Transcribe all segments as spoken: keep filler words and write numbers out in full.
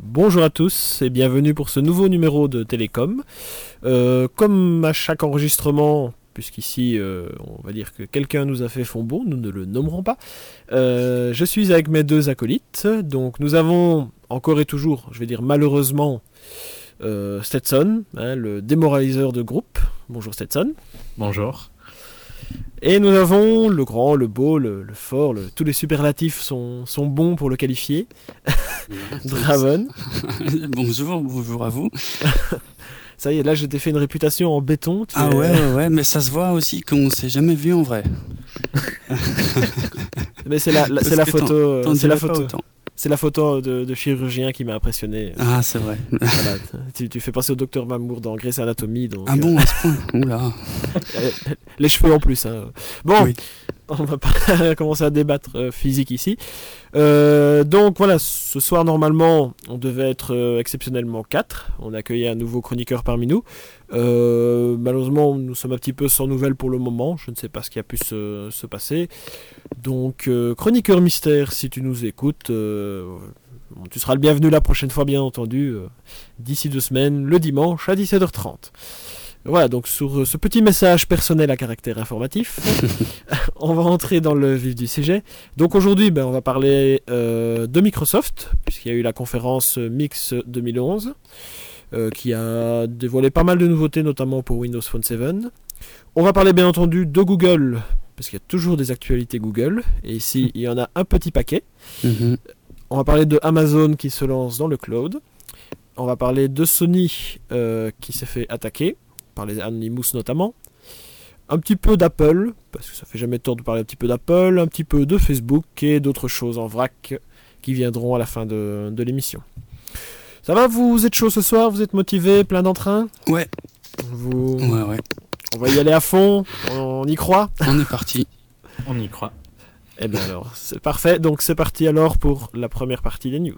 Bonjour à tous et bienvenue pour ce nouveau numéro de Télécom. Euh, comme à chaque enregistrement, puisqu'ici euh, on va dire que quelqu'un nous a fait fond bon, nous ne le nommerons pas, euh, je suis avec mes deux acolytes. Donc nous avons encore et toujours, je vais dire malheureusement, euh, Stetson, hein, le démoraliseur de groupe. Bonjour Stetson. Bonjour. Et nous avons le grand, le beau, le, le fort, le, tous les superlatifs sont, sont bons pour le qualifier. Draven. Bonjour, bonjour à vous. Ça y est, là je t'ai fait une réputation en béton. Ah es... ouais, ouais, ouais, mais ça se voit aussi qu'on s'est jamais vu en vrai. Mais c'est la, la, c'est la photo. T'en, t'en c'est la pas photo. autant. C'est la photo de, de chirurgien qui m'a impressionné. Ah, c'est vrai. Voilà, tu, tu fais penser au docteur Mamour dans Grey's Anatomy. Donc, ah bon, à ce point. Oula. Les cheveux en plus. Hein. Bon, oui. On va pas commencer à débattre euh, physique ici. Euh, donc voilà, ce soir normalement, on devait être euh, exceptionnellement quatre. On accueillait un nouveau chroniqueur parmi nous. Euh, malheureusement, nous sommes un petit peu sans nouvelles pour le moment. Je ne sais pas ce qui a pu se, se passer. Donc, euh, chroniqueur mystère, si tu nous écoutes, euh, bon, tu seras le bienvenu la prochaine fois, bien entendu, euh, d'ici deux semaines, le dimanche à dix-sept heures trente. Voilà, donc sur ce petit message personnel à caractère informatif, on va entrer dans le vif du sujet. Donc aujourd'hui, ben, on va parler euh, de Microsoft, puisqu'il y a eu la conférence Mix deux mille onze, euh, qui a dévoilé pas mal de nouveautés, notamment pour Windows Phone sept. On va parler bien entendu de Google, parce qu'il y a toujours des actualités Google, et ici, il y en a un petit paquet. Mm-hmm. On va parler de Amazon qui se lance dans le cloud. On va parler de Sony euh, qui s'est fait attaquer, par les Anonymous notamment, un petit peu d'Apple, parce que ça fait jamais tort de parler un petit peu d'Apple, un petit peu de Facebook et d'autres choses en vrac qui viendront à la fin de, de l'émission. Ça va, vous êtes chaud ce soir, vous êtes motivé, plein d'entrain ? Ouais. Vous... Ouais, ouais. On va y aller à fond, on y croit ? On est parti. On y croit. Eh bien alors, c'est parfait, donc c'est parti alors pour la première partie des news.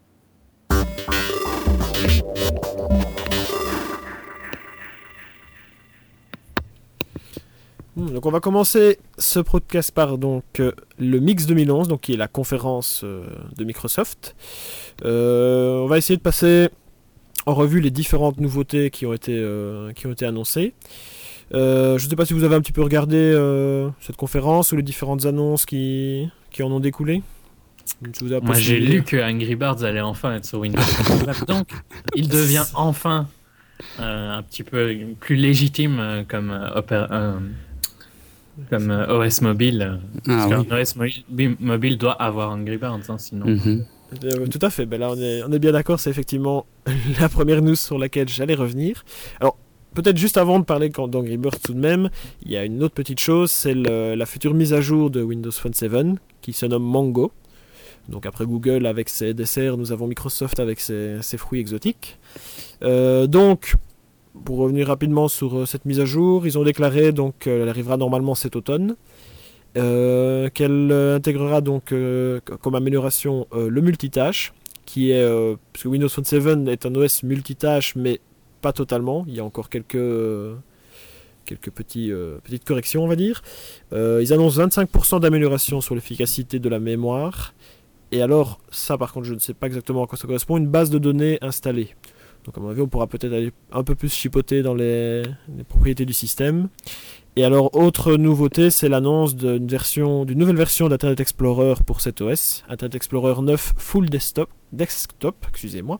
Donc on va commencer ce podcast par donc, euh, le Mix deux mille onze, donc, qui est la conférence euh, de Microsoft. Euh, on va essayer de passer en revue les différentes nouveautés qui ont été, euh, qui ont été annoncées. Euh, je ne sais pas si vous avez un petit peu regardé euh, cette conférence ou les différentes annonces qui, qui en ont découlé. Vous Moi j'ai lu que Angry Birds allait enfin être sur Windows. Donc il devient enfin euh, un petit peu plus légitime euh, comme euh, opéra- euh, comme euh, O S mobile. Ah, parce oui. qu'un O S mo- mobile doit avoir Angry Birds, hein, sinon. Mm-hmm. Euh, tout à fait, ben là on est, on est bien d'accord, c'est effectivement la première news sur laquelle j'allais revenir. Alors, peut-être juste avant de parler d'Angry Birds tout de même, il y a une autre petite chose, c'est le, la future mise à jour de Windows Phone sept qui se nomme Mango. Donc après Google avec ses desserts, nous avons Microsoft avec ses, ses fruits exotiques. Euh, donc, pour revenir rapidement sur euh, cette mise à jour, ils ont déclaré donc qu'elle arrivera normalement cet automne. Euh, qu'elle euh, intégrera donc euh, comme amélioration euh, le multitâche, qui est euh, parce que Windows Phone sept est un O S multitâche, mais pas totalement. Il y a encore quelques euh, quelques petits euh, petites corrections, on va dire. Euh, ils annoncent vingt-cinq pour cent d'amélioration sur l'efficacité de la mémoire. Et alors, ça par contre, je ne sais pas exactement à quoi ça correspond. Une base de données installée. Donc à mon avis, on pourra peut-être aller un peu plus chipoter dans les, les propriétés du système. Et alors, autre nouveauté, c'est l'annonce d'une, version, d'une nouvelle version d'Internet Explorer pour cet O S. Internet Explorer neuf Full Desktop, desktop excusez-moi.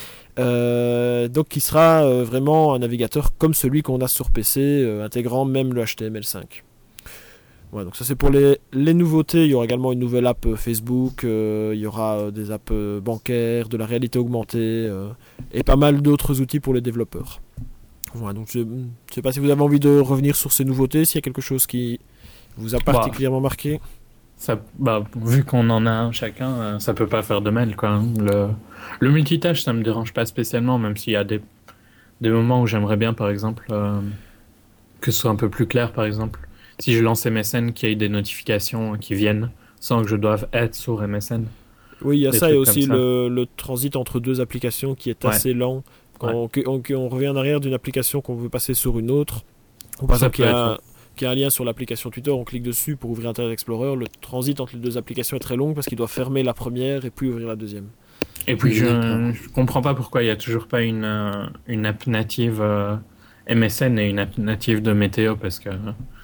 Euh, donc, qui sera euh, vraiment un navigateur comme celui qu'on a sur P C, euh, intégrant même le H T M L cinq. Voilà, donc ça c'est pour les, les nouveautés. Il y aura également une nouvelle app Facebook, euh, il y aura euh, des apps euh, bancaires, de la réalité augmentée, euh, et pas mal d'autres outils pour les développeurs. Voilà, donc je ne sais pas si vous avez envie de revenir sur ces nouveautés, s'il y a quelque chose qui vous a particulièrement bah, marqué. Ça, bah, vu qu'on en a un chacun, euh, ça peut pas faire de mal, quoi. Hein. Le, le multitâche, ça me dérange pas spécialement, même s'il y a des, des moments où j'aimerais bien, par exemple, euh, que ce soit un peu plus clair, par exemple. Si je lance M S N, qu'il y ait des notifications qui viennent sans que je doive être sur M S N. Oui, il y a ça et aussi le, le transit entre deux applications qui est assez ouais. lent. Quand ouais. on, on, on revient en arrière d'une application qu'on veut passer sur une autre, ou par exemple qu'il y, a, qu'il y a un lien sur l'application Twitter, on clique dessus pour ouvrir Internet Explorer, le transit entre les deux applications est très long parce qu'il doit fermer la première et puis ouvrir la deuxième. Et puis, je, D'accord. je comprends pas pourquoi il y a toujours pas une, euh, une app native euh, M S N et une app native de météo, parce que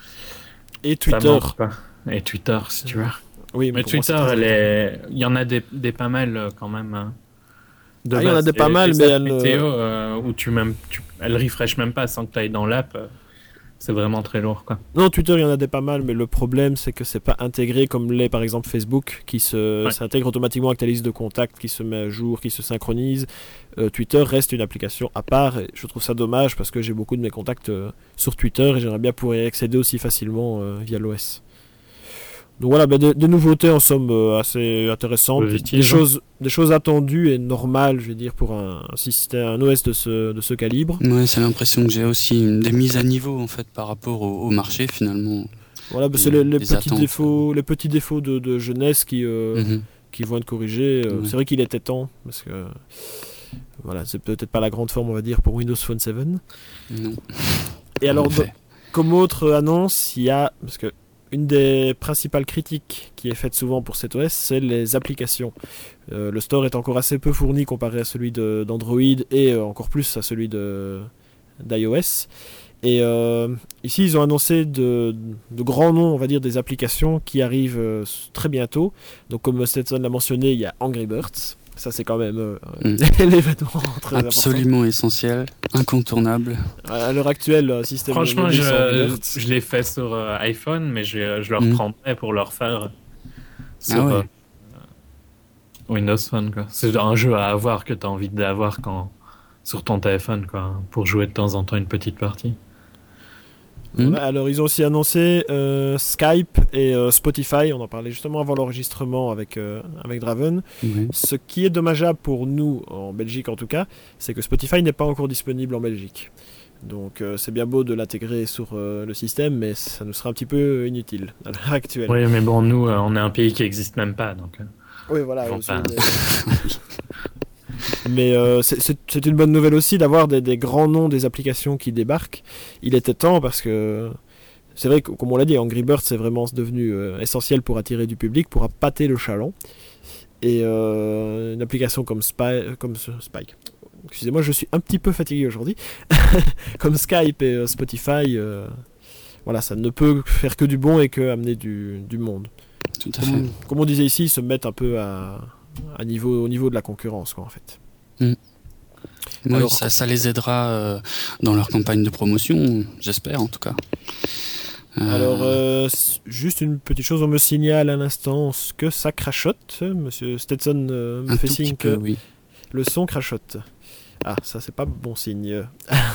Et ça Twitter. manque pas. Et Twitter, si tu veux. Oui, mais Mais pour moi, c'est Twitter, très elle important. est... il y en a des, des pas mal euh, quand même. hein. De Ah, il y en a base, des pas les, mal, les mais apps elle ne- météo euh, où tu même, tu, elles refresh même pas sans que tu ailles dans l'app, euh, c'est vraiment très lourd, quoi. Non, Twitter, il y en a des pas mal, mais le problème, c'est que c'est pas intégré comme l'est par exemple Facebook, qui se Ouais. s'intègre automatiquement avec ta liste de contacts, qui se met à jour, qui se synchronise. Euh, Twitter reste une application à part, et je trouve ça dommage parce que j'ai beaucoup de mes contacts euh, sur Twitter et j'aimerais bien pouvoir y accéder aussi facilement euh, via l'O S. Donc voilà, bah, des, des nouveautés en somme euh, assez intéressantes, des, des Positive. choses, des choses attendues et normales, je veux dire, pour un, un système, un O S de ce, de ce calibre. Ouais, c'est l'impression que j'ai aussi des mises à niveau en fait par rapport au, au marché finalement. Voilà, bah, Les- c'est les, les les petits attentes, défauts, les petits défauts de, de jeunesse qui, euh, Mhm. qui vont être corrigés. Euh, Ouais. C'est vrai qu'il était temps, parce que voilà, c'est peut-être pas la grande forme, on va dire, pour Windows Phone sept. Non. Et En alors, effet. de- comme autre annonce, il y a, parce que une des principales critiques qui est faite souvent pour cet O S, c'est les applications. Euh, le store est encore assez peu fourni comparé à celui de- d'Android et euh, encore plus à celui de d'iOS. Et euh, ici, ils ont annoncé de, de grands noms, on va dire, des applications qui arrivent euh, très bientôt. Donc, comme Stetson l'a mentionné, il y a Angry Birds. Ça, c'est quand même euh, Mm. l'événement très important. Absolument essentiel, incontournable. À l'heure actuelle, un système Franchement, mobile sans Angry je, Birds. je l'ai fait sur euh, iPhone, mais je, je le Mm. reprendrai pour le refaire sur Ah ouais. euh, Windows Phone, quoi. C'est un jeu à avoir que tu as envie d'avoir quand sur ton téléphone, quoi, pour jouer de temps en temps une petite partie. Voilà, alors, ils ont aussi annoncé euh, Skype et euh, Spotify. On en parlait justement avant l'enregistrement avec, euh, avec Draven. Ouais. Ce qui est dommageable pour nous, en Belgique en tout cas, c'est que Spotify n'est pas encore disponible en Belgique. Donc euh, c'est bien beau de l'intégrer sur euh, le système, mais ça nous sera un petit peu inutile à l'heure actuelle. Oui, mais bon, nous, euh, on est un pays qui n'existe même pas, donc. euh, Oui, voilà. Ils vont aussi, pas. mais mais, euh, c'est- c'est c'est une bonne nouvelle aussi d'avoir des, des grands noms des applications qui débarquent. Il était temps parce que c'est vrai que, comme on l'a dit, Angry Birds c'est vraiment devenu euh, essentiel pour attirer du public, pour appâter le chaland. Et euh, une application comme, Spy, comme ce- Spike. Excusez-moi, je suis un petit peu fatigué aujourd'hui. Comme Skype et euh, Spotify, euh, voilà, ça ne peut faire que du bon et que amener du, du monde. Tout à fait. Comme, comme on disait ici, ils se mettent un peu à, à niveau, au niveau de la concurrence, quoi, en fait. Oui, Alors- ça, ça les aidera euh, dans leur campagne de promotion, j'espère en tout cas. Euh, Alors, euh, s- juste une petite chose, on me signale à l'instant que ça crachote. Monsieur Stetson euh, me un fait tout signe petit peu, que oui. le son crachote. Ah, ça c'est pas bon signe.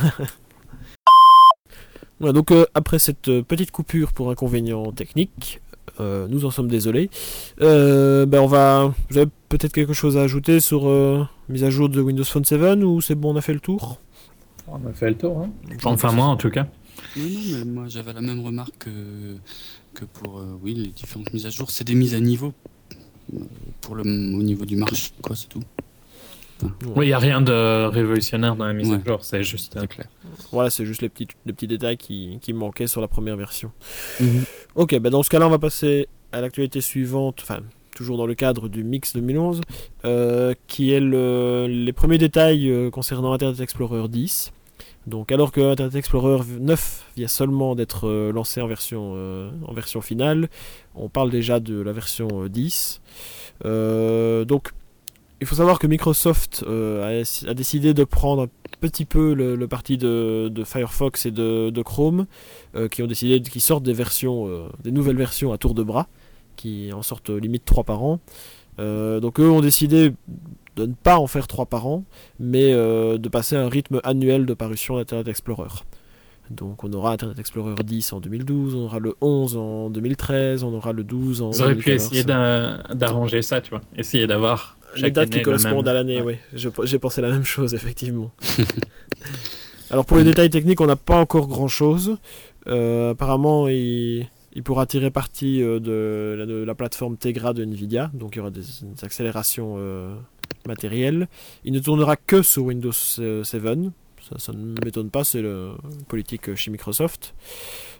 Voilà, donc euh, après cette euh, petite coupure pour inconvénient technique, euh, nous en sommes désolés. Euh, ben on va. Vous avez peut-être quelque chose à ajouter sur euh, mise à jour de Windows Phone sept ou c'est bon, on a fait le tour? On a fait le tour, hein. Je Enfin, pense que moi, en tout cas. Non, non, mais moi j'avais la même remarque que, que pour euh, oui, les différentes mises à jour. C'est des mises à niveau euh, pour le, au niveau du marché, quoi, c'est tout. Oui, il n'y a rien de révolutionnaire dans la mise Ouais. à jour, c'est juste. euh, C'est clair. Voilà, c'est juste les petits, les petits détails qui, qui manquaient sur la première version. Mhm. Ok, bah dans ce cas-là, on va passer à l'actualité suivante, enfin, toujours dans le cadre du Mix deux mille onze, euh, qui est le- les premiers détails euh, concernant Internet Explorer dix. Donc, alors que Internet Explorer neuf vient seulement d'être euh, lancé en version, euh, en version finale, on parle déjà de la version euh, dix. Euh, donc, il faut savoir que Microsoft euh, a, a décidé de prendre un petit peu le, le parti de, de Firefox et de, de Chrome, euh, qui ont décidé de- qui sortent des versions, euh, des nouvelles versions à tour de bras, qui en sortent euh, limite trois par an. Euh, donc eux ont décidé de ne pas en faire trois par an, mais euh, de passer à un rythme annuel de parution d'Internet Explorer. Donc on aura Internet Explorer dix en deux mille douze, on aura le onze en deux mille treize, on aura le douze en Vous auriez deux mille pu quatorze. essayer d'a- d'arranger ça, tu vois. Essayer d'avoir Les chaque dates qui année le correspondent même. à l'année, Ouais. oui. Je- J'ai pensé la même chose, effectivement. Alors pour les détails techniques, on n'a pas encore grand-chose. Euh, apparemment, il, il pourra tirer parti euh, de, la, de la plateforme Tegra de Nvidia, donc il y aura des, des accélérations euh, matérielles. Il ne tournera que sur Windows euh, sept. Ça, ça ne m'étonne pas, c'est la politique chez Microsoft.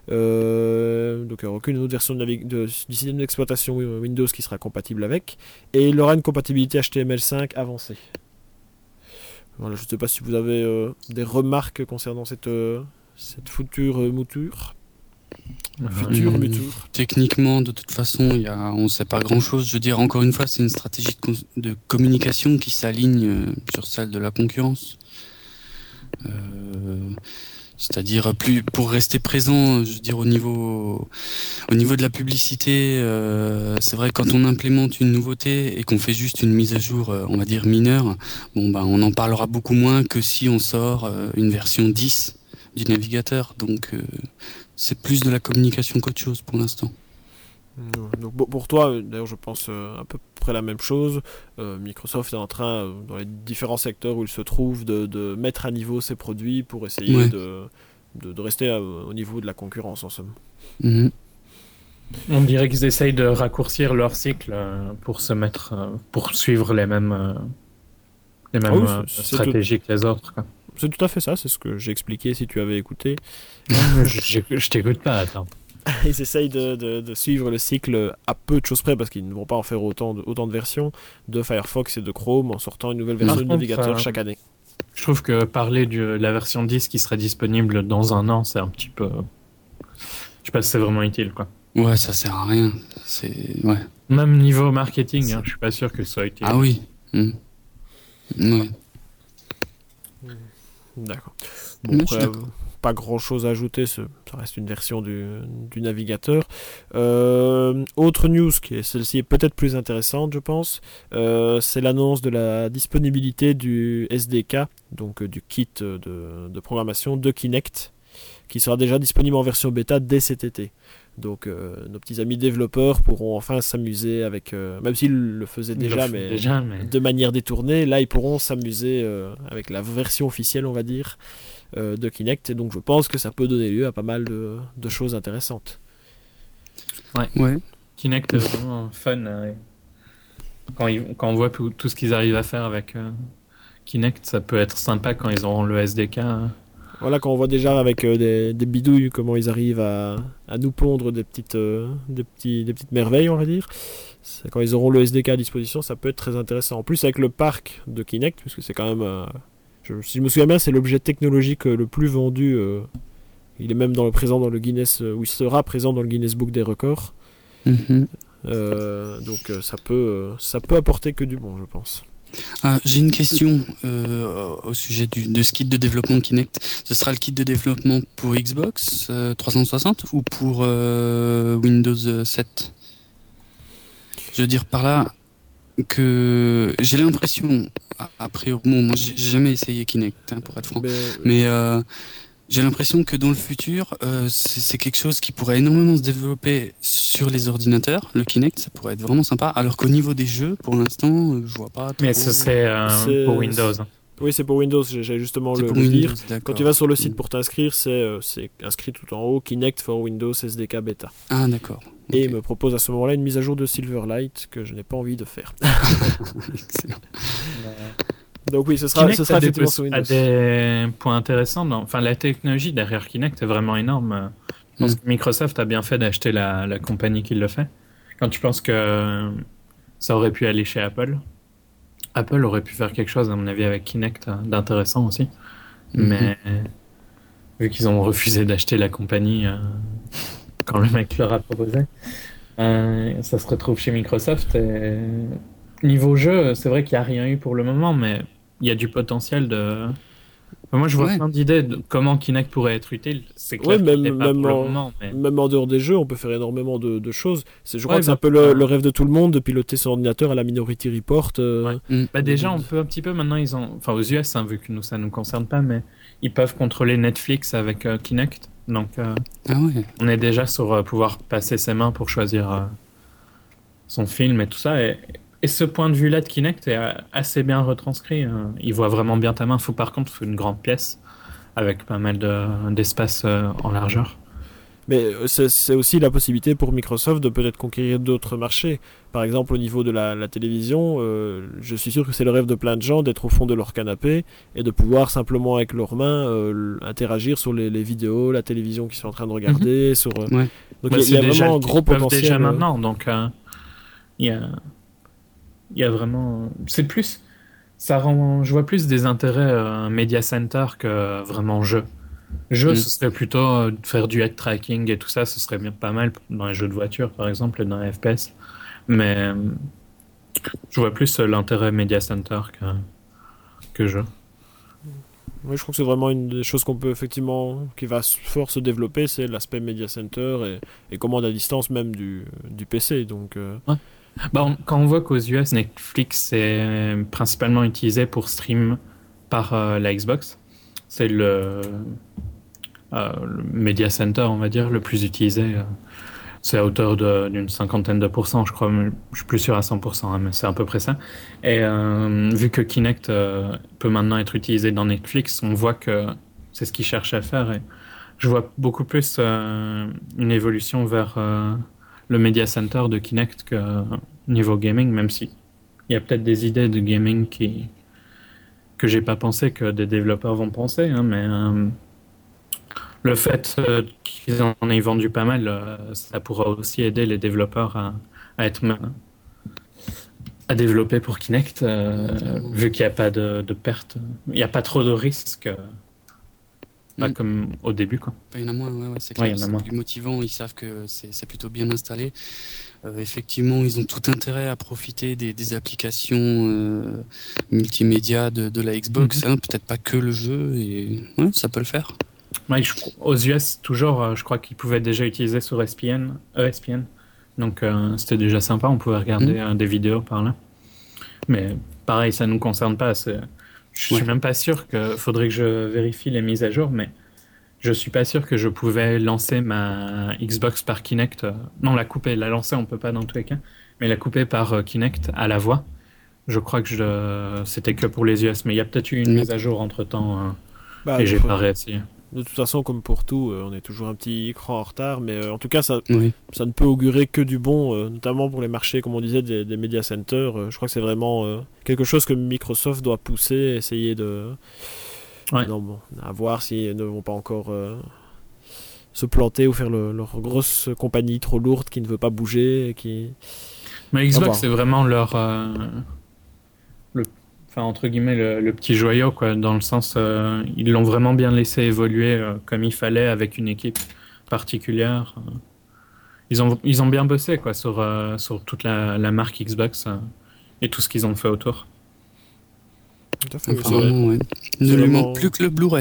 Euh, donc il n'y aura aucune autre version de navi- de- du système d'exploitation Windows qui sera compatible avec. Et il aura une compatibilité H T M L cinq avancée. Voilà, je ne sais pas si vous avez euh, des remarques concernant cette, euh, cette future euh, mouture. Future Hum, mouture. Techniquement, de toute façon, il y a, on ne sait pas grand-chose. Je veux dire, encore une fois, c'est une stratégie de, cons- de communication qui s'aligne euh, sur celle de la concurrence. Euh, C'est-à-dire plus pour rester présent, je veux dire au niveau au niveau de la publicité, euh, c'est vrai que quand on implémente une nouveauté et qu'on fait juste une mise à jour, euh, on va dire mineure, bon ben on en parlera beaucoup moins que si on sort euh, une version dix du navigateur. Donc euh, c'est plus de la communication qu'autre chose pour l'instant. Donc bon, pour toi, euh, d'ailleurs je pense euh, à peu près la même chose. Euh, Microsoft est en train, euh, dans les différents secteurs où il se trouve, de, de mettre à niveau ses produits pour essayer Ouais. de, de, de rester à- au niveau de la concurrence en somme. Mhm. On dirait qu'ils essayent de raccourcir leur cycle euh, pour se mettre, euh, pour suivre les mêmes, euh, les mêmes Ah oui, euh, c'est- c'est stratégies que les autres, quoi. C'est tout à fait ça, c'est ce que j'ai expliqué si tu avais écouté. je, je- je t'écoute pas, attends. Ils essayent de, de- de suivre le cycle à peu de choses près parce qu'ils ne vont pas en faire autant de, autant de versions de Firefox et de Chrome en sortant une nouvelle version Par du contre, navigateur euh, chaque année. Je trouve que parler du- de la version dix qui serait disponible dans un an, c'est un petit peu. Je sais pas si c'est vraiment utile, quoi. Ouais, ça sert à rien. C'est ouais. Même niveau marketing, hein, je suis pas sûr que ce soit utile. Ah oui. Mhm. Ouais. D'accord. Mais Bon, je suis après, d'accord. pas grand chose à ajouter, ce- ça reste une version du, du navigateur. Euh, autre news, qui est celle-ci est peut-être plus intéressante, je pense, euh, c'est l'annonce de la disponibilité du S D K, donc euh, du kit de, de programmation de Kinect, qui sera déjà disponible en version bêta dès cet été. Donc euh, nos petits amis développeurs pourront enfin s'amuser avec, euh, même s'ils le faisaient Ils le déjà, font mais déjà, mais de manière détournée, là ils pourront s'amuser euh, avec la version officielle, on va dire, euh, de Kinect. Et donc je pense que ça peut donner lieu à pas mal de, de choses intéressantes. Ouais. Kinect est vraiment fun. euh, Quand, ils- quand on voit tout, tout ce qu'ils arrivent à faire avec euh, Kinect, ça peut être sympa quand ils auront le S D K. hein. Voilà, quand on voit déjà avec euh, des, des bidouilles comment ils arrivent à, à nous pondre des petites, euh, des, petits, des petites merveilles, on va dire. C'est- Quand ils auront le S D K à disposition, ça peut être très intéressant. En plus, avec le parc de Kinect, puisque c'est quand même, euh, je- si je me souviens bien, c'est l'objet technologique euh, le plus vendu. euh, il est même dans le présent dans le Guinness, euh, ou il sera présent dans le Guinness Book des records. Mhm. Euh, donc euh, ça peut, euh, ça peut apporter que du bon, je pense. Ah, j'ai une question euh, au sujet du, de ce kit de développement Kinect. Ce sera le kit de développement pour Xbox euh, trois cent soixante ou pour euh, Windows sept? Je veux dire par là que j'ai l'impression, a- après, bon, moi j'ai j'ai jamais essayé Kinect, hein, pour être franc, Mais, mais euh, j'ai l'impression que dans le futur, euh, c'est c'est quelque chose qui pourrait énormément se développer sur les ordinateurs. Le Kinect, ça pourrait être vraiment sympa. Alors qu'au niveau des jeux, pour l'instant, euh, je vois pas trop. Mais ce c'est euh, C'est- pour Windows. hein. oui, c'est pour Windows, j'ai j'ai justement C'est le, pour le Windows, dire. Quand d'accord. tu vas sur le site Mm. pour t'inscrire, c'est euh, c'est inscrit tout en haut, Kinect for Windows S D K Beta. Ah, d'accord. Et Ok. il me propose à ce moment-là une mise à jour de Silverlight que je n'ai pas envie de faire. Excellent. Donc oui, ce sera, Kinect ce sera a des, effectivement sur a Windows. des points intéressants. Dans... Enfin, la technologie derrière Kinect est vraiment énorme. Je pense Mm. que Microsoft a bien fait d'acheter la, la compagnie qui le fait. Quand tu penses que ça aurait pu aller chez Apple, Apple aurait pu faire quelque chose, à mon avis, avec Kinect euh, d'intéressant aussi. Mhm. Mais vu qu'ils ont refusé d'acheter la compagnie euh, quand le mec leur a proposé, euh, ça se retrouve chez Microsoft. Et... Niveau jeu, c'est vrai qu'il n'y a rien eu pour le moment, mais il y a du potentiel de. Enfin, moi, je vois Ouais. plein d'idées de comment Kinect pourrait être utile. C'est Ouais, clair même- qu'il l'est pas même pour en- le moment, mais Même en dehors des jeux, on peut faire énormément de, de choses. C'est- Je crois Ouais, que c'est un bah, peu le, euh, le rêve de tout le monde de piloter son ordinateur à la Minority Report. euh, Ouais. Mm. bah, déjà, on peut un petit peu maintenant. Ils ont, enfin, aux U S, hein, vu que nous ça nous concerne pas, mais ils peuvent contrôler Netflix avec euh, Kinect. Donc, euh, Ah ouais. on est déjà sur euh, pouvoir passer ses mains pour choisir euh, son film et tout ça. Et, et ce point de vue-là de Kinect est euh, assez bien retranscrit. hein. Il voit vraiment bien ta main. Faut par contre faut une grande pièce avec pas mal de- d'espace euh, en largeur. Mais euh, c'est, c'est aussi la possibilité pour Microsoft de peut-être conquérir d'autres marchés. Par exemple, au niveau de la, la télévision, euh, je suis sûr que c'est le rêve de plein de gens d'être au fond de leur canapé et de pouvoir simplement avec leurs mains euh, interagir sur les, les vidéos, la télévision qu'ils sont en train de regarder. Mm-hmm. Sur, euh... ouais. Donc bah, il y a, y a déjà, vraiment un gros potentiel. Déjà euh... maintenant, donc il euh, y, a, y a vraiment... C'est plus... Ça rend... Je vois plus des intérêts euh, Media Center que vraiment jeu. Jeu, mm. ce serait plutôt euh, faire du head tracking et tout ça, ce serait bien pas mal dans les jeux de voiture, par exemple, et dans les F P S. Mais euh, je vois plus euh, l'intérêt Media Center que, que jeu. Oui, je crois que c'est vraiment une des choses qu'on peut effectivement, qui va fort se développer, c'est l'aspect Media Center et, et commande à distance même du, du P C. Donc, euh... ouais. Bah, on, quand on voit qu'aux U S, Netflix est principalement utilisé pour stream par euh, la Xbox, c'est le, euh, le Media Center, on va dire, le plus utilisé. Euh, c'est à hauteur de, d'une cinquantaine de pourcents, je crois. Je suis plus sûr à cent pour cent, hein, mais c'est à peu près ça. Et euh, vu que Kinect euh, peut maintenant être utilisé dans Netflix, on voit que c'est ce qu'ils cherchent à faire. Et je vois beaucoup plus euh, une évolution vers... Euh, le Media Center de Kinect que euh, niveau gaming, même si il y a peut-être des idées de gaming qui que j'ai pas pensé que des développeurs vont penser, hein, mais euh, le fait euh, qu'ils en aient vendu pas mal, euh, ça pourra aussi aider les développeurs à, à être à développer pour Kinect, euh, vu qu'il n'y a pas de, de perte, il n'y a pas trop de risques. Pas mm. comme au début, quoi. Il y en a moins, ouais, ouais, c'est clair. Ouais, c'est plus motivant, ils savent que c'est, c'est plutôt bien installé. Euh, effectivement, ils ont tout intérêt à profiter des, des applications euh, multimédia de, de la Xbox, mm-hmm. hein, peut-être pas que le jeu, et ouais, ça peut le faire. Ouais, je, aux U S, toujours, je crois qu'ils pouvaient déjà utiliser sur E S P N, E S P N. Donc euh, c'était déjà sympa, on pouvait regarder mm. euh, des vidéos par là. Mais pareil, ça ne nous concerne pas, c'est... Je ouais. suis même pas sûr que faudrait que je vérifie les mises à jour, mais je suis pas sûr que je pouvais lancer ma Xbox par Kinect. Non, la couper, la lancer, on peut pas dans tous les cas, mais la couper par Kinect à la voix. Je crois que je... c'était que pour les U S, mais il y a peut-être eu une mise à jour entre temps hein, bah, et j'ai pas réessayé. De toute façon, comme pour tout, euh, on est toujours un petit cran en retard, mais euh, en tout cas, ça, oui. ça ne peut augurer que du bon, euh, notamment pour les marchés, comme on disait, des, des media centers. Euh, je crois que c'est vraiment euh, quelque chose que Microsoft doit pousser, essayer de... Ouais. Non, bon, à voir s'ils ne vont pas encore euh, se planter ou faire le, leur grosse compagnie trop lourde qui ne veut pas bouger. Et qui... Mais Xbox, c'est vraiment leur... Euh, le... Enfin, entre guillemets, le, le petit joyau, quoi, dans le sens, euh, ils l'ont vraiment bien laissé évoluer euh, comme il fallait avec une équipe particulière. Ils ont, ils ont bien bossé, quoi, sur, euh, sur toute la, la marque Xbox euh, et tout ce qu'ils ont fait autour. Tout à fait, apparemment, ouais. Il ne lui manque plus que le Blu-ray.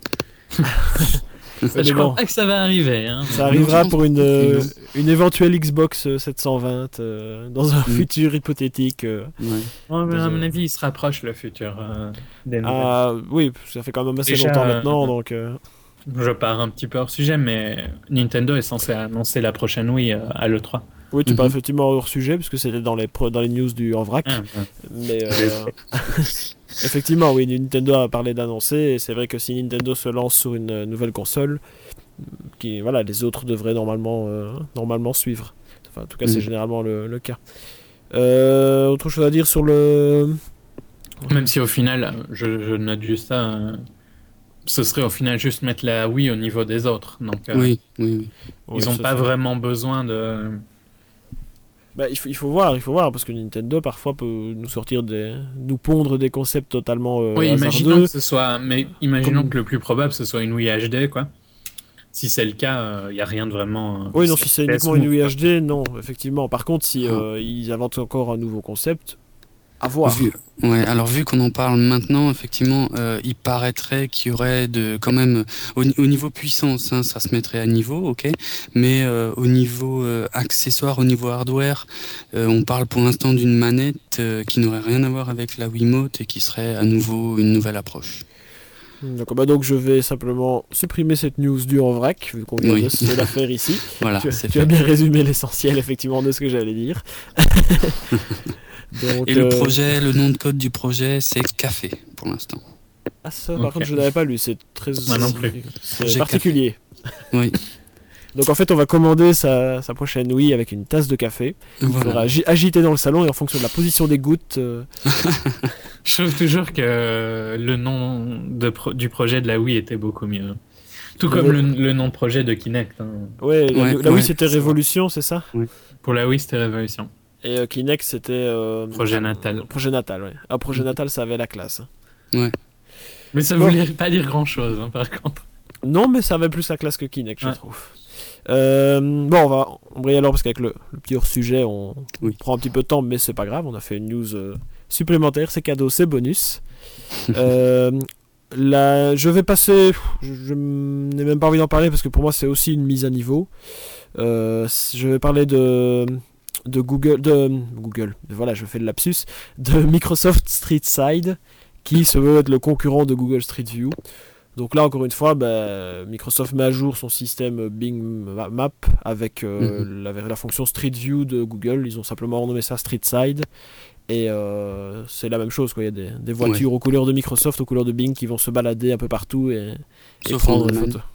Je crois pas que ça va arriver. Hein. Ça arrivera pour une, euh, une éventuelle Xbox sept cent vingt euh, dans un mm. futur hypothétique. Euh, ouais. Ouais, mais à mon avis, il se rapproche le futur. Euh, des ah oui, ça fait quand même assez Déjà, longtemps maintenant. Euh, donc, euh... Je pars un petit peu hors sujet, mais Nintendo est censé annoncer la prochaine Wii euh, à l'E trois. Oui, tu mm-hmm. parles effectivement hors sujet, parce que c'était dans les, pro- dans les news du En Vrac. Ah, ouais. Mais euh, effectivement, oui, Nintendo a parlé d'annoncer, et c'est vrai que si Nintendo se lance sur une nouvelle console, qui, voilà, les autres devraient normalement, euh, normalement suivre. Enfin, en tout cas, mm. c'est généralement le, le cas. Euh, autre chose à dire sur le... Même si au final, je, je note juste ça... Euh... Ce serait au final juste mettre la Wii au niveau des autres. Donc, euh, oui, oui, oui. Ils n'ont oui, pas fait. vraiment besoin de... Bah, il, faut, il faut voir, il faut voir, parce que Nintendo parfois peut nous sortir des... nous pondre des concepts totalement euh, oui, hasardeux. Imaginons que ce soit... Mais imaginons Comme... que le plus probable, ce soit une Wii H D, quoi. Si c'est le cas, il euh, n'y a rien de vraiment... Euh, oui, non, si c'est uniquement une Wii H D, non, effectivement. Par contre, si euh, ils inventent encore un nouveau concept... À voir. Vu, ouais, alors vu qu'on en parle maintenant, effectivement, euh, il paraîtrait qu'il y aurait de, quand même, au, au niveau puissance, hein, ça se mettrait à niveau, ok, mais euh, au niveau euh, accessoire, au niveau hardware, euh, on parle pour l'instant d'une manette euh, qui n'aurait rien à voir avec la Wiimote et qui serait à nouveau une nouvelle approche. D'accord, bah donc je vais simplement supprimer cette news du En Vrac, vu qu'on vient oui. de se la faire ici. Voilà, tu c'est tu fait. as bien résumé l'essentiel, effectivement, de ce que j'allais dire. Donc, et euh... le projet, le nom de code du projet, c'est Café, pour l'instant. Ah ça, par okay. contre, je n'avais pas lu, c'est très Moi non plus. C'est particulier. Oui. Donc en fait, on va commander sa, sa prochaine Wii avec une tasse de café. Il Voilà. faudra agi- agiter dans le salon et en fonction de la position des gouttes. euh, Je trouve toujours que le nom de pro- du projet de la Wii était beaucoup mieux. Tout comme le, le nom de projet de Kinect. hein. Ouais, la, Ouais, la Wii ouais, c'était c'est Révolution, c'est ça? Pour la Wii, c'était Révolution. Et euh, Kinect c'était. euh, Projet natal. Projet natal, ouais. Ah, projet natal, ça avait la classe. Mais ça Bon. voulait pas dire grand chose, par contre. Non, mais ça avait plus la classe que Kinect, je Ouais. trouve. Euh, bon, on va embrayer alors parce qu'avec le, le petit hors-sujet, on Oui. prend un petit peu de temps, mais c'est pas grave. On a fait une news euh, supplémentaire, c'est cadeau, c'est bonus. euh, la, je vais passer. Je, je n'ai même pas envie d'en parler parce que pour moi, c'est aussi une mise à niveau. Euh, je vais parler de. De Google, de Google, voilà, je fais le lapsus, de Microsoft StreetSide, qui se veut être le concurrent de Google Street View. Donc là, encore une fois, bah, Microsoft met à jour son système Bing Ma- Map avec euh, Mhm. la, la fonction Street View de Google. Ils ont simplement renommé ça StreetSide. Et euh, c'est la même chose, quoi. Il y a des, des voitures aux couleurs de Microsoft, aux couleurs de Bing qui vont se balader un peu partout et, et Sauf prendre des Android. photos.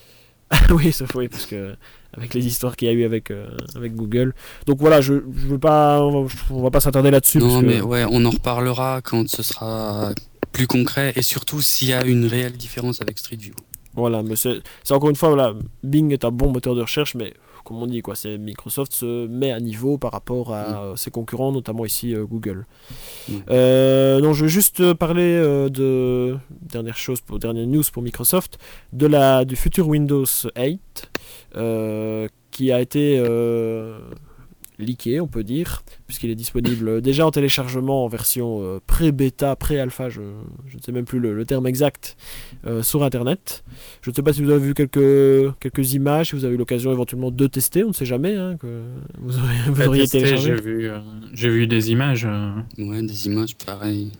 Oui, sauf oui, parce que avec les histoires qu'il y a eu avec, euh, avec Google. Donc voilà, je, je veux pas, on va, on va pas s'attarder là-dessus. Non, parce que- mais ouais, on en reparlera quand ce sera plus concret et surtout s'il y a une réelle différence avec Street View. Voilà, mais c'est c'est encore une fois, voilà, Bing est un bon moteur de recherche, mais comme on dit, quoi, c'est Microsoft se met à niveau par rapport à euh, ses concurrents, notamment ici euh, Google. Mm. Euh, non, je veux juste euh, parler euh, de dernière chose, pour dernière news pour Microsoft, de la du futur Windows huit euh, qui a été euh, leaké, on peut dire, puisqu'il est disponible déjà en téléchargement en version euh, pré-bêta, pré-alpha, je, je ne sais même plus le, le terme exact, euh, sur Internet. Je ne sais pas si vous avez vu quelques, quelques images, si vous avez eu l'occasion éventuellement de tester, on ne sait jamais, hein, que vous auriez, vous Pas auriez testé, téléchargé. J'ai vu, euh, j'ai vu des images. euh, Ouais, des images pareilles.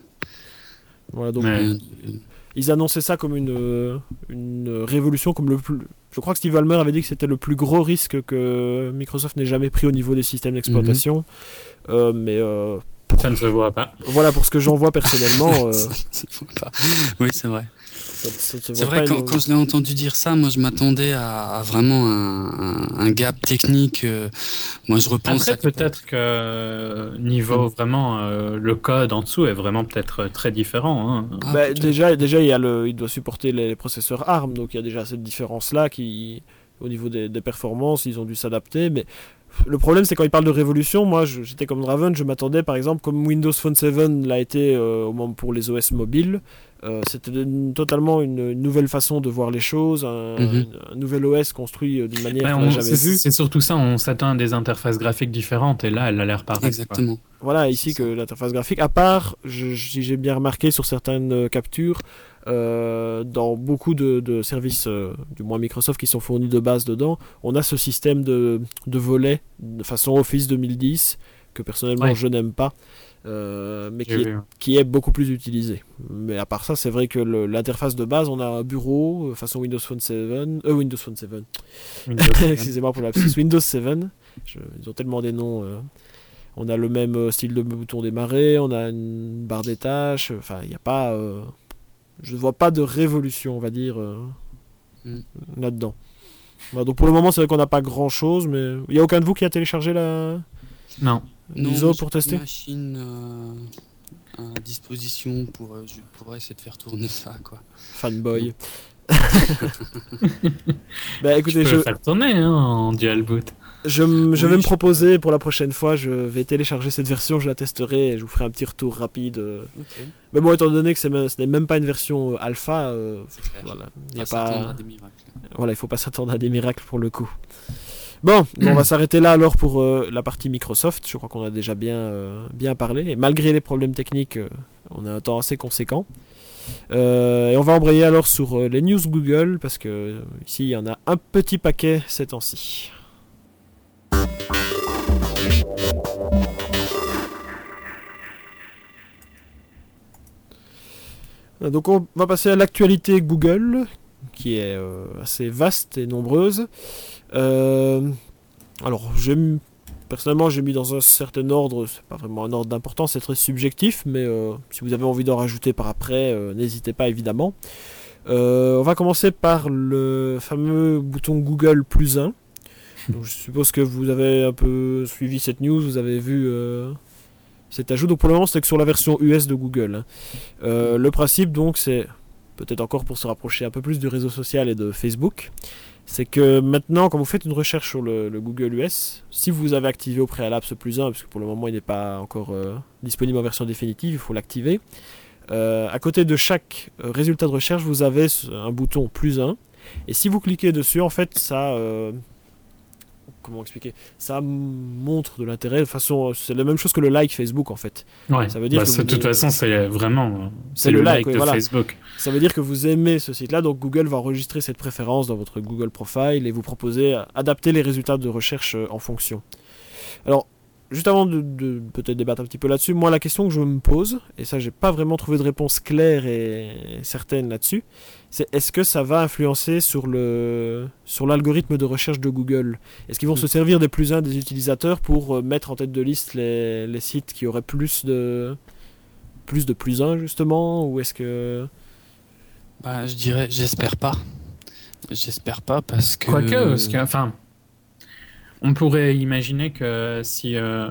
Voilà, donc Ouais. Euh, ils annonçaient ça comme une, euh, une révolution, comme le plus... Je crois que Steve Ballmer avait dit que c'était le plus gros risque que Microsoft n'ait jamais pris au niveau des systèmes d'exploitation. Euh, mais euh, Ça ne se voit pas. voilà, pour ce que j'en vois personnellement, euh, ça- ça se voit pas. Oui, c'est vrai. ça- ça ne se C'est voit vrai, pas quand, énorme. quand je l'ai entendu dire ça, moi je m'attendais à, à vraiment un, un- un gap technique. euh, Moi je repense Après, à peut-être que euh, niveau Mm. vraiment euh, le code en dessous est vraiment peut-être très différent. hein. Ah, Bah, peut-être. déjà, déjà il, y a le, il doit supporter les processeurs ARM, donc il y a déjà cette différence-là qui, au niveau des, des performances, ils ont dû s'adapter. Mais le problème, c'est quand ils parlent de révolution, moi je- j'étais comme Draven, je m'attendais par exemple, comme Windows Phone sept l'a été euh, au moment pour les O S mobiles, euh, c'était une- totalement une, une nouvelle façon de voir les choses, un, Mhm. un nouvel O S construit euh, d'une manière Ouais, qu'on on- n'a jamais c'est vue. c'est surtout ça, on s'attend à des interfaces graphiques différentes et là, elle a l'air pareille. quoi. Exactement. Voilà, ici C'est que ça. l'interface graphique, à part, je- je- si j'ai bien remarqué sur certaines euh, captures, euh, dans beaucoup de, de services, euh, du moins Microsoft, qui sont fournis de base dedans, on a ce système de, de volets de façon Office deux mille dix, que personnellement Ouais. je n'aime pas, euh, mais J'ai qui est, vu. qui est beaucoup plus utilisé. Mais à part ça, c'est vrai que le- l'interface de base, on a un bureau, euh, façon Windows Phone sept, euh, Windows Phone sept, Windows sept. excusez-moi pour la Windows sept, je- ils ont tellement des noms. euh, On a le même euh, style de bouton démarrer, on a une barre des tâches, enfin il n'y a pas... euh, je ne vois pas de révolution, on va dire, euh, Mm. là-dedans. Voilà, donc pour le moment c'est vrai qu'on n'a pas grand-chose, mais il n'y a aucun de vous qui a téléchargé la Non. Non, l'I S O moi, pour j'ai tester une machine euh, à disposition pour euh, je pourrais essayer de faire tourner ça quoi. Fanboy. Bah Je écoutez, peux je, le faire tourner hein, en dual boot. je, m- je Oui, vais me je- proposer pour la prochaine fois, je vais télécharger cette version, je la testerai et je vous ferai un petit retour rapide. euh. Mais bon, étant donné que c'est même- ce n'est même pas une version euh, alpha, euh, C'est clair. voilà, il y a Faut s'attendre pas... à des miracles. Voilà, il faut pas s'attendre à des miracles pour le coup. Bon, on va s'arrêter là alors pour euh, la partie Microsoft. Je crois qu'on a déjà bien, euh, bien parlé. Et malgré les problèmes techniques, euh, on a un temps assez conséquent. Euh, et on va embrayer alors sur euh, les news Google parce que euh, ici il y en a un petit paquet ces temps-ci. Euh, Donc on va passer à l'actualité Google, qui est euh, assez vaste et nombreuse. Euh, alors, j'ai mis- personnellement, j'ai mis dans un certain ordre, c'est pas vraiment un ordre d'importance, c'est très subjectif, mais euh, si vous avez envie d'en rajouter par après, euh, n'hésitez pas évidemment. Euh, on va commencer par le fameux bouton Google plus un, Donc, je suppose que vous avez un peu suivi cette news, vous avez vu euh, cet ajout. Donc pour le moment, c'est que sur la version U S de Google. Hein. Euh, le principe, donc, c'est peut-être encore pour se rapprocher un peu plus du réseau social et de Facebook. C'est que maintenant, quand vous faites une recherche sur le, le Google U S, si vous avez activé au préalable ce plus un, parce que pour le moment, il n'est pas encore euh, disponible en version définitive, il faut l'activer. Euh, à côté de chaque euh, résultat de recherche, vous avez un bouton plus un. Et si vous cliquez dessus, en fait, ça... Euh, comment expliquer, ça montre de l'intérêt. De toute façon, c'est la même chose que le like Facebook en fait. Ouais. Ça veut dire bah, que de vous... toute façon, c'est vraiment c'est, c'est le, le like, like oui, de voilà. Facebook. Ça veut dire que vous aimez ce site-là, donc Google va enregistrer cette préférence dans votre Google Profile et vous proposer adapter les résultats de recherche en fonction. Alors, juste avant de, de peut-être débattre un petit peu là-dessus, moi la question que je me pose, et ça j'ai pas vraiment trouvé de réponse claire et certaine là-dessus, c'est est-ce que ça va influencer sur le sur l'algorithme de recherche de Google? Est-ce qu'ils vont mmh. se servir des plus un des utilisateurs pour mettre en tête de liste les, les sites qui auraient plus de plus de plus un justement, ou est-ce que bah, je dirais j'espère pas. J'espère pas parce que quoique parce que enfin on pourrait imaginer que si euh,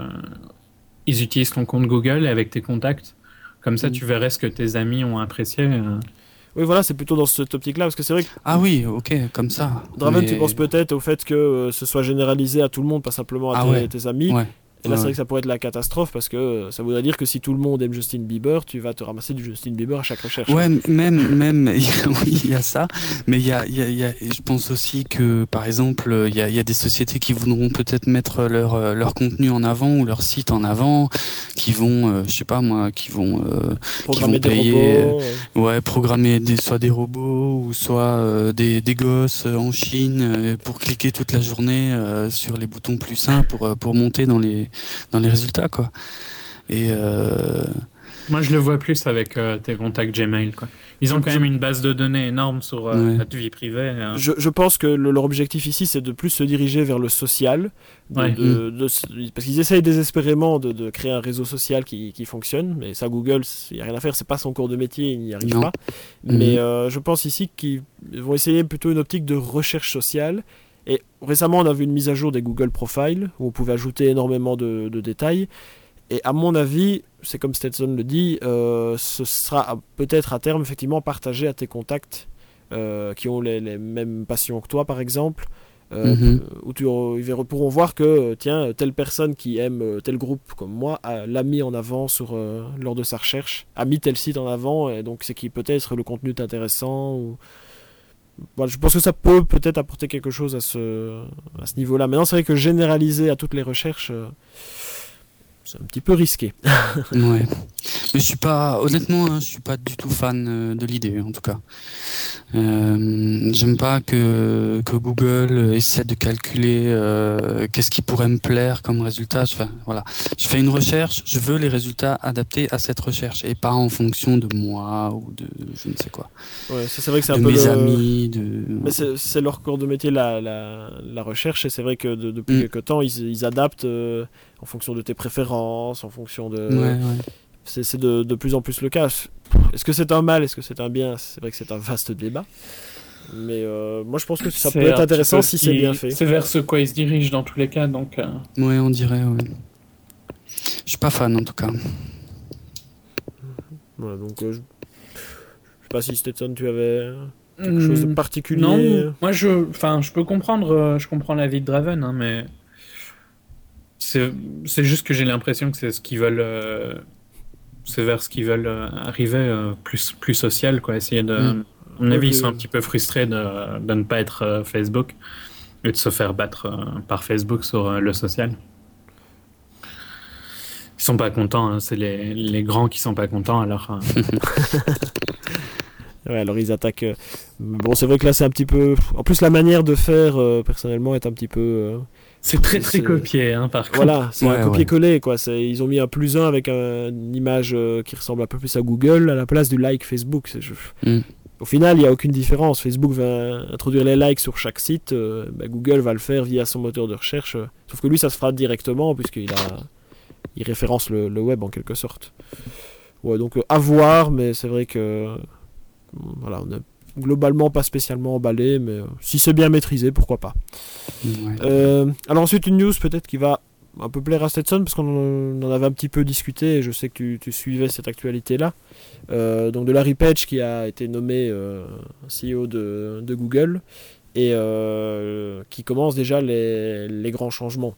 ils utilisent ton compte Google avec tes contacts, comme ça mmh. tu verrais ce que tes amis ont apprécié. Euh... Oui, voilà, c'est plutôt dans cette optique-là, parce que c'est vrai que... Ah oui, ok, comme ça. Draven, mais... tu penses peut-être au fait que euh, ce soit généralisé à tout le monde, pas simplement à ah tes, ouais. tes amis. Ouais. Et là, ouais, c'est vrai ouais. que ça pourrait être la catastrophe, parce que euh, ça voudrait dire que si tout le monde aime Justin Bieber, tu vas te ramasser du Justin Bieber à chaque recherche. Ouais, même, même, oui, il y a ça, mais il y a, il y a, il y a, je pense aussi que, par exemple, il y a, il y a des sociétés qui voudront peut-être mettre leur, leur contenu en avant ou leur site en avant, qui vont, euh, je sais pas moi, qui vont, euh, programmer qui vont des payer, robots. Euh, ouais, programmer des, soit des robots ou soit euh, des, des gosses en Chine euh, pour cliquer toute la journée euh, sur les boutons plus un pour, pour monter dans les, dans les résultats. Quoi. Et euh... moi je le vois plus avec euh, tes contacts Gmail quoi. Ils ont quand je... même une base de données énorme sur euh, ouais. notre vie privée. Hein. Je, je pense que le, leur objectif ici c'est de plus se diriger vers le social, de, ouais. de, de, de, parce qu'ils essayent désespérément de, de créer un réseau social qui, qui fonctionne, mais ça Google, il n'y a rien à faire, c'est pas son cours de métier, il n'y arrive non. pas. Mm-hmm. Mais euh, je pense ici qu'ils vont essayer plutôt une optique de recherche sociale. Et récemment, on a vu une mise à jour des Google Profile, où on pouvait ajouter énormément de, de détails. Et à mon avis, c'est comme Stetson le dit, euh, ce sera peut-être à terme effectivement partagé à tes contacts euh, qui ont les, les mêmes passions que toi, par exemple. Euh, mm-hmm. Où tu, ils pourront voir que, tiens, telle personne qui aime tel groupe comme moi a, l'a mis en avant sur, euh, lors de sa recherche, a mis tel site en avant, et donc c'est qui peut-être le contenu est intéressant ou... Voilà, je pense que ça peut peut-être apporter quelque chose à ce, à ce niveau-là. Maintenant, c'est vrai que généraliser à toutes les recherches, euh, c'est un petit peu risqué. Ouais. Mais je suis pas, honnêtement, hein, je suis pas du tout fan de l'idée, en tout cas. Euh, j'aime pas que, que Google essaie de calculer euh, qu'est-ce qui pourrait me plaire comme résultat. Je fais, voilà. Je fais une recherche, je veux les résultats adaptés à cette recherche et pas en fonction de moi ou de je ne sais quoi. Ouais, ça, c'est vrai que c'est de un peu mes le... amis. De... Mais c'est, c'est leur corps de métier, la, la, la recherche, et c'est vrai que de, depuis mm. quelques temps, ils, ils adaptent euh, en fonction de tes préférences, en fonction de... Ouais, ouais. C'est, c'est de, de plus en plus le cas. Est-ce que c'est un mal? Est-ce que c'est un bien? C'est vrai que c'est un vaste débat. Mais euh, moi, je pense que ça c'est peut être intéressant si c'est bien fait. C'est vers ce quoi ils se dirigent dans tous les cas. Donc, euh... ouais, on dirait. Ouais. Je suis pas fan en tout cas. Voilà, donc euh, je... je sais pas si Stetson, tu avais quelque mmh, chose de particulier. Non, moi je, enfin, je peux comprendre, euh, je comprends l'avis de Draven, hein, mais c'est, c'est juste que j'ai l'impression que c'est ce qu'ils veulent. Euh... C'est vers ce qu'ils veulent euh, arriver, euh, plus, plus social, quoi. Essayer de. Mmh. À mon avis, okay. Ils sont un petit peu frustrés de, de ne pas être euh, Facebook et de se faire battre euh, par Facebook sur euh, le social. Ils sont pas contents, hein. C'est les, les grands qui sont pas contents, alors. Euh... ouais, alors ils attaquent. Euh... Bon, c'est vrai que là, c'est un petit peu. En plus, la manière de faire, euh, personnellement, est un petit peu. Euh... C'est très très c'est... copié, hein, par contre. Voilà, c'est ouais, un copier-coller, ouais. Quoi. C'est... Ils ont mis un plus un avec un... une image euh, qui ressemble un peu plus à Google à la place du like Facebook. C'est... Je... Mm. Au final, il n'y a aucune différence. Facebook va introduire les likes sur chaque site. Euh, bah, Google va le faire via son moteur de recherche. Euh, sauf que lui, ça se fera directement puisqu'il a... il référence le, le web en quelque sorte. Ouais, donc euh, à voir, mais c'est vrai que... Voilà, on a... globalement pas spécialement emballé, mais euh, si c'est bien maîtrisé, pourquoi pas. Ouais. Euh, alors ensuite une news peut-être qui va un peu plaire à Stetson, parce qu'on en avait un petit peu discuté, et je sais que tu, tu suivais cette actualité-là. Euh, donc de Larry Page qui a été nommé euh, C E O de, de Google, et euh, qui commence déjà les, les grands changements.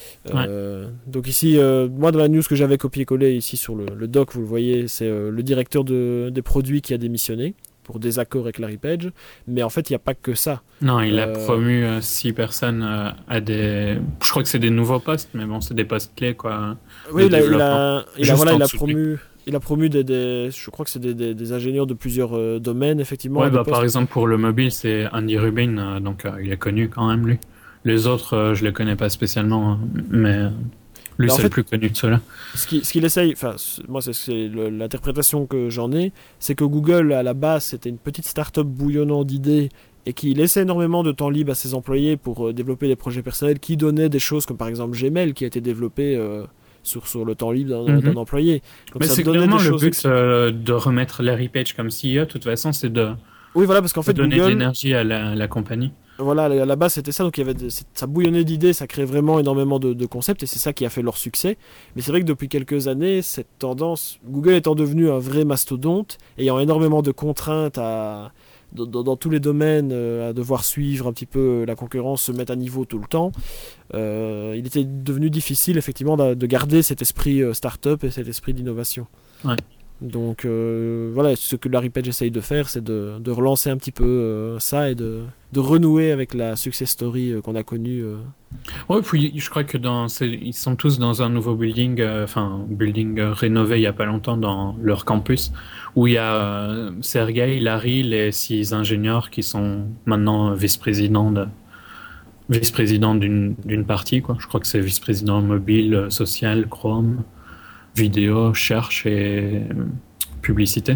Euh, ouais. Donc ici, euh, moi dans la news que j'avais copié-collé ici sur le, le doc, vous le voyez, c'est euh, le directeur de, des produits qui a démissionné pour désaccord avec Larry Page, mais en fait il n'y a pas que ça. Non, il euh... a promu euh, six personnes euh, à des... Je crois que c'est des nouveaux postes, mais bon, c'est des postes clés, quoi. Oui, il a, il a, il a, voilà, il a promu... Il a promu des, des, je crois que c'est des, des, des ingénieurs de plusieurs euh, domaines, effectivement. Ouais, bah, par exemple, pour le mobile, c'est Andy Rubin, euh, donc euh, il est connu quand même, lui. Les autres, euh, je les connais pas spécialement, hein, mais lui, bah, c'est fait, le plus connu de ceux-là. Ce qu'il, ce qu'il essaye, enfin, moi, c'est, c'est le, l'interprétation que j'en ai, c'est que Google, à la base, c'était une petite start-up bouillonnant d'idées et qui laissait énormément de temps libre à ses employés pour euh, développer des projets personnels, qui donnaient des choses comme par exemple Gmail, qui a été développé... Euh, Sur, sur le temps libre d'un, mm-hmm. d'un employé. Donc mais ça c'est clairement le but ex- euh, de remettre Larry Page comme C E O, de toute façon, c'est de, oui, voilà, parce qu'en fait, donner Google, de l'énergie à la, à la compagnie. Voilà, à la base c'était ça, donc il y avait de, ça bouillonnait d'idées, ça créait vraiment énormément de, de concepts, et c'est ça qui a fait leur succès. Mais c'est vrai que depuis quelques années, cette tendance, Google étant devenu un vrai mastodonte, ayant énormément de contraintes à... Dans, dans, dans tous les domaines, euh, à devoir suivre un petit peu la concurrence, se mettre à niveau tout le temps, euh, il était devenu difficile effectivement de, de garder cet esprit euh, start-up et cet esprit d'innovation. Ouais. Donc euh, voilà, ce que Larry Page essaye de faire, c'est de, de relancer un petit peu euh, ça et de, de renouer avec la success story euh, qu'on a connue. Euh. Ouais, puis je crois que dans ces, ils sont tous dans un nouveau building, enfin euh, building euh, rénové il y a pas longtemps dans leur campus, où il y a euh, Sergey, Larry, les six ingénieurs qui sont maintenant vice-présidents de, vice-présidents d'une, d'une partie, quoi. Je crois que c'est vice-président mobile, social, Chrome, vidéo, cherche et publicité.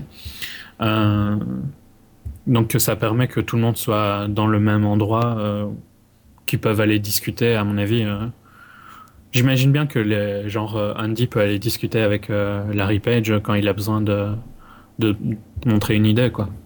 Euh, donc ça permet que tout le monde soit dans le même endroit, euh, qu'ils peuvent aller discuter, à mon avis. Euh. J'imagine bien que les, genre Andy peut aller discuter avec euh, Larry Page quand il a besoin de, de montrer une idée, quoi.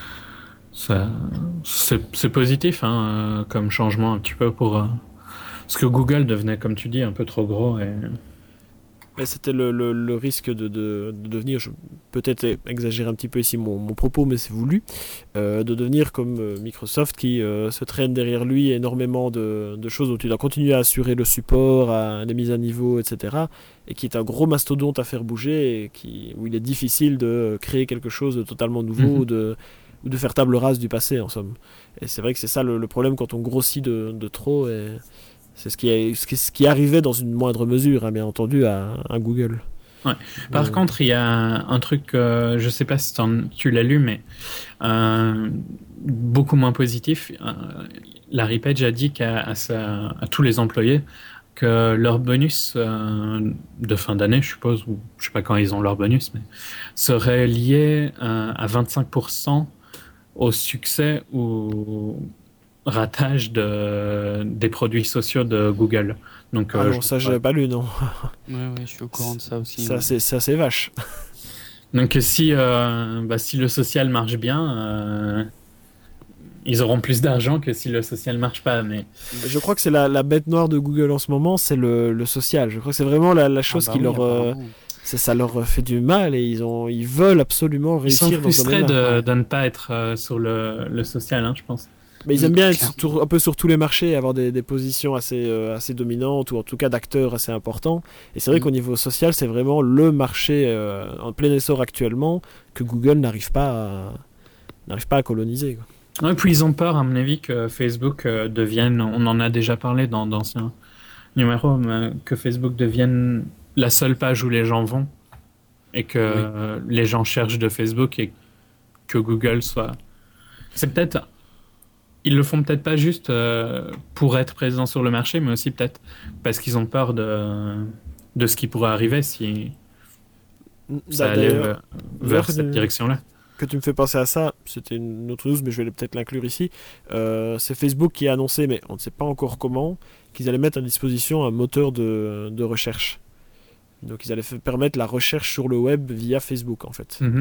Ça, c'est, c'est positif, hein, euh, comme changement un petit peu pour... Euh, parce que Google devenait, comme tu dis, un peu trop gros et... Mais c'était le, le, le risque de, de, de devenir, je, peut-être exagérer un petit peu ici mon, mon propos, mais c'est voulu, euh, de devenir comme euh, Microsoft qui euh, se traîne derrière lui énormément de, de choses où tu dois continuer à assurer le support, à, les mises à niveau, et cetera. Et qui est un gros mastodonte à faire bouger, et qui, où il est difficile de créer quelque chose de totalement nouveau, mm-hmm. ou, de, ou de faire table rase du passé, en somme. Et c'est vrai que c'est ça le, le problème quand on grossit de, de trop. Et... C'est ce qui, est, ce, qui, ce qui arrivait dans une moindre mesure, hein, bien entendu, à, à Google. Ouais. Par euh... contre, il y a un truc, euh, je ne sais pas si tu l'as lu, mais euh, beaucoup moins positif. Euh, Larry Page a dit qu'à, à, sa, à tous les employés que leur bonus euh, de fin d'année, je suppose, ou je ne sais pas quand ils ont leur bonus, mais serait lié euh, à vingt-cinq pour cent au succès ou... ratage de, des produits sociaux de Google. Donc, ah euh, non, ça, je n'avais pas lu, non. Ouais, ouais, je suis au courant de ça aussi. Ça, ouais. c'est, c'est assez vache. Donc, si, euh, bah, si le social marche bien, euh, ils auront plus d'argent que si le social marche pas. Mais... Je crois que c'est la, la bête noire de Google en ce moment, c'est le, le social. Je crois que c'est vraiment la, la chose ah bah qui oui, leur... Euh, c'est, ça leur fait du mal et ils, ont, ils veulent absolument réussir. Ils sont frustrés de, ouais. de ne pas être euh, sur le, le social, hein, je pense. Mais ils aiment bien être sur, un peu sur tous les marchés, avoir des, des positions assez, euh, assez dominantes, ou en tout cas d'acteurs assez importants. Et c'est vrai mmh. qu'au niveau social, c'est vraiment le marché euh, en plein essor actuellement que Google n'arrive pas à, n'arrive pas à coloniser, quoi. Et puis ils ont peur, à mon avis, que Facebook euh, devienne, on en a déjà parlé dans d'anciens numéros, mais que Facebook devienne la seule page où les gens vont, et que oui. euh, les gens cherchent de Facebook, et que Google soit... C'est peut-être... Ils le font peut-être pas juste euh, pour être présents sur le marché, mais aussi peut-être parce qu'ils ont peur de, de ce qui pourrait arriver si ça allait vers, vers cette direction-là. Que tu me fais penser à ça, c'était une autre news, mais je vais peut-être l'inclure ici. Euh, c'est Facebook qui a annoncé, mais on ne sait pas encore comment, qu'ils allaient mettre à disposition un moteur de, de recherche. Donc ils allaient f- permettre la recherche sur le web via Facebook, en fait. Mm-hmm.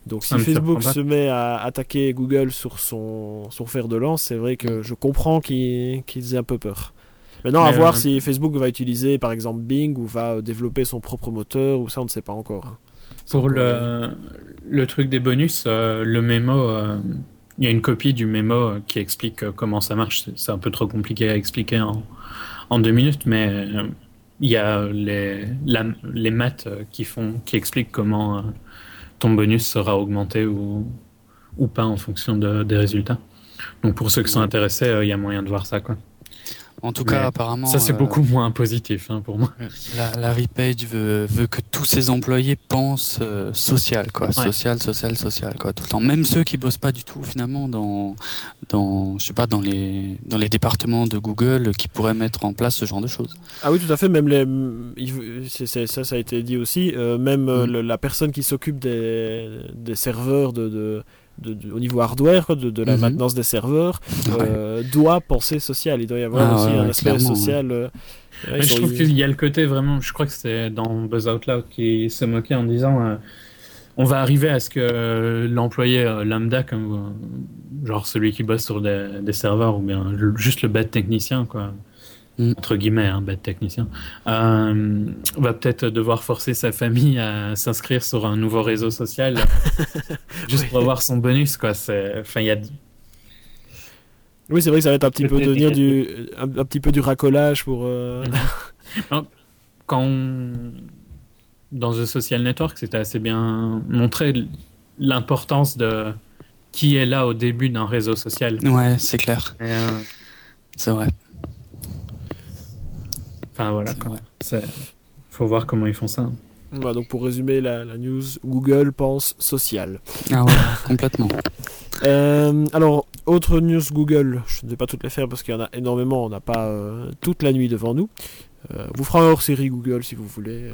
Donc Ça si me Facebook surprend se met à attaquer Google sur son, son fer de lance, c'est vrai que je comprends qu'ils qu'ils aient un peu peur. Maintenant, à Mais, voir euh, si Facebook va utiliser par exemple Bing ou va euh, développer son propre moteur, ou ça on ne sait pas encore, hein. C'est Pour encore le, le truc des bonus, euh, le mémo, euh, il y a une copie du mémo euh, qui explique euh, comment ça marche. C'est c'est un peu trop compliqué à expliquer en, en deux minutes, mais euh, il y a les, la- les maths euh, qui font, qui expliquent comment euh, ton bonus sera augmenté ou, ou pas en fonction de- des résultats. Donc pour ceux qui sont Ouais. intéressés, euh, il y a moyen de voir ça, quoi. En tout Mais cas, ça, apparemment, c'est euh, beaucoup moins positif, hein, pour moi. la, Larry Page veut, veut que tous ses employés pensent euh, social, quoi, Ouais. social, social, social, quoi, tout le temps. Même ceux qui bossent pas du tout finalement dans, dans, je sais pas, dans les, dans les départements de Google qui pourraient mettre en place ce genre de choses. Ah oui, tout à fait. Même les, il- c'est- c'est- ça, ça a été dit aussi. euh, même euh, Mm. le- la personne qui s'occupe des, des serveurs de, de- de- de- au niveau hardware, quoi, de, de la Mhm. maintenance des serveurs, Ouais. euh, doit penser social. Il doit y avoir Ah aussi ouais, un ouais, aspect clairement, social. euh, ouais, Mais ils je sont- trouve ils- qu'il y a le côté vraiment, je crois que c'est dans Buzz Out Loud qui se moquait en disant euh, on va arriver à ce que euh, l'employé euh, lambda, comme euh, genre celui qui bosse sur des, des serveurs ou bien le- juste le bête technicien, quoi, Mm. entre guillemets, un bête technicien, euh, va peut-être devoir forcer sa famille à s'inscrire sur un nouveau réseau social juste Oui. pour avoir son bonus, quoi. C'est, enfin, il y a Oui, c'est vrai que ça va être un petit peu Peut-être devenir négatif. du, un, un petit peu du racolage pour. euh, Non, quand on- dans The Social Network, c'était assez bien montré l- l'importance de qui est là au début d'un réseau social. Ouais, c'est clair, Et, euh, c'est vrai. Enfin voilà, C'est quoi. vrai. C'est- faut voir comment ils font ça. Voilà, donc pour résumer la, la news, Google pense social. Ah ouais, complètement. Euh, alors, autre news Google, je ne vais pas toutes les faire parce qu'il y en a énormément, on n'a pas euh, toute la nuit devant nous. Euh, vous fera un hors-série Google si vous voulez.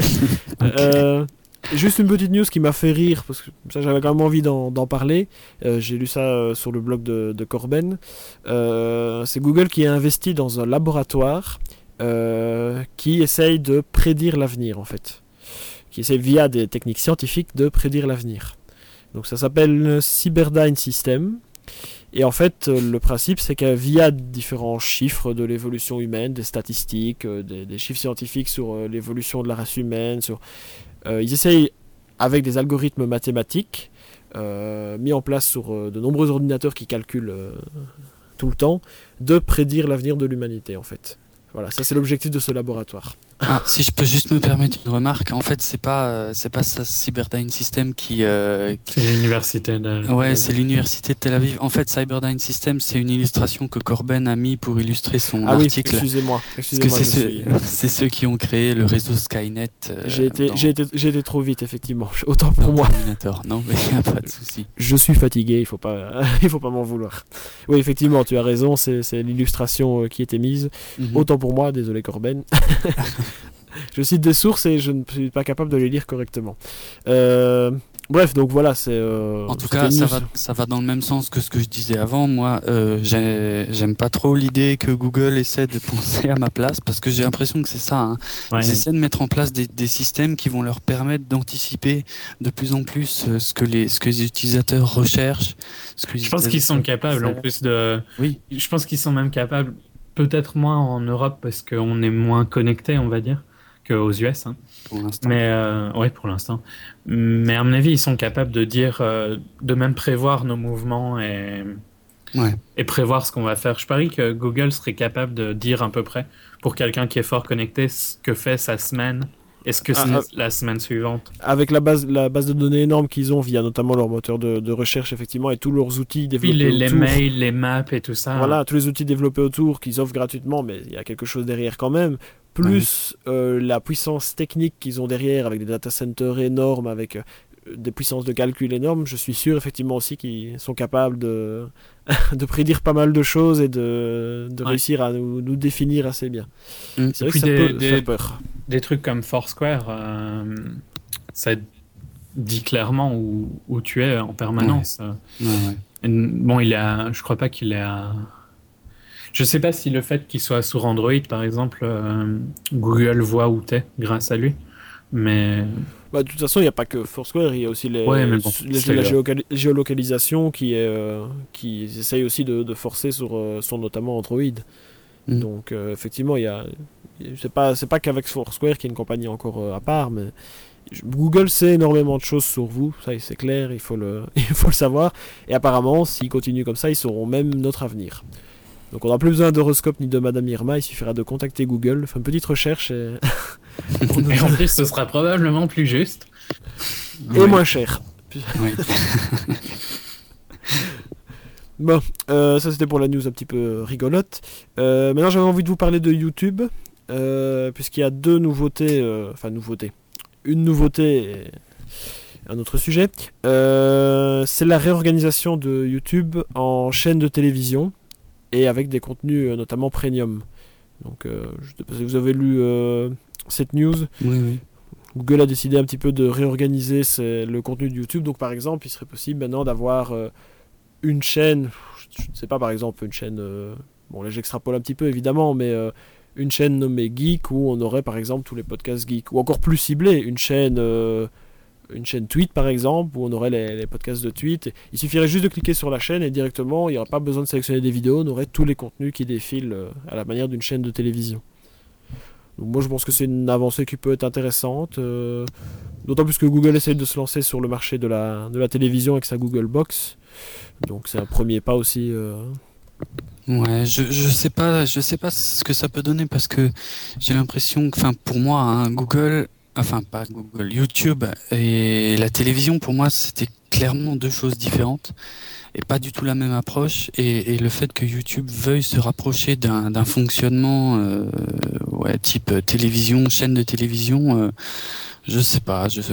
Euh, juste une petite news qui m'a fait rire, parce que ça j'avais quand même envie d'en, d'en parler. Euh, j'ai lu ça euh, sur le blog de, de Corben. Euh, c'est Google qui a investi dans un laboratoire euh, qui essaye de prédire l'avenir en fait. Qui essaie via des techniques scientifiques de prédire l'avenir. Donc ça s'appelle le Cyberdyne System. Et en fait, euh, le principe, c'est que via différents chiffres de l'évolution humaine, des statistiques, euh, des, des chiffres scientifiques sur euh, l'évolution de la race humaine, sur, euh, ils essayent, avec des algorithmes mathématiques, euh, mis en place sur euh, de nombreux ordinateurs qui calculent euh, tout le temps, de prédire l'avenir de l'humanité, en fait. Voilà, ça c'est l'objectif de ce laboratoire. Ah, si je peux juste me permettre une remarque, en fait, c'est pas, euh, c'est pas ça, Cyberdyne System qui, euh, qui- C'est l'université de. ouais, c'est l'université de Tel Aviv. En fait, Cyberdyne System, c'est une illustration que Corben a mis pour illustrer son Ah oui, article. excusez-moi. Parce que excusez-moi c'est je ceux, suis- c'est ceux qui ont créé le réseau Skynet. euh, J'ai été, dans- j'ai été, j'ai été trop vite, effectivement. Autant dans pour moi. Terminator. Non, mais y a pas de souci. Je suis fatigué, il faut pas, il faut pas m'en vouloir. Oui, effectivement, tu as raison, c'est, c'est l'illustration euh, qui était mise. Mhm. Autant pour moi, désolé Corben. Je cite des sources et je ne suis pas capable de les lire correctement. Euh, bref, donc voilà, c'est. euh, En tout c'était cas, une ça news. va, ça va dans le même sens que ce que je disais avant. Moi, euh, j'ai- j'aime pas trop l'idée que Google essaie de penser à ma place parce que j'ai l'impression que c'est ça. Hein. Ouais. Ils essaient de mettre en place des, des systèmes qui vont leur permettre d'anticiper de plus en plus euh, ce que les, ce que les utilisateurs recherchent. Ce que les Je pense qu'ils sont utilisateurs capables en font. plus de. Oui. Je pense qu'ils sont même capables, peut-être moins en Europe parce qu'on est moins connecté, on va dire, qu'aux U S. Hein. Pour l'instant. Mais euh, ouais, pour l'instant. Mais à mon avis, ils sont capables de dire, euh, de même prévoir nos mouvements et, Ouais. et prévoir ce qu'on va faire. Je parie que Google serait capable de dire à peu près, pour quelqu'un qui est fort connecté, ce que fait sa semaine et ce que Ah, c'est ah. la semaine suivante. Avec la base, la base de données énorme qu'ils ont via notamment leur moteur de, de recherche, effectivement, et tous leurs outils Puis développés les, les autour. mails, les maps et tout ça. Voilà, tous les outils développés autour qu'ils offrent gratuitement, mais il y a quelque chose derrière quand même. Plus euh, la puissance technique qu'ils ont derrière avec des data centers énormes, avec euh, des puissances de calcul énormes, je suis sûr effectivement aussi qu'ils sont capables de, de prédire pas mal de choses et de, de Ouais. réussir à nous, nous définir assez bien. Mm. C'est vrai puis que ça des- peut des- faire peur. Des trucs comme Foursquare, euh, ça dit clairement où, où tu es en permanence. Ouais, ouais. Et bon, il est à- je crois pas qu'il est à. Je sais pas si le fait qu'il soit sur Android, par exemple, euh, Google voit où t'es grâce à lui. Mais Bah, de toute façon, il n'y a pas que Foursquare, il y a aussi les, Ouais, mais bon, les- c'est la le- géocal- géolocalisation qui, est, euh, qui essaye aussi de, de forcer sur, euh, sur notamment Android. Mm. Donc, euh, effectivement, il y a, c'est pas, c'est pas qu'avec Foursquare qui est une compagnie encore euh, à part, mais je- Google sait énormément de choses sur vous, ça c'est clair, il faut le, il faut le savoir. Et apparemment, s'ils continuent comme ça, ils sauront même notre avenir. Donc on n'a plus besoin d'horoscope ni de Madame Irma, il suffira de contacter Google, faire une petite recherche et, on nous- et en plus, ce sera probablement plus juste. et Ouais. moins cher. Ouais. Bon, euh, ça c'était pour la news un petit peu rigolote. Euh, maintenant j'avais envie de vous parler de YouTube, euh, puisqu'il y a deux nouveautés, euh, enfin nouveautés, une nouveauté et un autre sujet. Euh, c'est la réorganisation de YouTube en chaîne de télévision et avec des contenus euh, notamment premium. Donc euh, je sais pas si vous avez lu euh, cette news. Oui, oui. Google a décidé un petit peu de réorganiser ses- le contenu de YouTube. Donc par exemple, il serait possible maintenant d'avoir euh, une chaîne, je ne sais pas par exemple une chaîne, euh, bon là j'extrapole un petit peu évidemment, mais euh, une chaîne nommée Geek où on aurait par exemple tous les podcasts Geek. Ou encore plus ciblé, une chaîne, euh, une chaîne Tweet par exemple où on aurait les, les podcasts de Tweet. Il suffirait juste de cliquer sur la chaîne et directement il n'y aurait pas besoin de sélectionner des vidéos, on aurait tous les contenus qui défilent euh, à la manière d'une chaîne de télévision. Donc moi je pense que c'est une avancée qui peut être intéressante, euh, d'autant plus que Google essaye de se lancer sur le marché de la, de la télévision avec sa Google Box. Donc c'est un premier pas aussi. euh. Ouais, je, je sais pas, je sais pas ce que ça peut donner parce que j'ai l'impression que, enfin, pour moi, hein, Google, enfin, pas Google, YouTube et la télévision, pour moi, c'était clairement deux choses différentes et pas du tout la même approche. Et, et le fait que YouTube veuille se rapprocher d'un, d'un fonctionnement, euh, ouais, type télévision, chaîne de télévision, euh, je sais pas, je,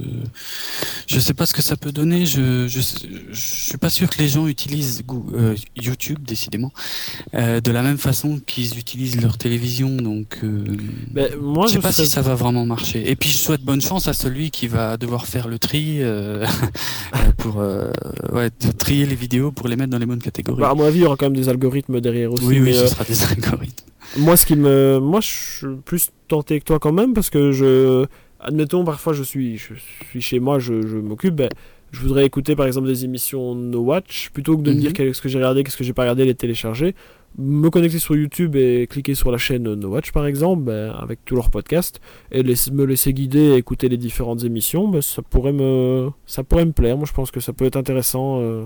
je sais pas ce que ça peut donner. Je, je, je suis pas sûr que les gens utilisent Goo- euh, YouTube, décidément, euh, de la même façon qu'ils utilisent leur télévision. Donc, euh, Ben, moi je sais je pas serais- si ça va vraiment marcher. Et puis, je souhaite bonne chance à celui qui va devoir faire le tri euh, pour euh, ouais, de trier les vidéos pour les mettre dans les bonnes catégories. Bah, à mon avis il y aura quand même des algorithmes derrière aussi. oui, oui, mais, ce euh, sera des algorithmes. moi ce qui me, moi je suis plus tenté que toi quand même parce que je, admettons parfois je suis, je suis chez moi, je, je m'occupe. Ben, je voudrais écouter par exemple des émissions No Watch plutôt que de me Mhm. dire qu'est-ce que j'ai regardé, qu'est-ce que j'ai pas regardé, les télécharger. Me connecter sur YouTube et cliquer sur la chaîne No Watch par exemple, ben, avec tous leurs podcasts, et laisse- me laisser guider et écouter les différentes émissions, ben, ça pourrait me, ça pourrait me plaire. Moi je pense que ça peut être intéressant. euh.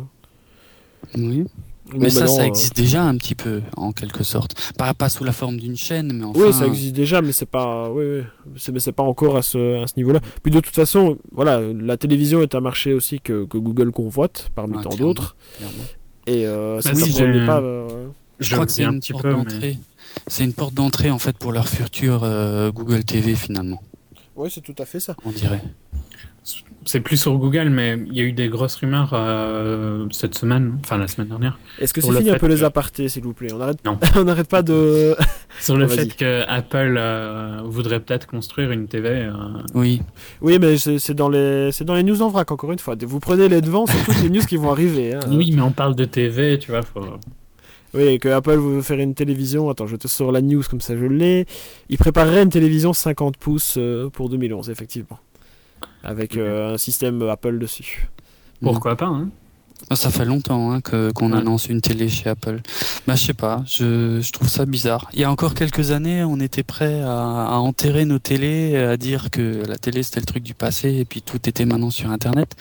Oui. Bon, Mais ça, maintenant, ça euh, existe déjà un petit peu, en quelque sorte. Pas, pas sous la forme d'une chaîne, mais enfin... Oui, ça existe déjà, mais c'est pas, oui, oui. C'est, mais c'est pas encore à ce, à ce niveau-là. Puis de toute façon, voilà, la télévision est un marché aussi que, que Google convoite parmi Ah, tant clairement, d'autres. clairement. Et euh, Bah ça, oui, ça prend j'ai- des pas. euh, Je Je crois que c'est reviens un une petit porte peu, mais- d'entrée. C'est une porte d'entrée en fait pour leur futur euh, Google T V finalement, Oui, c'est tout à fait ça. on dirait. c'est plus sur Google, mais il y a eu des grosses rumeurs euh, cette semaine, enfin la semaine dernière, Est-ce que Pour c'est le fini un fait peu les que- apartés, s'il vous plaît? On arrête, Non. on n'arrête pas de. sur le Oh, vas-y. fait que Apple euh, voudrait peut-être construire une T V. euh, Oui, Oui, mais c'est, c'est dans les, c'est dans les news en vrac encore une fois. Vous prenez les devants sur toutes les news qui vont arriver. Hein. Oui, mais on parle de T V, tu vois. Faut... Oui, et que Apple veut faire une télévision. Attends, je te sors la news comme ça, je l'ai. Il préparerait une télévision cinquante pouces euh, pour deux mille onze, effectivement, avec euh, un système Apple dessus. Pourquoi pas, hein? ça fait longtemps hein, que, qu'on Ouais. annonce une télé chez Apple. Bah je sais pas, je, je trouve ça bizarre. Il y a encore quelques années, on était prêt à, à enterrer nos télés, à dire que la télé c'était le truc du passé et puis tout était maintenant sur Internet.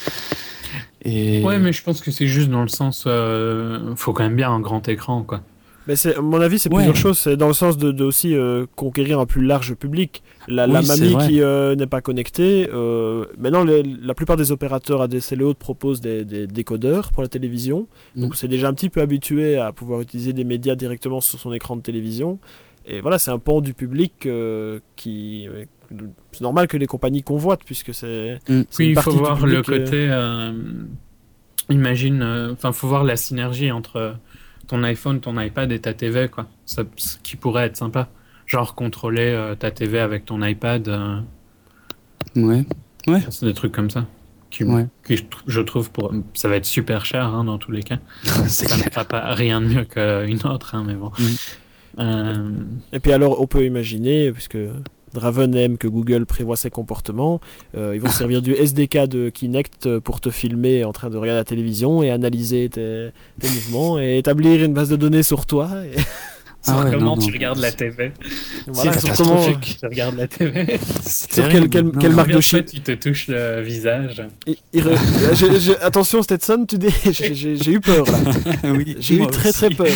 Et Ouais, mais je pense que c'est juste dans le sens, euh, faut quand même bien un grand écran, quoi. Mais c'est, à mon avis, c'est Ouais. plusieurs choses. C'est dans le sens de, de aussi euh, conquérir un plus large public. La, la Oui, c'est mamie vrai. qui euh, n'est pas connectée. euh, maintenant, les- la plupart des opérateurs A D S L et autres proposent des, des décodeurs pour la télévision. Mm. Donc, c'est déjà un petit peu habitué à pouvoir utiliser des médias directement sur son écran de télévision. Et voilà, c'est un pan du public euh, qui. euh, c'est normal que les compagnies convoitent, puisque c'est. Mm. c'est Oui, une il faut partie du voir public, le euh, côté. euh, imagine, enfin, faut voir la synergie entre ton iPhone, ton iPad et ta T V, quoi. Ça, ce qui pourrait être sympa. Genre contrôler euh, ta T V avec ton iPad, euh, ouais, c'est des trucs comme ça. Qui, ouais, qui je, tr- je trouve pour ça va être super cher hein, dans tous les cas. c'est Ça ne clair. fera pas rien de mieux qu'une autre, hein, mais bon. Mm. Euh, Et puis alors, on peut imaginer, puisque Draven aime que Google prévoit ses comportements. Euh, ils vont servir du S D K de Kinect pour te filmer en train de regarder la télévision et analyser tes, tes mouvements et établir une base de données sur toi. Et... Sur Ah ouais, comment non, tu non. regardes la T V. voilà, C'est sur comment, catastrophique. Tu regardes la T V. C'est sur quel, terrible. quel, Non, quelle non. marque de Combien fois chip. tu te touches le visage. il- il re- j'ai- j'ai- Attention Stetson, tu dis... j'ai, j'ai- j'ai eu peur là. Oui, J'ai eu moi très très aussi. peur.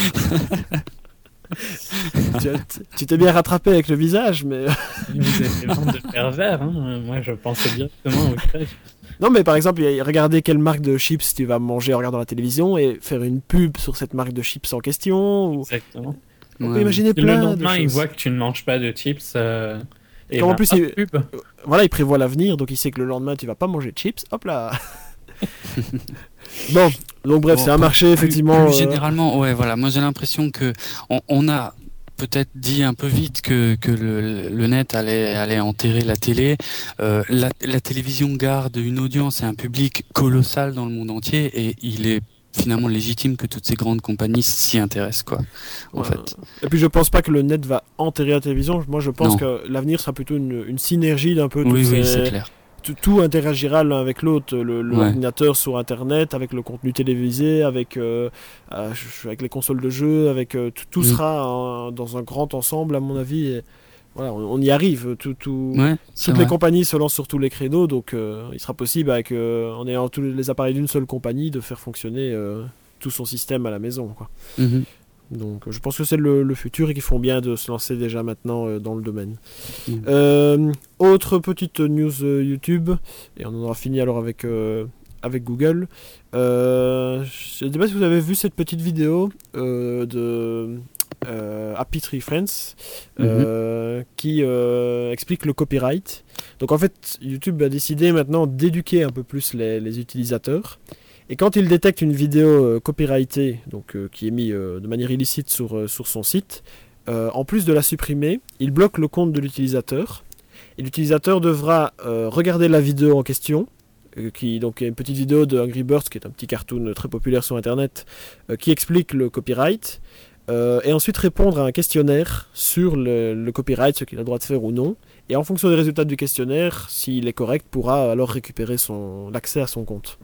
tu, tu t'es bien rattrapé avec le visage, mais... Vous êtes des bandes de pervers. Hein. Moi, je pensais directement au crèche. Non, mais par exemple, y a- regarder quelle marque de chips tu vas manger en regardant la télévision et faire une pub sur cette marque de chips en question. Ou... Exactement. On Ouais. peut imaginer Et le plein de lendemain, il choses. voit que tu ne manges pas de chips. Euh... Et Comme en ben, plus, hop, il- pub. Voilà, il prévoit l'avenir, donc il sait que le lendemain, tu vas pas manger de chips. Hop là. Bon, donc bref, Bon, c'est un marché, Plus- effectivement... plus euh, généralement, ouais, voilà. Moi, j'ai l'impression que on, on a peut-être dit un peu vite que, que le, le net allait, allait enterrer la télé. Euh, la, la télévision garde une audience et un public colossal dans le monde entier, et il est finalement légitime que toutes ces grandes compagnies s'y intéressent, quoi. En ouais. fait. Et puis je pense pas que le net va enterrer la télévision. Moi, je pense Non. que l'avenir sera plutôt une, une synergie d'un peu toutes Oui, ces... oui, c'est clair. tout, tout interagira l'un avec l'autre, le- le- Ouais. l'ordinateur sur internet, avec le contenu télévisé, avec, euh, euh, avec les consoles de jeux, avec euh, tout, tout Mm. sera un- dans un grand ensemble à mon avis. Et voilà, on, on y arrive. Tout, tout, Ouais, c'est toutes les vrai. compagnies se lancent sur tous les créneaux, donc euh, il sera possible avec, euh, en ayant tous les appareils d'une seule compagnie de faire fonctionner euh, tout son système à la maison, quoi. Mhm. Donc euh, je pense que c'est le, le futur et qu'ils font bien de se lancer déjà maintenant euh, dans le domaine. Mm. Euh, autre petite news euh, YouTube, et on en aura fini alors avec, euh, avec Google. Euh, je ne sais pas si vous avez vu cette petite vidéo euh, de euh, Happy Tree Friends euh, qui euh, explique le copyright. Donc en fait, YouTube a décidé maintenant d'éduquer un peu plus les, les utilisateurs. Et quand il détecte une vidéo euh, copyrightée, donc euh, qui est mise euh, de manière illicite sur, euh, sur son site, euh, en plus de la supprimer, il bloque le compte de l'utilisateur. Et l'utilisateur devra euh, regarder la vidéo en question, euh, qui donc est une petite vidéo de Angry Birds, qui est un petit cartoon très populaire sur Internet, euh, qui explique le copyright, euh, et ensuite répondre à un questionnaire sur le, le copyright, ce qu'il a le droit de faire ou non. Et en fonction des résultats du questionnaire, s'il est correct, pourra alors récupérer son, l'accès à son compte.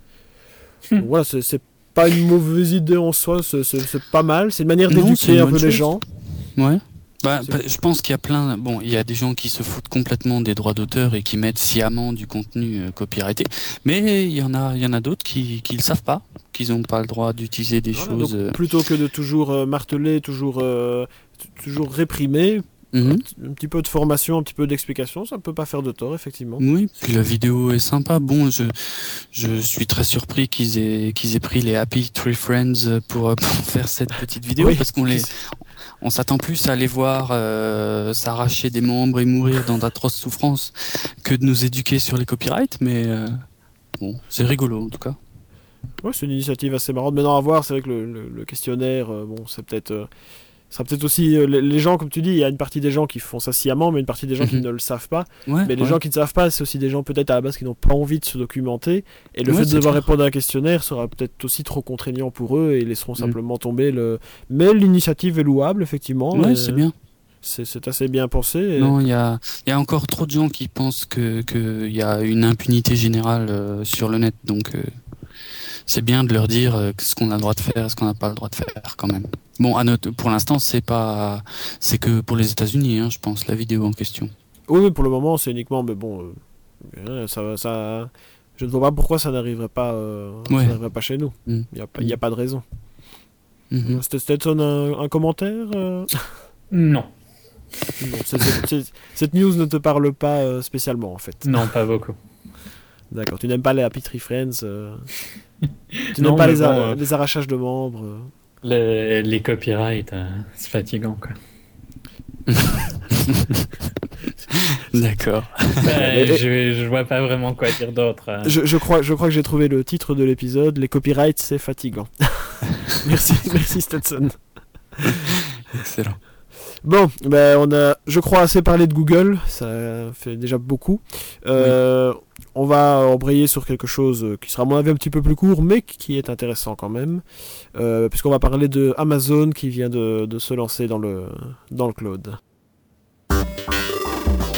Hmm. Donc voilà, c'est, c'est pas une mauvaise idée en soi, c'est, c'est, c'est pas mal. C'est une manière Non, c'est d'éduquer une un bonne peu les chose. gens. Ouais. Bah, C'est- bah, je pense qu'il y a plein. Bon, il y a des gens qui se foutent complètement des droits d'auteur et qui mettent sciemment du contenu euh, copyrighté, mais il y en a, il y en a d'autres qui, qui le savent pas, qu'ils n'ont pas le droit d'utiliser des Voilà, choses. donc, euh, plutôt que de toujours euh, marteler, toujours, euh, t- toujours réprimer, mhm. un petit peu de formation, un petit peu d'explication, ça ne peut pas faire de tort, effectivement. Oui, puis la vidéo est sympa. Bon, je, je suis très surpris qu'ils aient, qu'ils aient pris les Happy Tree Friends pour, euh, pour faire cette petite vidéo, Oui. parce qu'on les, on s'attend plus à les voir euh, s'arracher des membres et mourir dans d'atroces souffrances que de nous éduquer sur les copyrights, mais euh, bon, c'est rigolo en tout cas. Ouais, c'est une initiative assez marrante. Maintenant, à voir, c'est vrai que le, le- le questionnaire, euh, bon, c'est peut-être... euh, ça sera peut-être aussi... euh, les, les gens, comme tu dis, il y a une partie des gens qui font ça sciemment, mais une partie des gens qui Mhm. ne le savent pas. Ouais, Mais les ouais. gens qui ne savent pas, c'est aussi des gens peut-être à la base qui n'ont pas envie de se documenter. Et le Ouais, fait de c'est devoir clair. répondre à un questionnaire sera peut-être aussi trop contraignant pour eux et ils laisseront Mm. simplement tomber le... Mais l'initiative est louable, effectivement. Ouais, et c'est bien. C'est, c'est assez bien pensé. et- Non, il y a, il y a encore trop de gens qui pensent que qu'il y a une impunité générale euh, sur le net, donc euh, c'est bien de leur dire euh, ce qu'on a le droit de faire et ce qu'on n'a pas le droit de faire quand même. Bon, à note, pour l'instant, c'est pas, c'est que pour les États-Unis, hein, je pense, la vidéo en question. Oui, mais pour le moment, c'est uniquement... Mais bon, euh, ça, ça... je ne vois pas pourquoi ça n'arriverait pas, euh, ça Ouais. n'arriverait pas chez nous. Mm. Il n'y a, pas- il y a pas de raison. Mhm. C'était Stetson, un, un commentaire euh Non, Non, c'est- c'est- c'est- cette news ne te parle pas euh, spécialement, en fait. non, pas beaucoup. D'accord, tu n'aimes pas les Happy Tree Friends. euh, Tu Non, n'aimes pas mais les, bon, a- euh, les arrachages de membres. euh. Les, les copyrights, euh, c'est fatigant, quoi. D'accord. Euh, je, je vois pas vraiment quoi dire d'autre. euh. Je, je crois, je crois que j'ai trouvé le titre de l'épisode. Les copyrights, c'est fatigant. merci, merci Stetson. Excellent. Bon, ben on a, je crois, assez parlé de Google. Ça fait déjà beaucoup. Euh, On va embrayer sur quelque chose qui sera à mon avis un petit peu plus court, mais qui est intéressant quand même. Euh, puisqu'on va parler de Amazon qui vient de, de se lancer dans le, dans le cloud.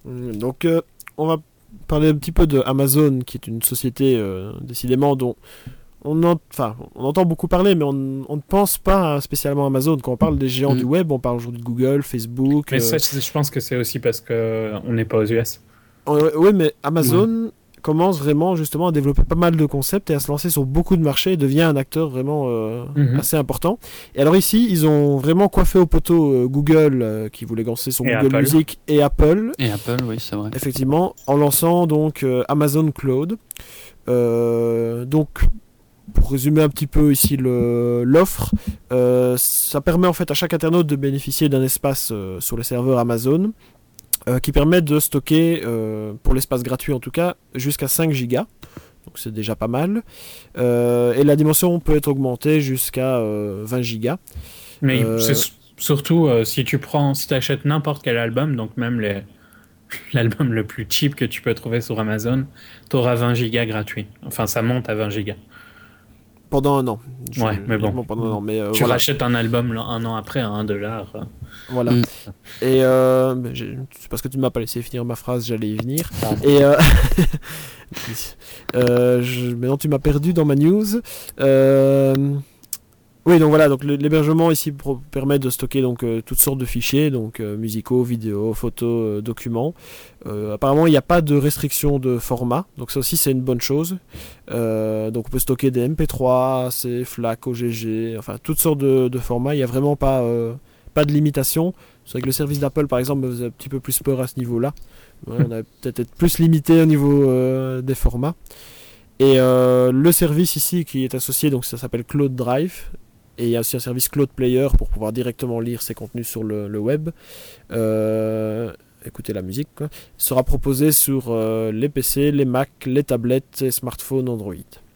Donc, euh, on va parler un petit peu de Amazon, qui est une société, euh, décidément, dont on, en... enfin, on entend beaucoup parler, mais on, on ne pense pas spécialement à Amazon. Quand on parle des géants Mm. du web, on parle aujourd'hui de Google, Facebook. Mais euh, ça, je je pense que c'est aussi parce qu'on n'est pas aux U S. Oui, mais Amazon commence vraiment justement à développer pas mal de concepts et à se lancer sur beaucoup de marchés et devient un acteur vraiment euh, Mhm. assez important. Et alors ici, ils ont vraiment coiffé au poteau euh, Google, euh, qui voulait lancer son Et Google Apple. Music, et Apple, Et Apple, oui, c'est vrai. effectivement, en lançant donc euh, Amazon Cloud. Euh, donc, pour résumer un petit peu ici le- l'offre, euh, ça permet en fait à chaque internaute de bénéficier d'un espace euh, sur les serveurs Amazon, euh, qui permet de stocker, euh, pour l'espace gratuit en tout cas, jusqu'à cinq gigas. Donc c'est déjà pas mal. Euh, et la dimension peut être augmentée jusqu'à euh, vingt gigas. Mais Euh, c'est s- surtout euh, si tu prends, si tu achètes n'importe quel album, donc même les, l'album le plus cheap que tu peux trouver sur Amazon, tu auras vingt gigas gratuits. Enfin, ça monte à vingt gigas. Pendant un an. Je- Ouais, mais bon. uniquement pendant un an. Mais, euh, Tu voilà. rachètes un album là, un an après à un dollar. euh. Voilà. Mm. Et euh, mais j'ai- c'est parce que tu ne m'as pas laissé finir ma phrase, j'allais y venir. Et euh, euh, je- maintenant tu m'as perdu dans ma news. Euh, Oui, donc voilà, donc le- l'hébergement ici pro- permet de stocker donc euh, toutes sortes de fichiers, donc euh, musicaux, vidéos, photos, euh, documents. Euh, apparemment, il n'y a pas de restriction de format, donc ça aussi c'est une bonne chose. Euh, donc on peut stocker des M P trois, A C, FLAC, O G G, enfin toutes sortes de, de formats. Il n'y a vraiment pas euh, pas de limitation. C'est vrai que le service d'Apple, par exemple, me faisait un petit peu plus peur à ce niveau-là. Ouais, on a peut-être être plus limité au niveau euh, des formats. Et euh, le service ici qui est associé, donc ça s'appelle Cloud Drive. Et il y a aussi un service Cloud Player pour pouvoir directement lire ses contenus sur le, le web. Euh, écouter la musique, quoi. Sera proposé sur euh, les P C, les Mac, les tablettes et smartphones Android.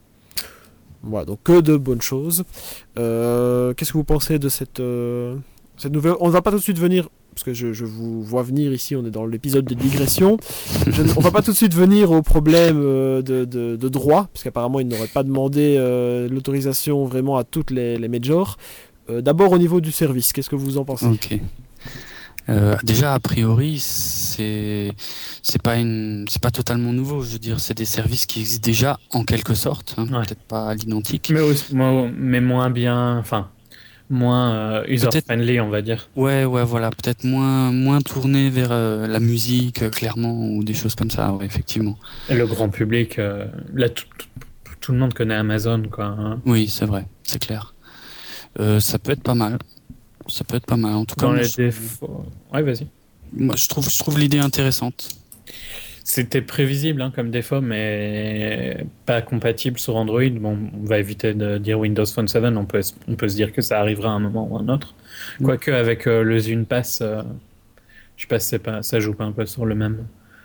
Voilà, donc que de bonnes choses. Euh, Qu'est-ce que vous pensez de cette, euh, cette nouvelle? On ne va pas tout de suite venir, parce que je, je vous vois venir ici, on est dans l'épisode des digressions. Je ne- on va pas tout de suite venir au problème euh, de, de, de droit, parce qu'apparemment ils n'auraient pas demandé euh, l'autorisation vraiment à toutes les, les majors. Euh, D'abord au niveau du service, qu'est-ce que vous en pensez? Ok. Euh, déjà, a priori, c'est c'est pas une c'est pas totalement nouveau. Je veux dire, c'est des services qui existent déjà en quelque sorte, hein, Ouais. peut-être pas à l'identique. Mais, aussi- moi- mais moins bien, enfin, moins euh, user-friendly, on va dire. Ouais, ouais, voilà, peut-être moins moins tourné vers euh, la musique, euh, clairement, ou des choses comme ça. Ouais, effectivement. Et le grand public, euh, là, tout, tout- tout le monde connaît Amazon, quoi. hein. Oui, c'est vrai, c'est clair. Euh, ça peut être pas mal. Ça peut être pas mal. En tout cas, Dans moi, les je, défauts. Ouais, vas-y. moi, je trouve je trouve l'idée intéressante. C'était prévisible hein, comme défaut, mais pas compatible sur Android. Bon, on va éviter de dire Windows Phone sept, on peut, on peut se dire que ça arrivera à un moment ou à un autre. Mm. Quoique avec euh, le Zune Pass, euh, je sais pas si c'est pas, ça joue pas un peu sur le même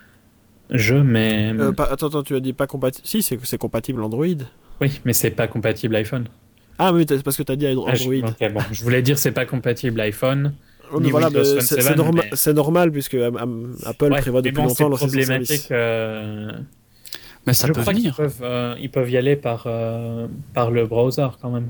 jeu, mais Euh, pas- attends, attends, tu as dit pas compatible. Si, c'est c'est compatible Android. oui, mais c'est pas compatible iPhone. Ah oui, t'as- c'est parce que tu as dit Android. Ah, je, ok, bon, je voulais dire c'est pas compatible iPhone. Ouais, mais ni voilà, Windows mais Phone c'est sept, c'est norma- mais- c'est normal puisque euh, am- Apple Ouais, prévoit mais depuis bon, longtemps c'est lancer son problématique. service. euh, Mais ça je peut crois qu'ils venir. peuvent, euh, ils peuvent y aller par, euh, par le browser quand même.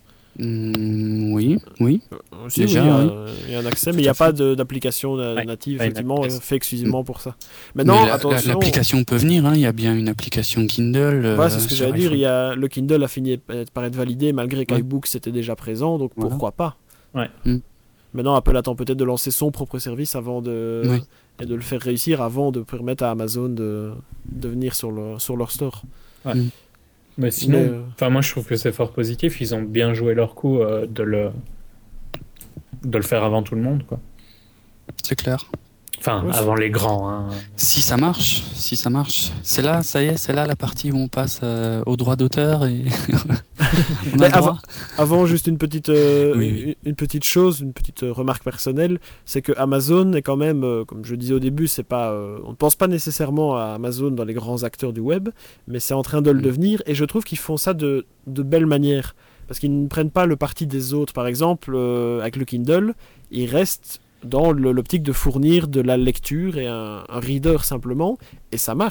Hmm, oui, oui. Euh, si, Déjà, oui, il y a- oui. il y, a un accès, Tout mais il n'y a à pas fait. de- d'application euh, Ouais, native, pas une effectivement, euh, application. fait exclusivement pour ça. Maintenant, Mais la- la- attention. l'application peut venir, hein. Il y a bien une application Kindle. euh, Voilà, c'est ce que sur j'allais dire. iPhone. Il y a, le Kindle a fini par par être validé malgré Ouais. qu'iBooks était déjà présent, donc Voilà. pourquoi pas. Ouais. Mm. Maintenant, Apple attend peut-être de lancer son propre service avant de, Oui. et de le faire réussir avant de permettre à Amazon de, de venir sur, le, sur leur store. Mais sinon, Mais, euh, enfin moi je trouve que c'est fort positif. Ils ont bien joué leur coup euh, de le de le faire avant tout le monde, quoi. C'est clair. Enfin, Ouais, c'est- avant les grands. Hein. Si ça marche, si ça marche, c'est là, ça y est, c'est là la partie où on passe euh, au droit d'auteur et on a Mais le droit. Avant, juste une petite, euh, Oui, oui. Une, une petite chose, une petite euh, remarque personnelle, c'est que Amazon est quand même, euh, comme je disais au début, c'est pas, euh, on ne pense pas nécessairement à Amazon dans les grands acteurs du web, mais c'est en train de le Mm. devenir, et je trouve qu'ils font ça de, de belle manière, parce qu'ils ne prennent pas le parti des autres. Par exemple, euh, avec le Kindle, ils restent dans le- l'optique de fournir de la lecture et un, un reader simplement, et ça marche.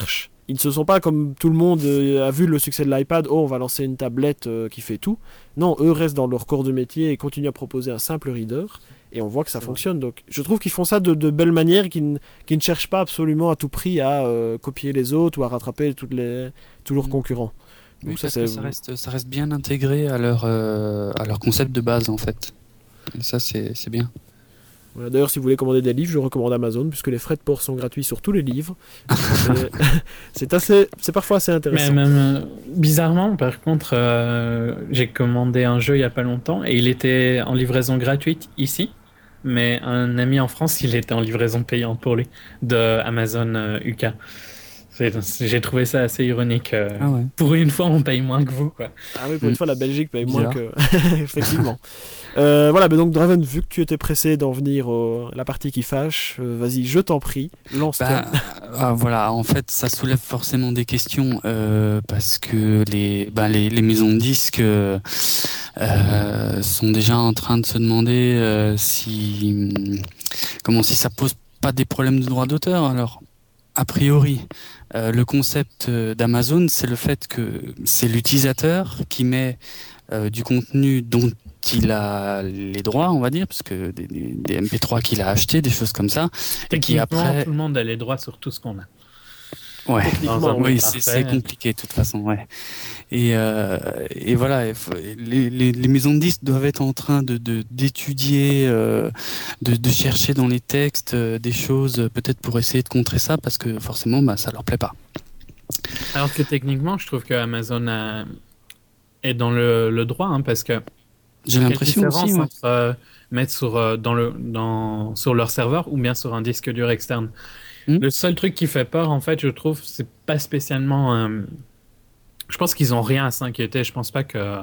ils ne se sont pas comme tout le monde euh, a vu le succès de l'iPad, oh on va lancer une tablette euh, qui fait tout. Non, eux restent dans leur corps de métier et continuent à proposer un simple reader. Et on voit que ça fonctionne. Donc, je trouve qu'ils font ça de, de belle manière, qu'ils ne, qu'ils ne cherchent pas absolument à tout prix à euh, copier les autres ou à rattraper toutes les, tous leurs concurrents. Oui, Donc ça, parce c'est... que ça reste, ça reste bien intégré à leur, euh, à leur concept de base, en fait. Et ça, c'est, c'est bien. Voilà, d'ailleurs, si vous voulez commander des livres, je recommande Amazon, puisque les frais de port sont gratuits sur tous les livres. c'est, c'est, assez, c'est parfois assez intéressant. Mais même, euh, bizarrement, par contre, euh, j'ai commandé un jeu il n'y a pas longtemps et il était en livraison gratuite ici. Mais un ami en France, il était en livraison payante pour lui, de Amazon euh, U K. C'est- J'ai trouvé ça assez ironique. euh, Ah ouais. Pour une fois, on paye moins que vous, quoi. Ah oui, pour une Mm. fois, la Belgique paye moins Bizarre. que... Effectivement. Euh, voilà, mais donc Draven, vu que tu étais pressé d'en venir au- à la partie qui fâche, euh, vas-y, je t'en prie, lance-toi. Bah, ah, voilà, en fait, ça soulève forcément des questions euh, parce que les, bah, les, les maisons de disques euh, euh, sont déjà en train de se demander euh, si, hum, comment, si ça pose pas des problèmes de droit d'auteur. Alors, a priori, euh, le concept euh, d'Amazon, c'est le fait que c'est l'utilisateur qui met euh, du contenu dont il a les droits, on va dire, parce que des, des, des M P trois qu'il a achetés, des choses comme ça, et qui Techniquement, après, tout le monde a les droits sur tout ce qu'on a. ouais, Techniquement, Dans un oui. monde oui, c'est, c'est parfait. compliqué de toute façon, ouais. Et, euh, et voilà, il faut- les, les, les maisons de disques doivent être en train de, de d'étudier, euh, de, de chercher dans les textes euh, des choses, euh, peut-être pour essayer de contrer ça, parce que forcément, bah, ça leur plaît pas. Alors que techniquement, je trouve que Amazon a- est dans le, le droit, hein, parce que J'ai quelle l'impression différence aussi, ouais. entre euh, mettre sur, euh, dans le, dans, sur leur serveur ou bien sur un disque dur externe. Hmm. Le seul truc qui fait peur, en fait, je trouve, c'est pas spécialement. euh, je pense qu'ils ont rien à s'inquiéter. Je pense pas que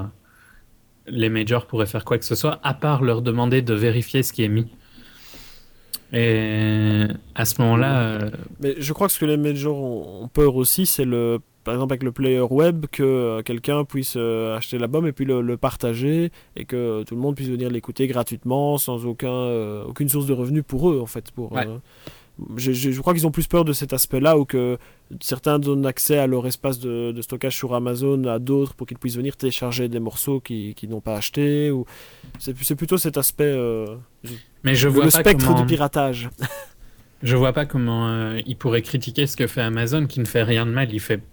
les majors pourraient faire quoi que ce soit, à part leur demander de vérifier ce qui est mis. Et à ce moment-là, euh, Mais je crois que ce que les majors ont, ont peur aussi, c'est le, par exemple avec le player web, que euh, quelqu'un puisse euh, acheter l'album et puis le, le partager et que tout le monde puisse venir l'écouter gratuitement, sans aucun, euh, aucune source de revenus pour eux en fait. Pour, Ouais. euh, je, je- je crois qu'ils ont plus peur de cet aspect-là, ou que certains donnent accès à leur espace de, de stockage sur Amazon à d'autres pour qu'ils puissent venir télécharger des morceaux qu'ils qu'ils n'ont pas achetés. Ou... C'est, c'est plutôt cet aspect, euh, mais je le, vois le pas spectre comment. du piratage. Je vois pas comment euh, ils pourraient critiquer ce que fait Amazon, qui ne fait rien de mal. Il fait,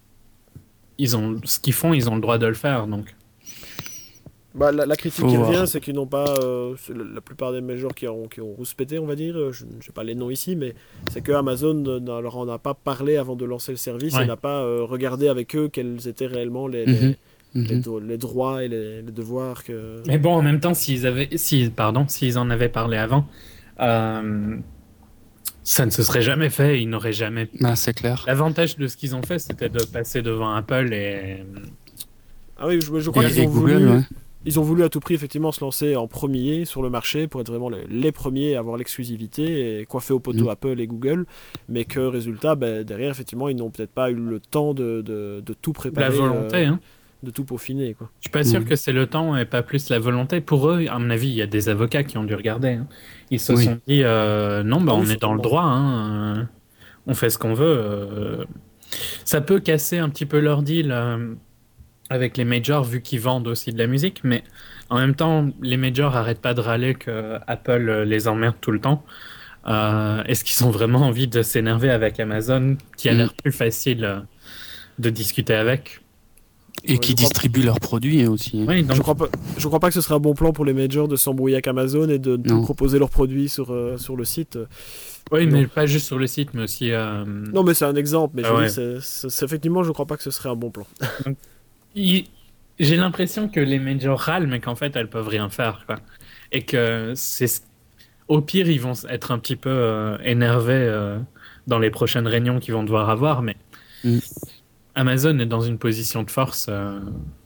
ils ont ce qu'ils font, ils ont le droit de le faire. Donc, Bah, la, la critique Faut qui voir. revient, c'est qu'ils n'ont pas. Euh, c'est la, la plupart des majors qui ont, qui ont rouspété, on va dire. euh, Je ne sais pas les noms ici, mais c'est que Amazon ne ne leur en a pas parlé avant de lancer le service, Ouais. et n'a pas euh, regardé avec eux quels étaient réellement les, les, Mhm. les Mhm. do- les droits et les, les devoirs que. mais bon, en même temps, s'ils avaient, si, pardon, s'ils en avaient parlé avant, euh, ça ne se serait jamais fait. Ils n'auraient jamais. Bah, c'est clair. L'avantage de ce qu'ils ont fait, c'était de passer devant Apple et Ah oui, je, je crois Et, qu'ils et ont Google, voulu. ouais. Ils ont voulu à tout prix effectivement se lancer en premier sur le marché pour être vraiment les, les premiers à avoir l'exclusivité et coiffer au poteau Mm. Apple et Google, mais que résultat, ben, derrière effectivement ils n'ont peut-être pas eu le temps de, de, de tout préparer, la volonté. euh, Hein. de tout peaufiner quoi. Je suis pas sûr Mhm. que c'est le temps et pas plus la volonté. Pour eux, à mon avis, il y a des avocats qui ont dû regarder. Hein. Ils se Oui. sont dit euh, non, bah, Ah oui, on est dans le certainement. droit. Hein, euh, on fait ce qu'on veut. euh. Ça peut casser un petit peu leur deal euh, avec les majors vu qu'ils vendent aussi de la musique, mais en même temps, les majors arrêtent pas de râler que Apple euh, les emmerde tout le temps. Euh, est-ce qu'ils ont vraiment envie de s'énerver avec Amazon, qui a Mm. l'air plus facile euh, de discuter avec? Et Ouais, qui je crois- distribuent leurs produits aussi. hein. Oui, donc Je crois pas, je crois pas que ce serait un bon plan pour les majors de s'embrouiller avec Amazon et de, de Non. proposer leurs produits sur, euh, sur le site. oui, Non. mais pas juste sur le site, mais aussi. euh, Non, mais c'est un exemple, mais je Ah veux ouais. dire, c'est- c'est- c'est- effectivement, je crois pas que ce serait un bon plan. il- J'ai l'impression que les majors râlent, mais qu'en fait, elles peuvent rien faire, quoi. Et que c'est. Au pire, ils vont être un petit peu euh, énervés euh, dans les prochaines réunions qu'ils vont devoir avoir, mais Mm. Amazon est dans une position de force euh,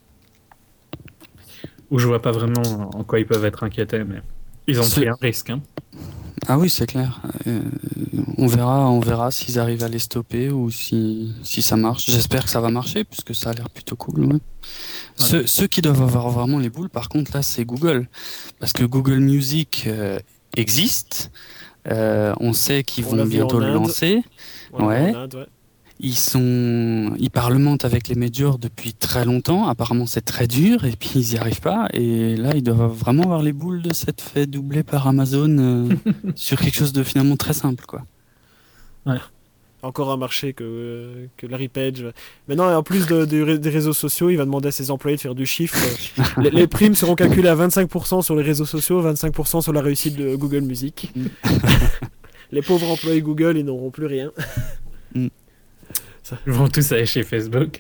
où je vois pas vraiment en quoi ils peuvent être inquiétés, mais ils ont C'est- pris un risque. Hein. Ah oui, c'est clair. Euh, on verra, on verra s'ils arrivent à les stopper ou si, si ça marche. J'espère que ça va marcher puisque ça a l'air plutôt cool. Ouais. Ceux, ceux qui doivent avoir vraiment les boules, par contre, là, c'est Google. Parce que Google Music euh, existe. Euh, on sait qu'ils On l'a vont vu bientôt en le Inde. lancer. Voilà, Ouais. en Inde, ouais. ils sont, ils parlementent avec les majors depuis très longtemps. Apparemment, c'est très dur et puis ils n'y arrivent pas. Et là, ils doivent vraiment avoir les boules de s'être fait doubler par Amazon euh, sur quelque chose de finalement très simple, quoi. Ouais. Encore un marché que, que Larry Page. Maintenant, en plus de, de- des réseaux sociaux, il va demander à ses employés de faire du chiffre. les, les primes seront calculées à vingt-cinq pour cent sur les réseaux sociaux, vingt-cinq pour cent sur la réussite de Google Music. Les pauvres employés Google, ils n'auront plus rien. Mm. Ça... Ils vont tous aller chez Facebook.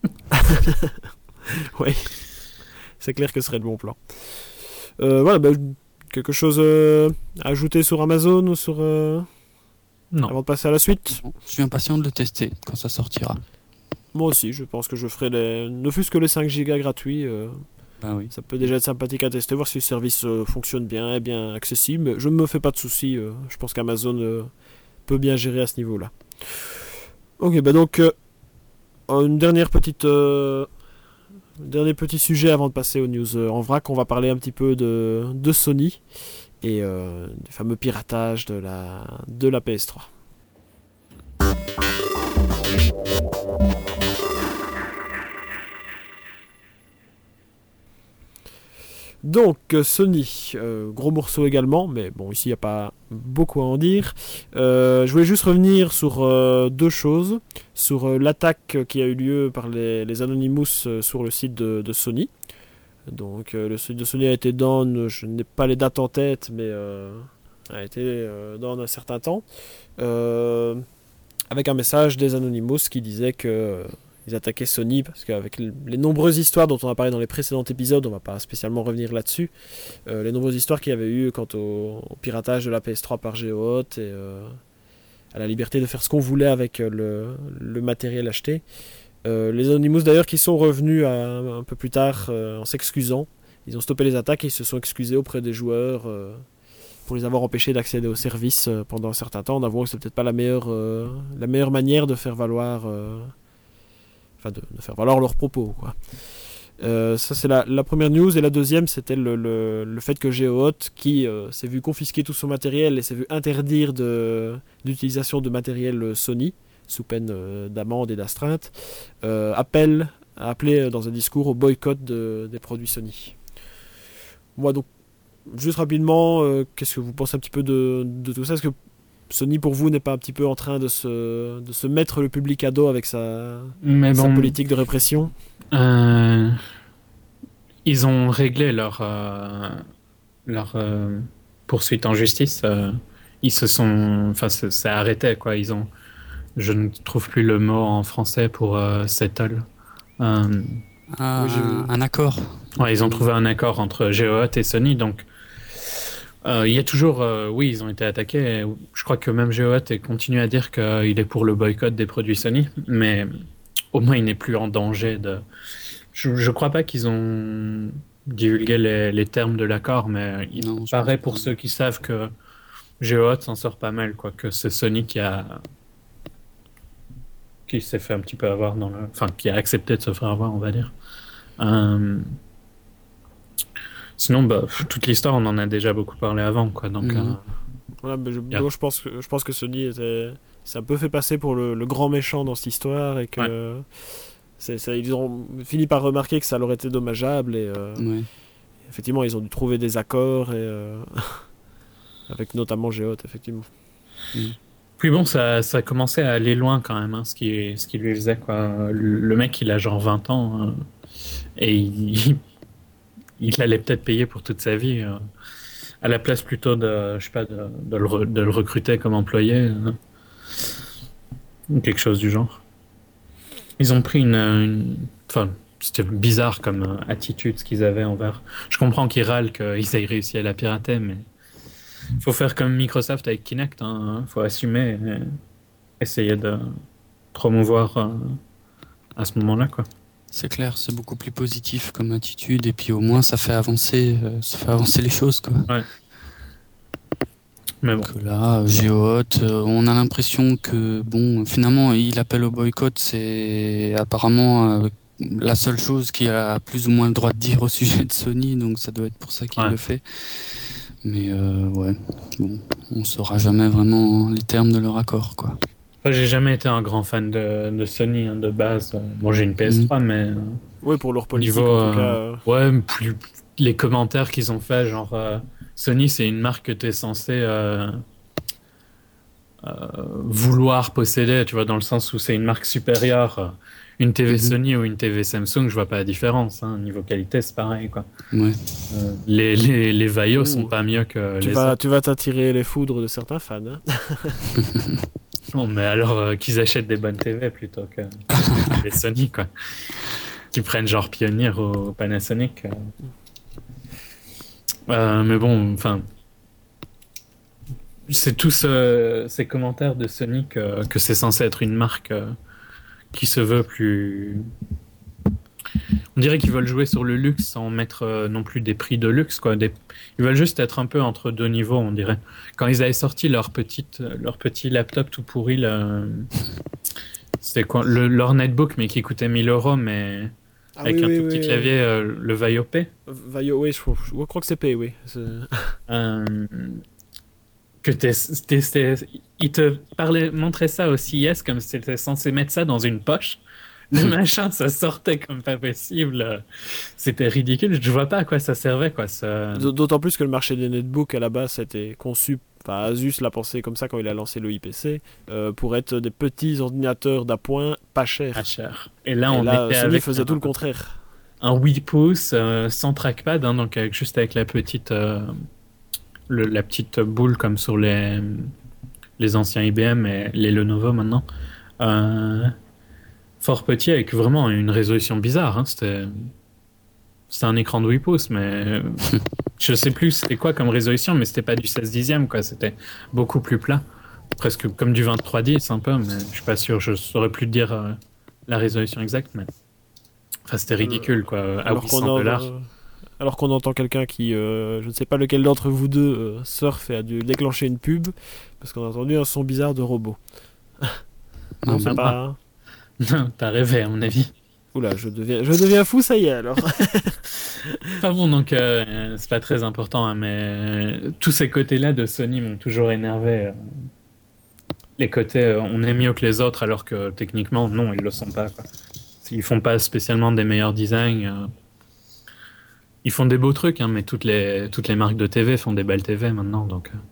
Oui, c'est clair que ce serait le bon plan. Euh, voilà, bah, quelque chose euh, à ajouter sur Amazon ou sur... Euh... Non. Avant de passer à la suite. Je suis impatient de le tester quand ça sortira. Moi aussi, je pense que je ferai les... ne fût-ce que les cinq gigas gratuits. Euh... Ben oui. Ça peut déjà être sympathique à tester, voir si le service euh, fonctionne bien, est bien accessible. Mais je ne me fais pas de soucis. Euh, je pense qu'Amazon euh, peut bien gérer à ce niveau-là. Ok, bah donc euh, une dernière petite, euh, un dernier petit sujet avant de passer aux news euh, en vrac. On va parler un petit peu de, de Sony et euh, du fameux piratage de la, de la P S trois. Donc Sony, euh, gros morceau également, mais bon ici il n'y a pas beaucoup à en dire. Euh, je voulais juste revenir sur euh, deux choses, sur euh, l'attaque qui a eu lieu par les, les Anonymous euh, sur le site de, de Sony. Donc euh, le site de Sony a été down, je n'ai pas les dates en tête, mais euh, a été euh, down un certain temps, euh, avec un message des Anonymous qui disait que euh, ils attaquaient Sony parce qu'avec les nombreuses histoires dont on a parlé dans les précédents épisodes, on va pas spécialement revenir là-dessus, euh, les nombreuses histoires qu'il y avait eu quant au, au piratage de la P S trois par GeoHot et euh, à la liberté de faire ce qu'on voulait avec euh, le, le matériel acheté. Euh, les Anonymous d'ailleurs qui sont revenus à, un peu plus tard euh, en s'excusant. Ils ont stoppé les attaques et ils se sont excusés auprès des joueurs euh, pour les avoir empêchés d'accéder au service euh, pendant un certain temps, en avouant que c'est peut-être pas la meilleure, euh, la meilleure manière de faire valoir... Euh, Enfin, de, de faire valoir leurs propos, quoi. Euh, ça c'est la, la première news, et la deuxième c'était le, le, le fait que GeoHot, qui euh, s'est vu confisquer tout son matériel et s'est vu interdire de, d'utilisation de matériel Sony sous peine euh, d'amende et d'astreinte, euh, appelle, a appelé dans un discours au boycott de, des produits Sony. Moi donc juste rapidement, euh, qu'est-ce que vous pensez un petit peu de, de tout ça? Est-ce que Sony, pour vous, n'est pas un petit peu en train de se, de se mettre le public à dos avec sa, Mais sa bon, politique de répression? euh, ils ont réglé leur, euh, leur euh, poursuite en justice. Euh, ils se sont... Enfin, c'est, c'est arrêté, quoi. Ils ont... Je ne trouve plus le mot en français pour euh, settle. Euh, Ah, Oui, j'ai vu. un, un accord. ouais, ils ont trouvé un accord entre GeoHot et Sony, donc... Euh, il y a toujours, euh, oui, ils ont été attaqués. Je crois que même GeoHot continue à dire qu'il est pour le boycott des produits Sony, mais au moins il n'est plus en danger de. Je ne crois pas qu'ils ont divulgué les, les termes de l'accord, mais il Non, je paraît pense pour pas. ceux qui savent que GeoHot s'en sort pas mal, quoi, que c'est Sony qui a qui s'est fait un petit peu avoir dans le, enfin qui a accepté de se faire avoir, on va dire. Euh... Sinon, bah, toute l'histoire, on en a déjà beaucoup parlé avant, quoi. Donc, Mhm. euh, Voilà, mais je, Yeah. moi, je, pense que, je pense que Sony était, s'est un peu fait passer pour le, le grand méchant dans cette histoire et que c'est, c'est- ils ont fini par remarquer que ça leur était dommageable et euh, Ouais. effectivement ils ont dû trouver des accords et, euh, avec notamment GeoHot, effectivement. Puis bon, ça, ça commençait à aller loin quand même, hein, ce qui, ce qui lui faisait, quoi. Le, le mec, il a genre vingt ans euh, et il, il allait peut-être payer pour toute sa vie. euh, à la place plutôt de, je sais pas, de, de le, re- de le recruter comme employé. euh, ou quelque chose du genre. Ils ont pris une... une- Enfin, c'était bizarre comme euh, attitude ce qu'ils avaient envers... Je comprends qu'ils râlent qu'ils aient réussi à la pirater, mais... Il faut faire comme Microsoft avec Kinect, hein. Il faut assumer et essayer de promouvoir euh, à ce moment-là, quoi. C'est clair, c'est beaucoup plus positif comme attitude et puis au moins ça fait avancer, euh, ça fait avancer les choses, quoi. Mais bon, Que là, GeoHot, euh, on a l'impression que bon, finalement, il appelle au boycott, c'est apparemment euh, la seule chose qu'il a plus ou moins le droit de dire au sujet de Sony, donc ça doit être pour ça qu'il Ouais. le fait. Mais euh, ouais, bon, on saura jamais vraiment les termes de leur accord, quoi. Enfin, j'ai jamais été un grand fan de, de Sony hein, de base. Bon, j'ai une P S trois, mmh. mais euh, oui, pour leur au politique niveau, en tout cas. Euh, ouais, plus, les commentaires qu'ils ont fait, genre euh, Sony, c'est une marque que t'es censé euh, euh, vouloir posséder, tu vois, dans le sens où c'est une marque supérieure. Une T V mm-hmm. Sony ou une T V Samsung, je vois pas la différence. Hein. Niveau qualité, c'est pareil, quoi. Ouais. Euh, les les les Vaio Ouh. sont pas mieux que tu les vas autres. tu vas t'attirer les foudres de certains fans. Hein. Non, mais alors euh, qu'ils achètent des bonnes T V plutôt que les Sony, quoi. Qui prennent genre Pioneer au Panasonic. Euh. Euh, mais bon, enfin, c'est tous euh, ces commentaires de Sony que, que c'est censé être une marque. Euh, qui se veut plus... On dirait qu'ils veulent jouer sur le luxe sans mettre euh, non plus des prix de luxe, quoi. Des... Ils veulent juste être un peu entre deux niveaux, on dirait. Quand ils avaient sorti leur, petite, leur petit laptop tout pourri, le... c'était quoi le, leur netbook, mais qui coûtait mille euros, mais ah, avec oui, un oui, tout oui, petit oui. clavier, euh, le Vaio P. Vaio, oui, je, je crois que c'est P, oui. C'est... Euh... que t'es, t'es, t'es, il te parlait, montrait ça au C E S comme si c'était censé mettre ça dans une poche. Le machin, ça sortait comme pas possible. C'était ridicule. Je vois pas à quoi ça servait, quoi. Ça... D'autant plus que le marché des netbooks, à la base, c'était conçu. Enfin, Asus l'a pensé comme ça quand il a lancé le I P C, euh, pour être des petits ordinateurs d'appoint pas chers. Pas cher. Et là, Et on là, était Sony avec faisait un, tout le contraire. Un huit pouces euh, sans trackpad, hein, donc avec, juste avec la petite. Euh... Le, la petite boule comme sur les, les anciens I B M et les Lenovo maintenant. Euh, fort petit avec vraiment une résolution bizarre. Hein. C'était, c'était un écran de huit pouces, mais je sais plus c'était quoi comme résolution, mais c'était pas du seize dixième, quoi. C'était beaucoup plus plat. Presque comme du vingt-trois dix un peu, mais je suis pas sûr. Je saurais plus te dire euh, la résolution exacte, mais enfin, c'était ridicule, quoi. À huit cents dollars. Alors qu'on entend quelqu'un qui, euh, je ne sais pas lequel d'entre vous deux, euh, surfe et a dû déclencher une pub, parce qu'on a entendu un son bizarre de robot. Non, c'est pas... Non, t'as rêvé à mon avis. Oula, je deviens, je deviens fou, ça y est alors. Enfin bon, donc euh, c'est pas très important, hein, mais tous ces côtés-là de Sony m'ont toujours énervé. Les côtés, euh, on est mieux que les autres, alors que techniquement, non, ils le sont pas, quoi. Ils font pas spécialement des meilleurs designs. Euh... Ils font des beaux trucs, hein, mais toutes les, toutes les marques de T V font des belles T V maintenant, donc... Euh...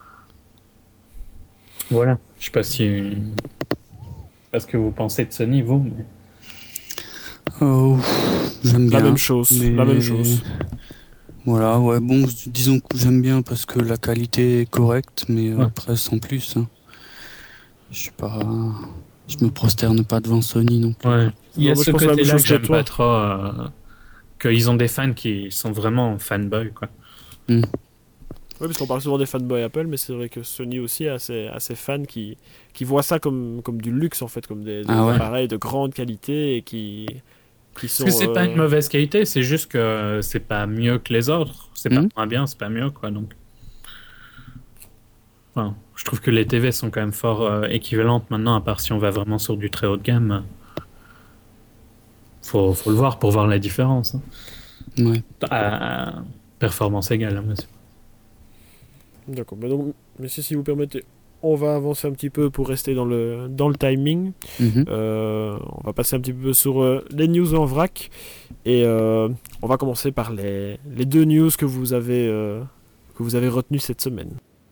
Voilà. Je sais pas si... Parce que vous pensez de Sony, vous, mais... Oh, j'aime bien. La même chose, mais... la même chose. Voilà, ouais, bon, disons que j'aime bien parce que la qualité est correcte, mais ouais. Après, sans plus, hein. Je suis pas... Je me prosterne pas devant Sony non plus. Ouais. Il y a non, ce côté-là que j'aime pas trop... Euh... qu'ils ont des fans qui sont vraiment fanboys, quoi. Mm. Oui, parce qu'on parle souvent des fanboys Apple, mais c'est vrai que Sony aussi a ses, a ses fans qui, qui voient ça comme, comme du luxe, en fait, comme des, des ah ouais. appareils de grande qualité et qui, qui sont... Parce que c'est euh... pas une mauvaise qualité, c'est juste que c'est pas mieux que les autres. C'est mm. pas moins bien, c'est pas mieux, quoi, donc... Enfin, je trouve que les T V sont quand même fort euh, équivalentes maintenant, à part si on va vraiment sur du très haut de gamme. Faut, faut le voir pour voir la différence. Hein. Ouais. À, à performance égale, hein, monsieur. D'accord. Mais donc, monsieur, si vous permettez, on va avancer un petit peu pour rester dans le, dans le timing. Mm-hmm. Euh, on va passer un petit peu sur euh, les news en vrac. Et euh, on va commencer par les, les deux news que vous avez, euh, que vous avez retenues cette semaine.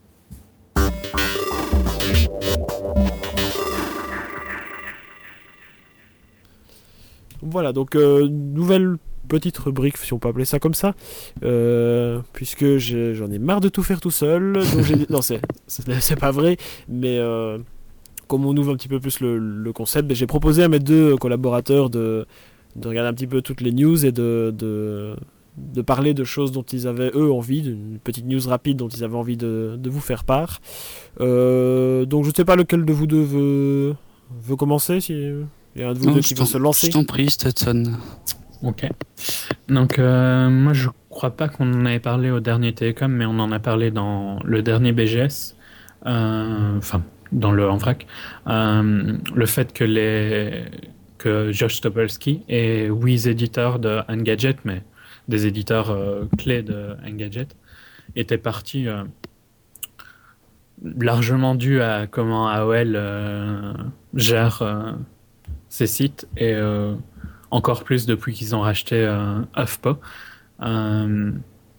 Voilà, donc euh, nouvelle petite rubrique, si on peut appeler ça comme ça, euh, puisque j'ai, j'en ai marre de tout faire tout seul. Donc j'ai... non, c'est, c'est, c'est pas vrai, mais euh, comme on ouvre un petit peu plus le, le concept, j'ai proposé à mes deux collaborateurs de, de regarder un petit peu toutes les news et de, de, de parler de choses dont ils avaient, eux, envie, d'une petite news rapide dont ils avaient envie de, de vous faire part. Euh, donc je ne sais pas lequel de vous deux veut, veut commencer, si... Il y a un de vous non, deux qui veut se lancer. Je t'en prie, Stetson. Ok. Donc, euh, moi, je crois pas qu'on en avait parlé au dernier Télécom, mais on en a parlé dans le dernier B G S. Euh, enfin, dans le en vrac. Euh, le fait que, les, que Josh Topolsky et huit éditeurs de Engadget, mais des éditeurs euh, clés de Engadget, étaient partis... Euh, largement dû à comment A O L euh, gère euh, ses sites et euh, encore plus depuis qu'ils ont racheté euh, HuffPo. Euh,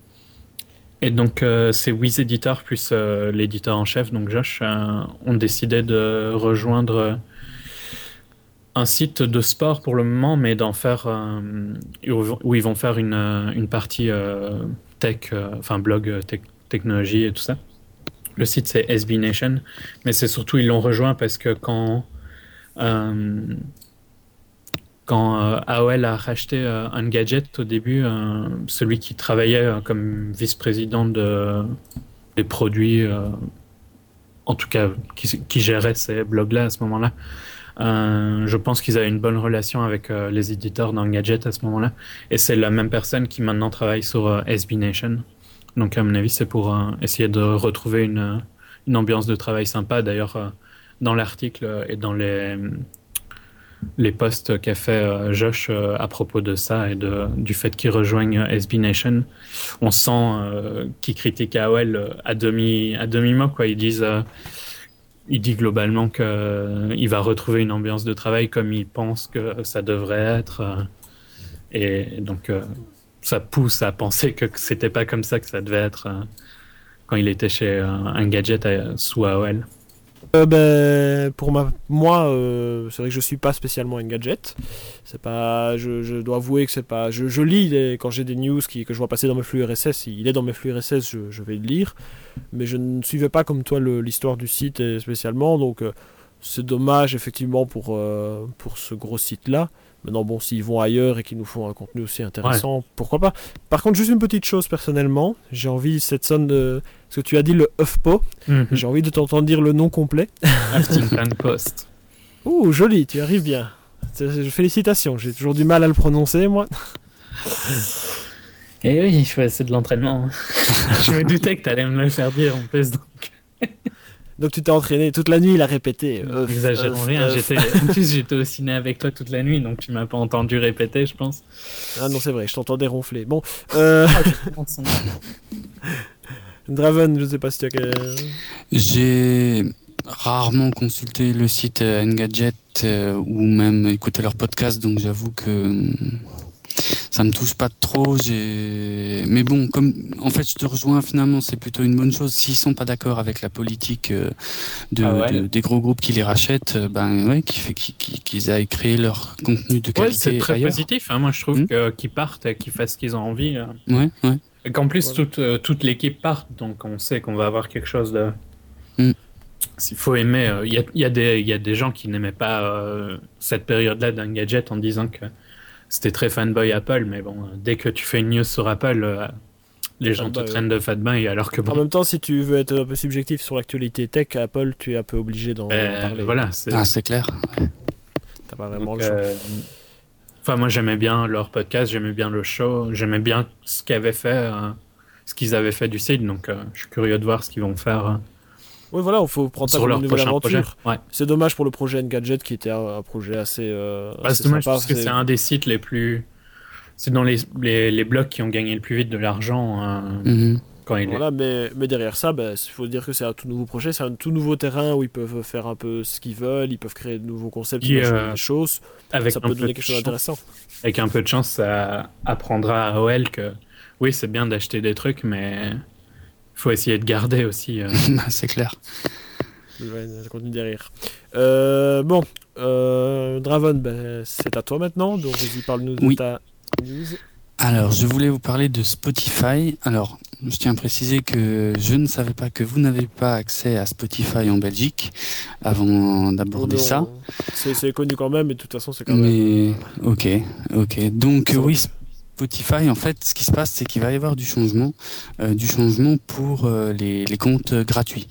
et donc, euh, c'est Wiz Editor plus euh, l'éditeur en chef, donc Josh, euh, ont décidé de rejoindre un site de sport pour le moment, mais d'en faire euh, où ils vont faire une, une partie euh, tech, euh, enfin blog tech, technologie et tout ça. Le site c'est S B Nation, mais c'est surtout ils l'ont rejoint parce que quand euh, quand euh, A O L a racheté euh, Engadget au début, euh, celui qui travaillait euh, comme vice-président de, des produits, euh, en tout cas qui, qui gérait ces blogs-là à ce moment-là, euh, je pense qu'ils avaient une bonne relation avec euh, les éditeurs d'Engadget à ce moment-là. Et c'est la même personne qui maintenant travaille sur euh, S B Nation. Donc à mon avis, c'est pour euh, essayer de retrouver une, une ambiance de travail sympa. D'ailleurs, euh, dans l'article et dans les les posts qu'a fait euh, Josh euh, à propos de ça et de, du fait qu'il rejoigne S B Nation, on sent euh, qu'il critique A O L à demi à demi-mot, quoi. Ils disent, euh, il dit globalement qu'il euh, va retrouver une ambiance de travail comme il pense que ça devrait être, euh, et donc euh, ça pousse à penser que c'était pas comme ça que ça devait être euh, quand il était chez euh, Engadget euh, sous A O L. Euh, ben, pour ma, moi, euh, c'est vrai que je suis pas spécialement Engadget. C'est pas, je, je dois avouer que c'est pas. Je, je lis les, quand j'ai des news qui, que je vois passer dans mes flux R S S. Il est dans mes flux R S S, je, je vais le lire. Mais je ne suivais pas comme toi le, l'histoire du site et spécialement. Donc euh, c'est dommage effectivement pour euh, pour ce gros site là. Maintenant bon, s'ils vont ailleurs et qu'ils nous font un contenu aussi intéressant, ouais. Pourquoi pas. Par contre, juste une petite chose personnellement, j'ai envie cette sonne de, parce que tu as dit le HuffPo, mm-hmm. J'ai envie de t'entendre dire le nom complet. Huffington Post. Ouh, joli, tu arrives bien. Félicitations, j'ai toujours du mal à le prononcer moi. Eh oui, c'est de l'entraînement. Je me doutais que tu allais me le faire dire en plus, donc. Donc tu t'es entraîné toute la nuit, il a répété. Exagérons rien. J'étais, en plus, j'étais au ciné avec toi toute la nuit, donc tu m'as pas entendu répéter, je pense. Ah non, c'est vrai, je t'entendais ronfler. Bon. Euh... Draven, je sais pas si tu as. J'ai rarement consulté le site Engadget euh, ou même écouté leur podcast, donc j'avoue que ça me touche pas trop. J'ai... Mais bon, comme en fait je te rejoins, finalement c'est plutôt une bonne chose. S'ils sont pas d'accord avec la politique euh, de, ah ouais. de, des gros groupes qui les rachètent, ben ouais, qui fait qu'ils, qu'ils aillent créer leur contenu de qualité. Ouais, c'est très ailleurs. Positif. Hein, moi je trouve mmh. que, qu'ils partent, et qu'ils fassent ce qu'ils ont envie. Euh. Ouais, ouais. Et qu'en plus voilà. toute, euh, toute l'équipe parte, donc on sait qu'on va avoir quelque chose de. Mmh. S'il faut aimer, il euh, y, y, y a des gens qui n'aimaient pas euh, cette période-là d'Engadget en disant que c'était très fanboy Apple, mais bon, dès que tu fais une news sur Apple, euh, les gens ah bah, te traînent de fanboy, alors que bon... En même temps, si tu veux être un peu subjectif sur l'actualité tech, Apple, tu es un peu obligé d'en, euh, d'en parler. Voilà, c'est... Ah, c'est clair. T'as pas vraiment Donc, le choix. Euh... Enfin, moi, j'aimais bien leur podcast, j'aimais bien le show, j'aimais bien ce qu'ils avaient fait, euh, ce qu'ils avaient fait du site, donc euh, je suis curieux de voir ce qu'ils vont faire... Euh... Oui, voilà, il faut prendre ça sur comme une nouvelle aventure. Ouais. C'est dommage pour le projet Engadget qui était un, un projet assez. Euh, bah, assez c'est dommage sympa, parce que c'est... c'est un des sites les plus. C'est dans les, les, les blogs qui ont gagné le plus vite de l'argent. Euh, mm-hmm. quand il voilà, est... mais, mais derrière ça, bah, il faut dire que c'est un tout nouveau projet, c'est un tout nouveau terrain où ils peuvent faire un peu ce qu'ils veulent, ils peuvent créer de nouveaux concepts, de euh, choses. Avec ça peut donner quelque chose d'intéressant. Avec un peu de chance, ça apprendra à A O L que oui, c'est bien d'acheter des trucs, mais il faut essayer de garder aussi. Euh... c'est clair. Ouais, ça continue derrière. Euh, bon, euh, Draven, ben, c'est à toi maintenant, donc vas-y, parle-nous de oui. ta news. Alors, je voulais vous parler de Spotify. Alors, je tiens à préciser que je ne savais pas que vous n'avez pas accès à Spotify en Belgique avant d'aborder oh ça. C'est, c'est connu quand même, mais de toute façon, c'est quand mais... même... Ok, ok. Donc, euh, oui, Spotify, en fait, ce qui se passe, c'est qu'il va y avoir du changement, euh, du changement pour euh, les, les comptes gratuits.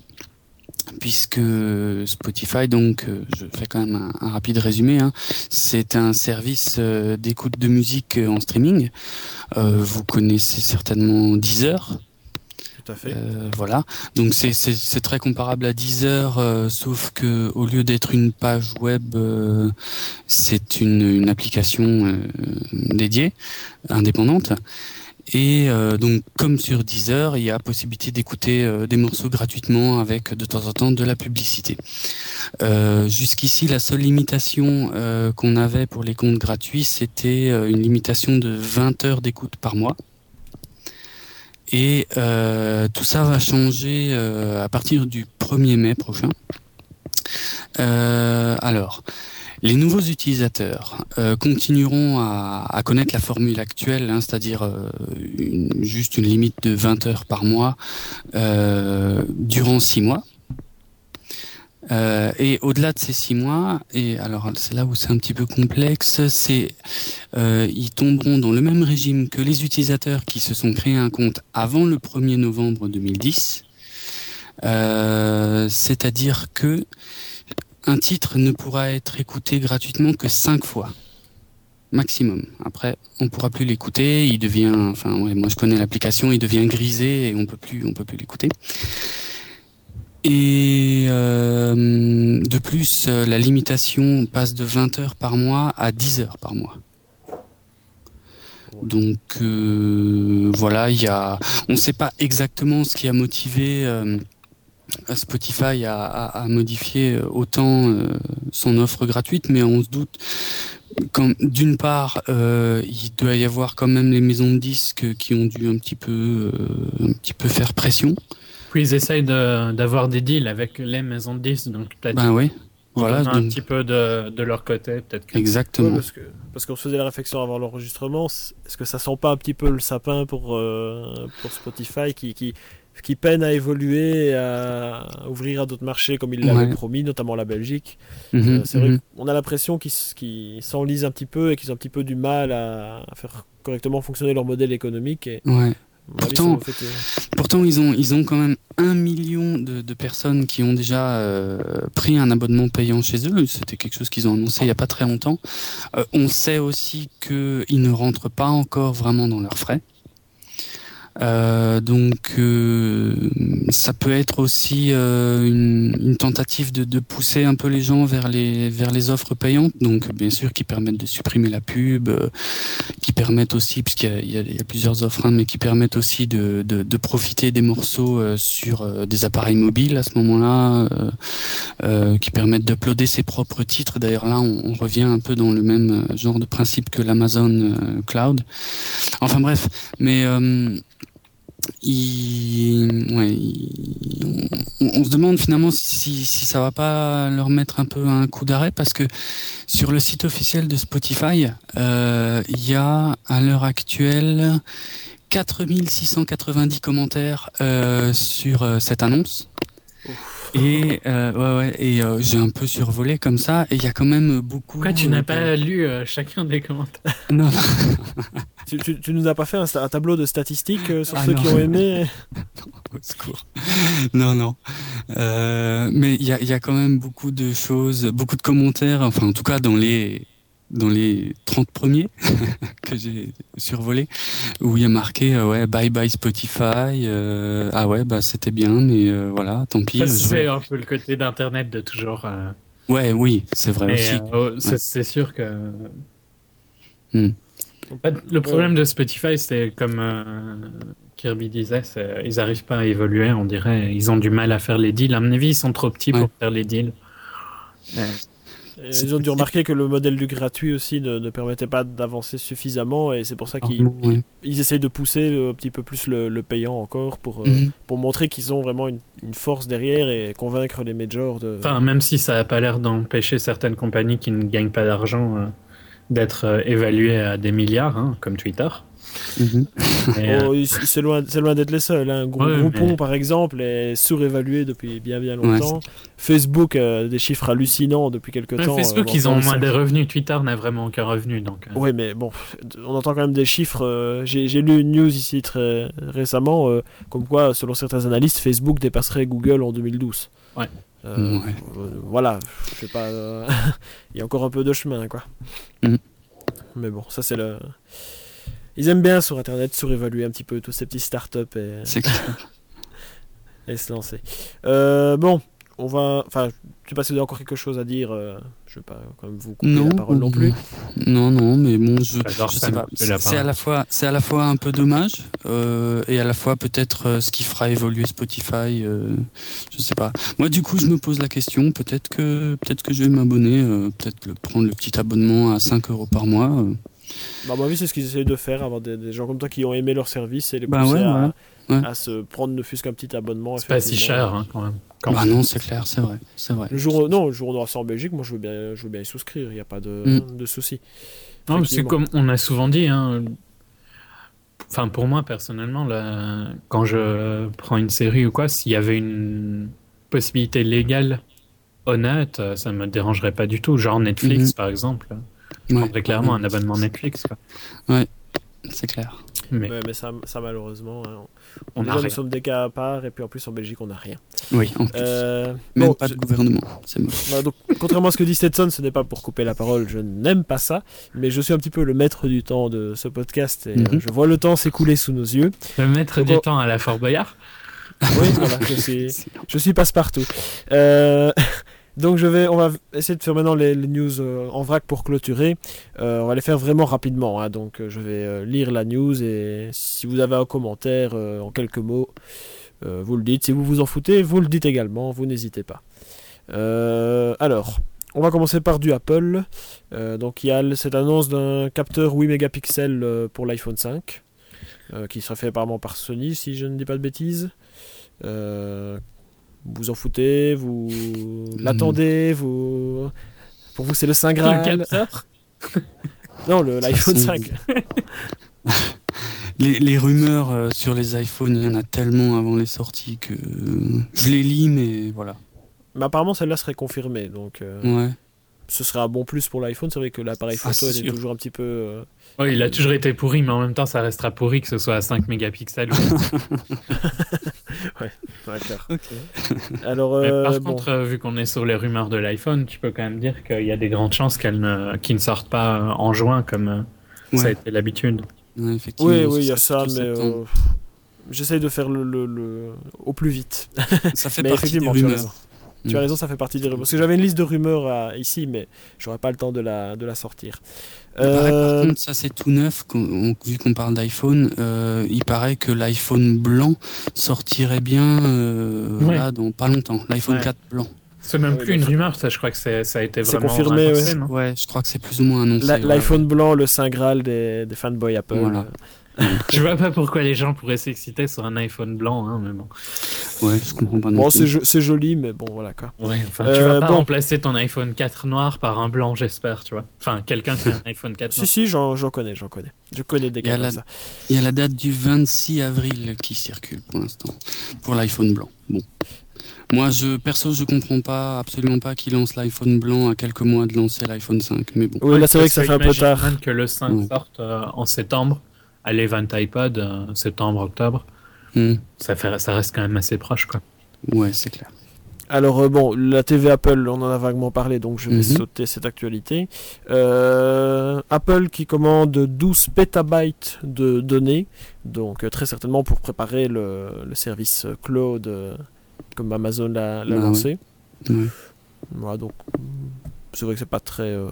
Puisque Spotify, donc, euh, je fais quand même un, un rapide résumé, hein, c'est un service euh, d'écoute de musique euh, en streaming. Euh, vous connaissez certainement Deezer. Tout à fait. Euh, voilà. Donc c'est, c'est, c'est très comparable à Deezer, euh, sauf que au lieu d'être une page web, euh, c'est une, une application euh, dédiée, indépendante. Et euh, donc, comme sur Deezer, il y a possibilité d'écouter euh, des morceaux gratuitement avec de temps en temps de la publicité. Euh, jusqu'ici, la seule limitation euh, qu'on avait pour les comptes gratuits, c'était euh, une limitation de vingt heures d'écoute par mois. Et euh, tout ça va changer euh, à partir du premier mai prochain. Euh, alors, les nouveaux utilisateurs euh, continueront à, à connaître la formule actuelle, hein, c'est-à-dire euh, une, juste une limite de vingt heures par mois euh, durant six mois. Euh, et au-delà de ces six mois, et alors c'est là où c'est un petit peu complexe, c'est euh, ils tomberont dans le même régime que les utilisateurs qui se sont créés un compte avant le premier novembre deux mille dix, euh, c'est-à-dire que un titre ne pourra être écouté gratuitement que cinq fois maximum. Après, on pourra plus l'écouter, il devient, enfin ouais, moi je connais l'application, il devient grisé et on peut plus, on peut plus l'écouter. Et euh, de plus, euh, la limitation passe de vingt heures par mois à dix heures par mois. Donc euh, voilà, il y a, on ne sait pas exactement ce qui a motivé euh, Spotify à, à, à modifier autant euh, son offre gratuite, mais on se doute quand, d'une part, euh, il doit y avoir quand même les maisons de disques qui ont dû un petit peu, euh, un petit peu faire pression. Puis ils essayent de, d'avoir des deals avec les maisons de disques, donc peut-être Ben oui, voilà. un Donc... petit peu de, de leur côté, peut-être. Que... Exactement. Ouais, parce que parce qu'on se faisait la réflexion avant l'enregistrement, est-ce que ça sent pas un petit peu le sapin pour euh, pour Spotify qui qui qui peine à évoluer, à ouvrir à d'autres marchés comme il l'avait ouais. promis, notamment la Belgique. Mmh, euh, c'est mmh. vrai qu'on a l'impression qu'ils, qu'ils s'enlisent un petit peu et qu'ils ont un petit peu du mal à, à faire correctement fonctionner leur modèle économique. Et, ouais. Pourtant, fait, euh... pourtant ils, ont, ils ont quand même un million de, de personnes qui ont déjà euh, pris un abonnement payant chez eux. C'était quelque chose qu'ils ont annoncé il n'y a pas très longtemps. Euh, on sait aussi qu'ils ne rentrent pas encore vraiment dans leurs frais. Euh, donc euh, ça peut être aussi euh, une, une tentative de, de pousser un peu les gens vers les vers les offres payantes, donc bien sûr qui permettent de supprimer la pub, euh, qui permettent aussi, puisqu'il y a, il y a, il y a plusieurs offres, hein, mais qui permettent aussi de, de, de profiter des morceaux euh, sur euh, des appareils mobiles à ce moment-là, euh, euh, qui permettent d'uploader ses propres titres. D'ailleurs là on, on revient un peu dans le même genre de principe que l'Amazon euh, Cloud. Enfin bref, mais euh, Il, ouais, il, on, on se demande finalement si, si ça va pas leur mettre un peu un coup d'arrêt, parce que sur le site officiel de Spotify, euh, il y a à l'heure actuelle quatre mille six cent quatre-vingt-dix commentaires euh, sur euh, cette annonce. Ouf. Et, euh, ouais, ouais, et euh, j'ai un peu survolé comme ça, et il y a quand même beaucoup... Pourquoi tu n'as pas euh, lu euh, chacun des commentaires? Non, tu, tu, tu nous as pas fait un, un tableau de statistiques euh, sur ah ceux non. qui ont aimé? Au secours. Non, non. Euh, mais il y a, y a quand même beaucoup de choses, beaucoup de commentaires, enfin en tout cas dans les... dans les trente premiers que j'ai survolés, où il y a marqué euh, ouais, bye bye Spotify, euh, ah ouais, bah c'était bien, mais euh, voilà, tant pis. Ça, je c'est vais... un peu le côté d'Internet de toujours. Euh... Ouais, oui, c'est vrai mais, aussi. Euh, c'est, ouais. c'est sûr que. Hmm. En fait, le problème de Spotify, c'est comme euh, Kirby disait, c'est, ils n'arrivent pas à évoluer, on dirait. Ils ont du mal à faire les deals. À mon avis, ils sont trop petits ouais. pour faire les deals. Ouais. Ils ont dû remarquer que le modèle du gratuit aussi ne, ne permettait pas d'avancer suffisamment, et c'est pour ça qu'ils oh, oui. ils, ils essayent de pousser un petit peu plus le, le payant encore pour, euh, mm-hmm. pour montrer qu'ils ont vraiment une, une force derrière et convaincre les majors de... Enfin, même si ça n'a pas l'air d'empêcher certaines compagnies qui ne gagnent pas d'argent euh, d'être euh, évaluées à des milliards, hein, comme Twitter. Mmh. Et, oh, euh... c'est, loin, c'est loin d'être les seuls. Hein. Gro- ouais, Groupon, mais... par exemple, est surévalué depuis bien bien longtemps. Ouais, Facebook a euh, des chiffres hallucinants depuis quelques ouais, temps. Facebook, euh, ils ont moins de revenus. Twitter n'a vraiment aucun revenu. Donc, euh... oui, mais bon, on entend quand même des chiffres. Euh, j'ai, j'ai lu une news ici très récemment, euh, comme quoi, selon certains analystes, Facebook dépasserait Google en deux mille douze. Ouais. Euh, ouais. euh, voilà, je sais pas. Euh... Il y a encore un peu de chemin, quoi. Mmh. Mais bon, ça c'est le. Ils aiment bien sur Internet surévaluer un petit peu tous ces petits startups et, c'est clair. et se lancer. Euh, bon, on va, enfin, je sais pas si vous avez encore quelque chose à dire. Euh, je vais pas quand même vous couper Non, la parole non plus. Non, non, mais bon, je, J'adore je ça, sais pas. couper C'est la c'est à parole. la fois, c'est à la fois un peu dommage euh, et à la fois peut-être euh, ce qui fera évoluer Spotify. Euh, je sais pas. Moi, du coup, je me pose la question. Peut-être que, peut-être que je vais m'abonner. Euh, peut-être le, prendre le petit abonnement à cinq euros par mois. Euh. Bah, à mon avis, c'est ce qu'ils essayent de faire, avoir des, des gens comme toi qui ont aimé leur service et les Bah pousser ouais, à, voilà. Ouais. à se prendre ne fût-ce qu'un petit abonnement. C'est pas si effectivement. cher, hein, quand même. Quand Bah même. non, c'est clair, c'est vrai, c'est vrai. Le jour, où- non, le jour où on aura ça en Belgique, moi je veux bien, je veux bien y souscrire, il n'y a pas de, Mm. de souci. Non, mais c'est Effectivement. comme on a souvent dit, hein. Enfin, pour moi, personnellement, là, quand je prends une série ou quoi, s'il y avait une possibilité légale, honnête, euh, ça me dérangerait pas du tout. Genre Netflix, Mhm. par exemple. Je Ouais, prendrais clairement ouais, un abonnement Netflix, quoi. c'est clair. Mais Ouais, mais ça, ça malheureusement, hein, on déjà a nous rien. sommes des cas à part, et puis en plus en Belgique on n'a rien. Oui, en plus. Euh, Même bon, pas je- de gouvernement. C'est moche. voilà, donc, contrairement à ce que dit Stetson, ce n'est pas pour couper la parole, je n'aime pas ça, mais je suis un petit peu le maître du temps de ce podcast, et euh, Mhm. je vois le temps s'écouler sous nos yeux. Le maître Donc, du on- temps à la Fort Boyard. Oui, voilà, je suis, je suis passe-partout. Euh, donc je vais, on va essayer de faire maintenant les, les news euh, en vrac pour clôturer. Euh, on va les faire vraiment rapidement, hein, donc euh, je vais euh, lire la news et si vous avez un commentaire euh, en quelques mots, euh, vous le dites. Si vous vous en foutez, vous le dites également, vous n'hésitez pas. Euh, alors, on va commencer par du Apple. Euh, donc il y a le- cette annonce d'un capteur huit mégapixels euh, pour l'iPhone cinq, euh, qui serait fait apparemment par Sony, si je ne dis pas de bêtises. Euh, vous en foutez, vous l'attendez, vous... Pour vous, c'est le Saint Le Graal. capteur. Non, le, l'iPhone façon, cinq. Les, les rumeurs euh, sur les iPhones, il y en a tellement avant les sorties que euh, je les lis, mais voilà. Mais apparemment, celle-là serait confirmée. Donc, euh, Ouais. ce serait un bon plus pour l'iPhone. C'est vrai que l'appareil Ah, photo c'est était sûr. toujours un petit peu. euh, Oui, il a toujours été pourri, mais en même temps, ça restera pourri que ce soit à cinq mégapixels. D'accord. Ok. Alors, Mais euh, par bon. contre, euh, vu qu'on est sur les rumeurs de l'iPhone, tu peux quand même dire qu'il y a des grandes chances qu'elles ne, qu'ils ne sortent pas euh, en juin comme euh, ça a Ouais. été l'habitude. Ouais, effectivement. Oui, oui, il y ce a serait ça, plutôt mais septembre. euh, j'essaye de faire le, le, le- au plus vite. Ça fait mais partie des effectivement, tu as rumeurs. raison. Tu as Mm. raison, ça fait partie des rumeurs. Parce que j'avais une liste de rumeurs à- ici, mais j'aurais pas le temps de la, de la sortir. Il paraît, Euh, par contre, ça c'est tout neuf, qu'on- on- vu qu'on parle d'iPhone, euh, il paraît que l'iPhone blanc sortirait bien euh, Ouais. là, dans pas longtemps. L'iPhone Ouais. quatre blanc. C'est même Ah oui, plus une donc- rumeur, ça, je crois que c'est, ça a été C'est vraiment confirmé, annoncé, ouais. non Ouais, je crois que c'est plus ou moins annoncé. la- ouais, L'iPhone ouais. blanc, le Saint Graal des, des fanboys Apple. Voilà. Je vois pas pourquoi les gens pourraient s'exciter sur un iPhone blanc, hein, mais bon. Ouais, je comprends pas non Bon, plus. c'est, jo- c'est joli, mais bon, voilà quoi. Ouais, enfin, Euh, tu vas pas bon. remplacer ton iPhone quatre noir par un blanc, j'espère, tu vois. Enfin, quelqu'un qui a un iPhone quatre Si, noir. si, j'en, j'en connais, j'en connais. Je connais des Il y a cas comme la- ça. Il y a la date du vingt-six avril qui circule pour l'instant, pour l'iPhone blanc. Bon. Moi, je, perso, je comprends pas, absolument pas qu'ils lancent l'iPhone blanc à quelques mois de lancer l'iPhone cinq, mais bon. Oui, là, c'est vrai que ça Parce fait un peu imagine tard. même que le cinq Ouais. sorte euh, en septembre, à l'event iPod, euh, septembre, octobre, Hmm. ça, fait, ça reste quand même assez proche, quoi. Ouais, c'est clair. Alors euh, bon, la T V Apple, on en a vaguement parlé, donc je vais Mhm. sauter cette actualité. Euh, Apple qui commande douze pétabytes de données, donc euh, très certainement pour préparer le, le service euh, cloud euh, comme Amazon l'a, l'a Ah lancé. Ouais. Voilà, donc mm, c'est vrai que c'est pas très... euh,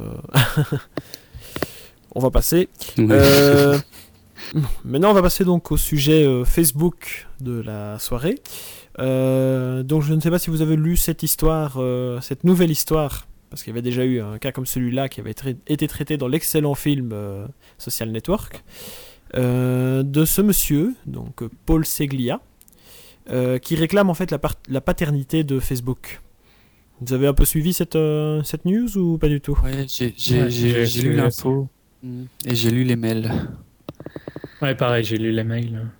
on va passer. Ouais. Euh, Maintenant, on va passer donc au sujet euh, Facebook de la soirée. Euh, donc, je ne sais pas si vous avez lu cette histoire, euh, cette nouvelle histoire, parce qu'il y avait déjà eu un cas comme celui-là qui avait tra- été traité dans l'excellent film euh, Social Network, euh, de ce monsieur, donc euh, Paul Seglia, euh, qui réclame en fait la, par- la paternité de Facebook. Vous avez un peu suivi cette, euh, cette news ou pas du tout? Ouais, j'ai, j'ai, Ouais, j'ai, j'ai j'ai su lu ça. l'info Hmm. et j'ai lu les mails. Ouais, pareil, j'ai lu les mails. euh,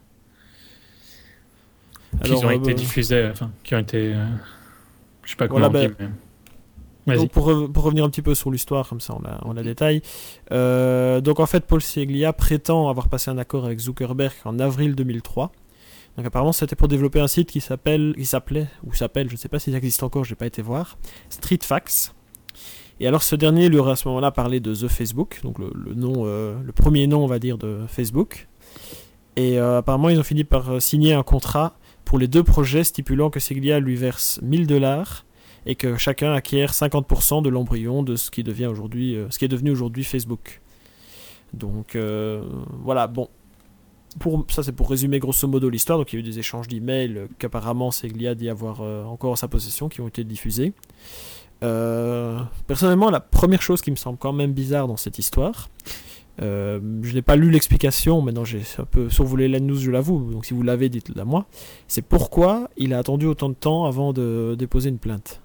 qui Alors, ont euh, été bah, diffusés, enfin, qui ont été. euh, je sais pas Voilà, comment on ben, dit, mais. Vas-y. Donc pour, re- pour revenir un petit peu sur l'histoire, comme ça on la, on la détaille. Euh, donc en fait, Paul Seglia prétend avoir passé un accord avec Zuckerberg en avril deux mille trois. Donc apparemment c'était pour développer un site qui s'appelle, qui s'appelait, ou s'appelle, je ne sais pas si ça existe encore, je n'ai pas été voir, StreetFax. Et alors ce dernier lui aurait à ce moment-là parlé de The Facebook, donc le, le nom, euh, le premier nom on va dire de Facebook. Et euh, apparemment ils ont fini par euh, signer un contrat pour les deux projets stipulant que Seglia lui verse mille dollars et que chacun acquiert cinquante pour cent de l'embryon de ce qui devient aujourd'hui, euh, ce qui est devenu aujourd'hui Facebook. Donc euh, voilà, bon. Pour, ça c'est pour résumer grosso modo l'histoire. Donc il y a eu des échanges d'emails euh, qu'apparemment Seglia dit avoir euh, encore en sa possession, qui ont été diffusés. Euh, personnellement, la première chose qui me semble quand même bizarre dans cette histoire, euh, je n'ai pas lu l'explication, maintenant j'ai un peu survolé la news, je l'avoue, donc si vous l'avez, dites-le moi, c'est pourquoi il a attendu autant de temps avant de déposer une plainte.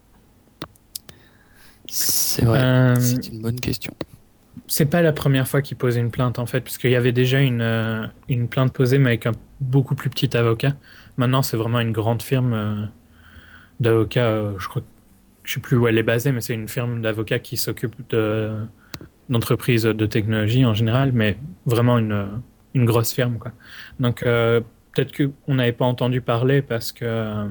C'est vrai, Euh, c'est une bonne question. C'est pas la première fois qu'il posait une plainte en fait, puisqu'il y avait déjà une, euh, une plainte posée, mais avec un beaucoup plus petit avocat. Maintenant, c'est vraiment une grande firme euh, d'avocats. Euh, je crois, je sais plus où elle est basée, mais c'est une firme d'avocats qui s'occupe de, d'entreprises de technologie en général, mais vraiment une, une grosse firme, quoi. Donc, euh, peut-être qu'on n'avait pas entendu parler parce que. Euh,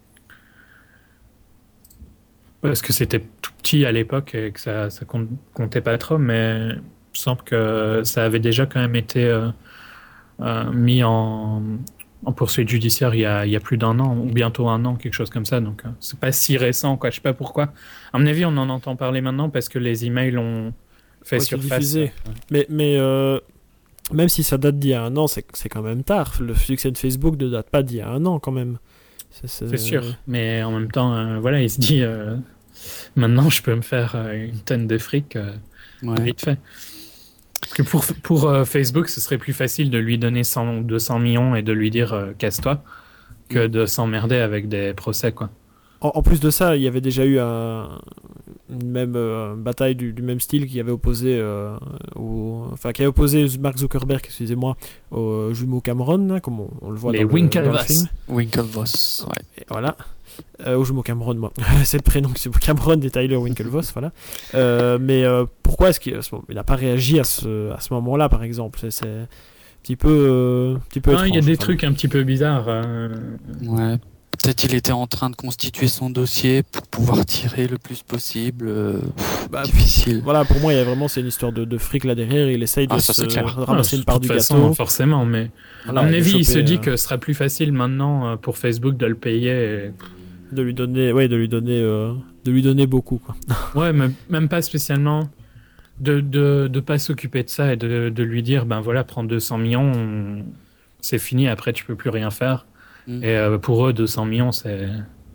Parce que c'était tout petit à l'époque et que ça, ça compte- comptait pas trop, mais il me semble que ça avait déjà quand même été euh, euh, mis en, en poursuite judiciaire il y, a, il y a plus d'un an, ou bientôt un an, quelque chose comme ça. Donc euh, c'est pas si récent, quoi. Je sais pas pourquoi. À mon avis, on en entend parler maintenant parce que les emails ont fait Ouais, c'est surface. diffusé. Mais, mais euh, même si ça date d'il y a un an, c'est, c'est quand même tard. Le succès de Facebook ne date pas d'il y a un an quand même. C'est, c'est... C'est sûr, mais en même temps, euh, voilà, il se dit euh, maintenant je peux me faire euh, une tonne de fric euh, Ouais. vite fait. Parce que pour, pour euh, Facebook, ce serait plus facile de lui donner cent ou deux cents millions et de lui dire euh, casse-toi que de s'emmerder avec des procès, quoi. En, en plus de ça, il y avait déjà eu un, une même euh, bataille du, du même style qui avait opposé, euh, au, enfin qui a opposé Mark Zuckerberg, excusez-moi, au jumeau Cameron, hein, comme on, on le voit Les dans, le, dans le Winklevoss. film. Winklevoss, ouais. Et voilà. Euh, au jumeau Cameron, moi. C'est le prénom, c'est Cameron et Tyler Winklevoss, voilà. Euh, mais euh, pourquoi est-ce qu'il il n'a pas réagi à ce, à ce moment-là, par exemple? C'est, c'est un petit peu, euh, un petit peu Ah, il y a étrange, des enfin. trucs un petit peu bizarres. euh, Ouais. Peut-être il était en train de constituer son dossier pour pouvoir tirer le plus possible. euh, pff, Bah, difficile. Voilà, pour moi, il y a vraiment, c'est une histoire de, de fric là derrière. Il essaye de Ah, ça, se c'est clair. de ramasser ah, une part de du toute façon, gâteau. forcément, mais Voilà, à mon de avis, il se choper, dit euh, que ce sera plus facile maintenant euh, pour Facebook de le payer. et- de lui donner, ouais, de lui donner, euh, de lui donner beaucoup, quoi. Ouais, mais même pas spécialement de de de pas s'occuper de ça et de, de lui dire ben voilà, prends deux cents millions, on- c'est fini, après tu peux plus rien faire. Mm. Et euh, pour eux, deux cents millions, c'est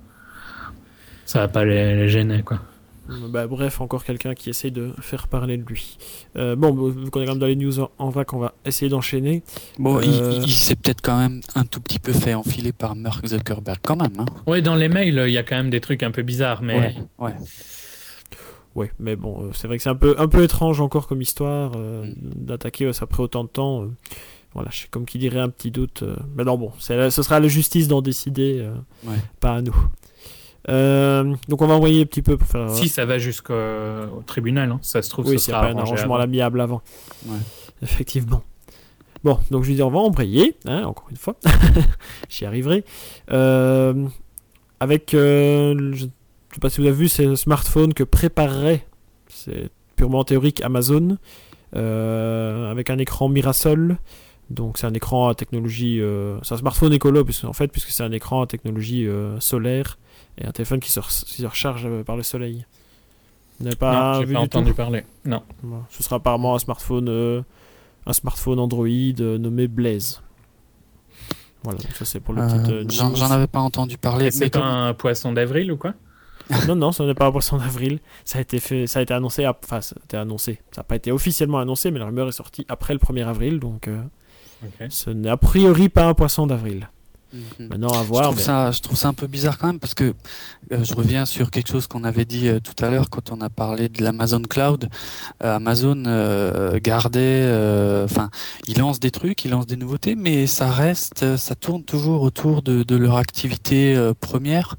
ça va pas les, les gêner, quoi. Bah, bref, encore quelqu'un qui essaye de faire parler de lui. Euh, bon, vu qu'on est quand même dans les news en, en vrac, on va essayer d'enchaîner. Bon, il, Euh, il- il s'est peut-être quand même un tout petit peu fait enfiler par Mark Zuckerberg, quand même. Hein. Ouais, dans les mails, il y a quand même des trucs un peu bizarres, mais Ouais, ouais. Ouais, mais bon, euh, c'est vrai que c'est un peu, un peu étrange encore comme histoire euh, Mm. d'attaquer euh, ça après autant de temps. euh, voilà, je- comme qui dirait un petit doute. euh, mais non, bon, c'est, la- ce sera à la justice d'en décider, euh, Ouais. pas à nous. Euh, donc on va envoyer un petit peu pour faire. si ça va jusqu'au au tribunal, hein, ça se trouve, oui, ce s'il n'y sera a pas un arrangé arrangement à avant. l'amiable avant. Ouais. Effectivement. Bon, donc je lui dis on va embrayer, hein, encore une fois. J'y arriverai. Euh, avec, euh, je ne sais pas si vous avez vu, c'est le smartphone que préparerait, c'est purement théorique, Amazon, euh, avec un écran Mirasol. Donc c'est un écran à technologie, euh, c'est un smartphone écolo puisque, en fait, puisque c'est un écran à technologie euh, solaire et un téléphone qui se, re- qui se recharge euh, par le soleil. Vous n'avez pas non, j'ai vu pas du entendu tout? parler. Non. Voilà. Ce sera apparemment un smartphone, euh, un smartphone Android euh, nommé Blaze. Voilà, donc ça c'est pour le Euh, petit. euh, j'en, news. j'en avais pas entendu parler. Et c'est mais pas comme- un poisson d'avril ou quoi? Non, non, ce n'est pas un poisson d'avril. Ça a été fait, ça a été annoncé, ap- enfin ça a été annoncé. Ça n'a pas été officiellement annoncé, mais la rumeur est sortie après le premier avril, donc euh, Ok. ce n'est a priori pas un poisson d'avril. Mhm. Maintenant à Je voir. trouve, mais- ça, je trouve ça un peu bizarre quand même parce que euh, je reviens sur quelque chose qu'on avait dit euh, tout à l'heure quand on a parlé de l'Amazon Cloud. Euh, Amazon euh, gardait, euh, enfin, ils lancent des trucs, ils lancent des nouveautés, mais ça reste, euh, ça tourne toujours autour de, de leur activité euh, première.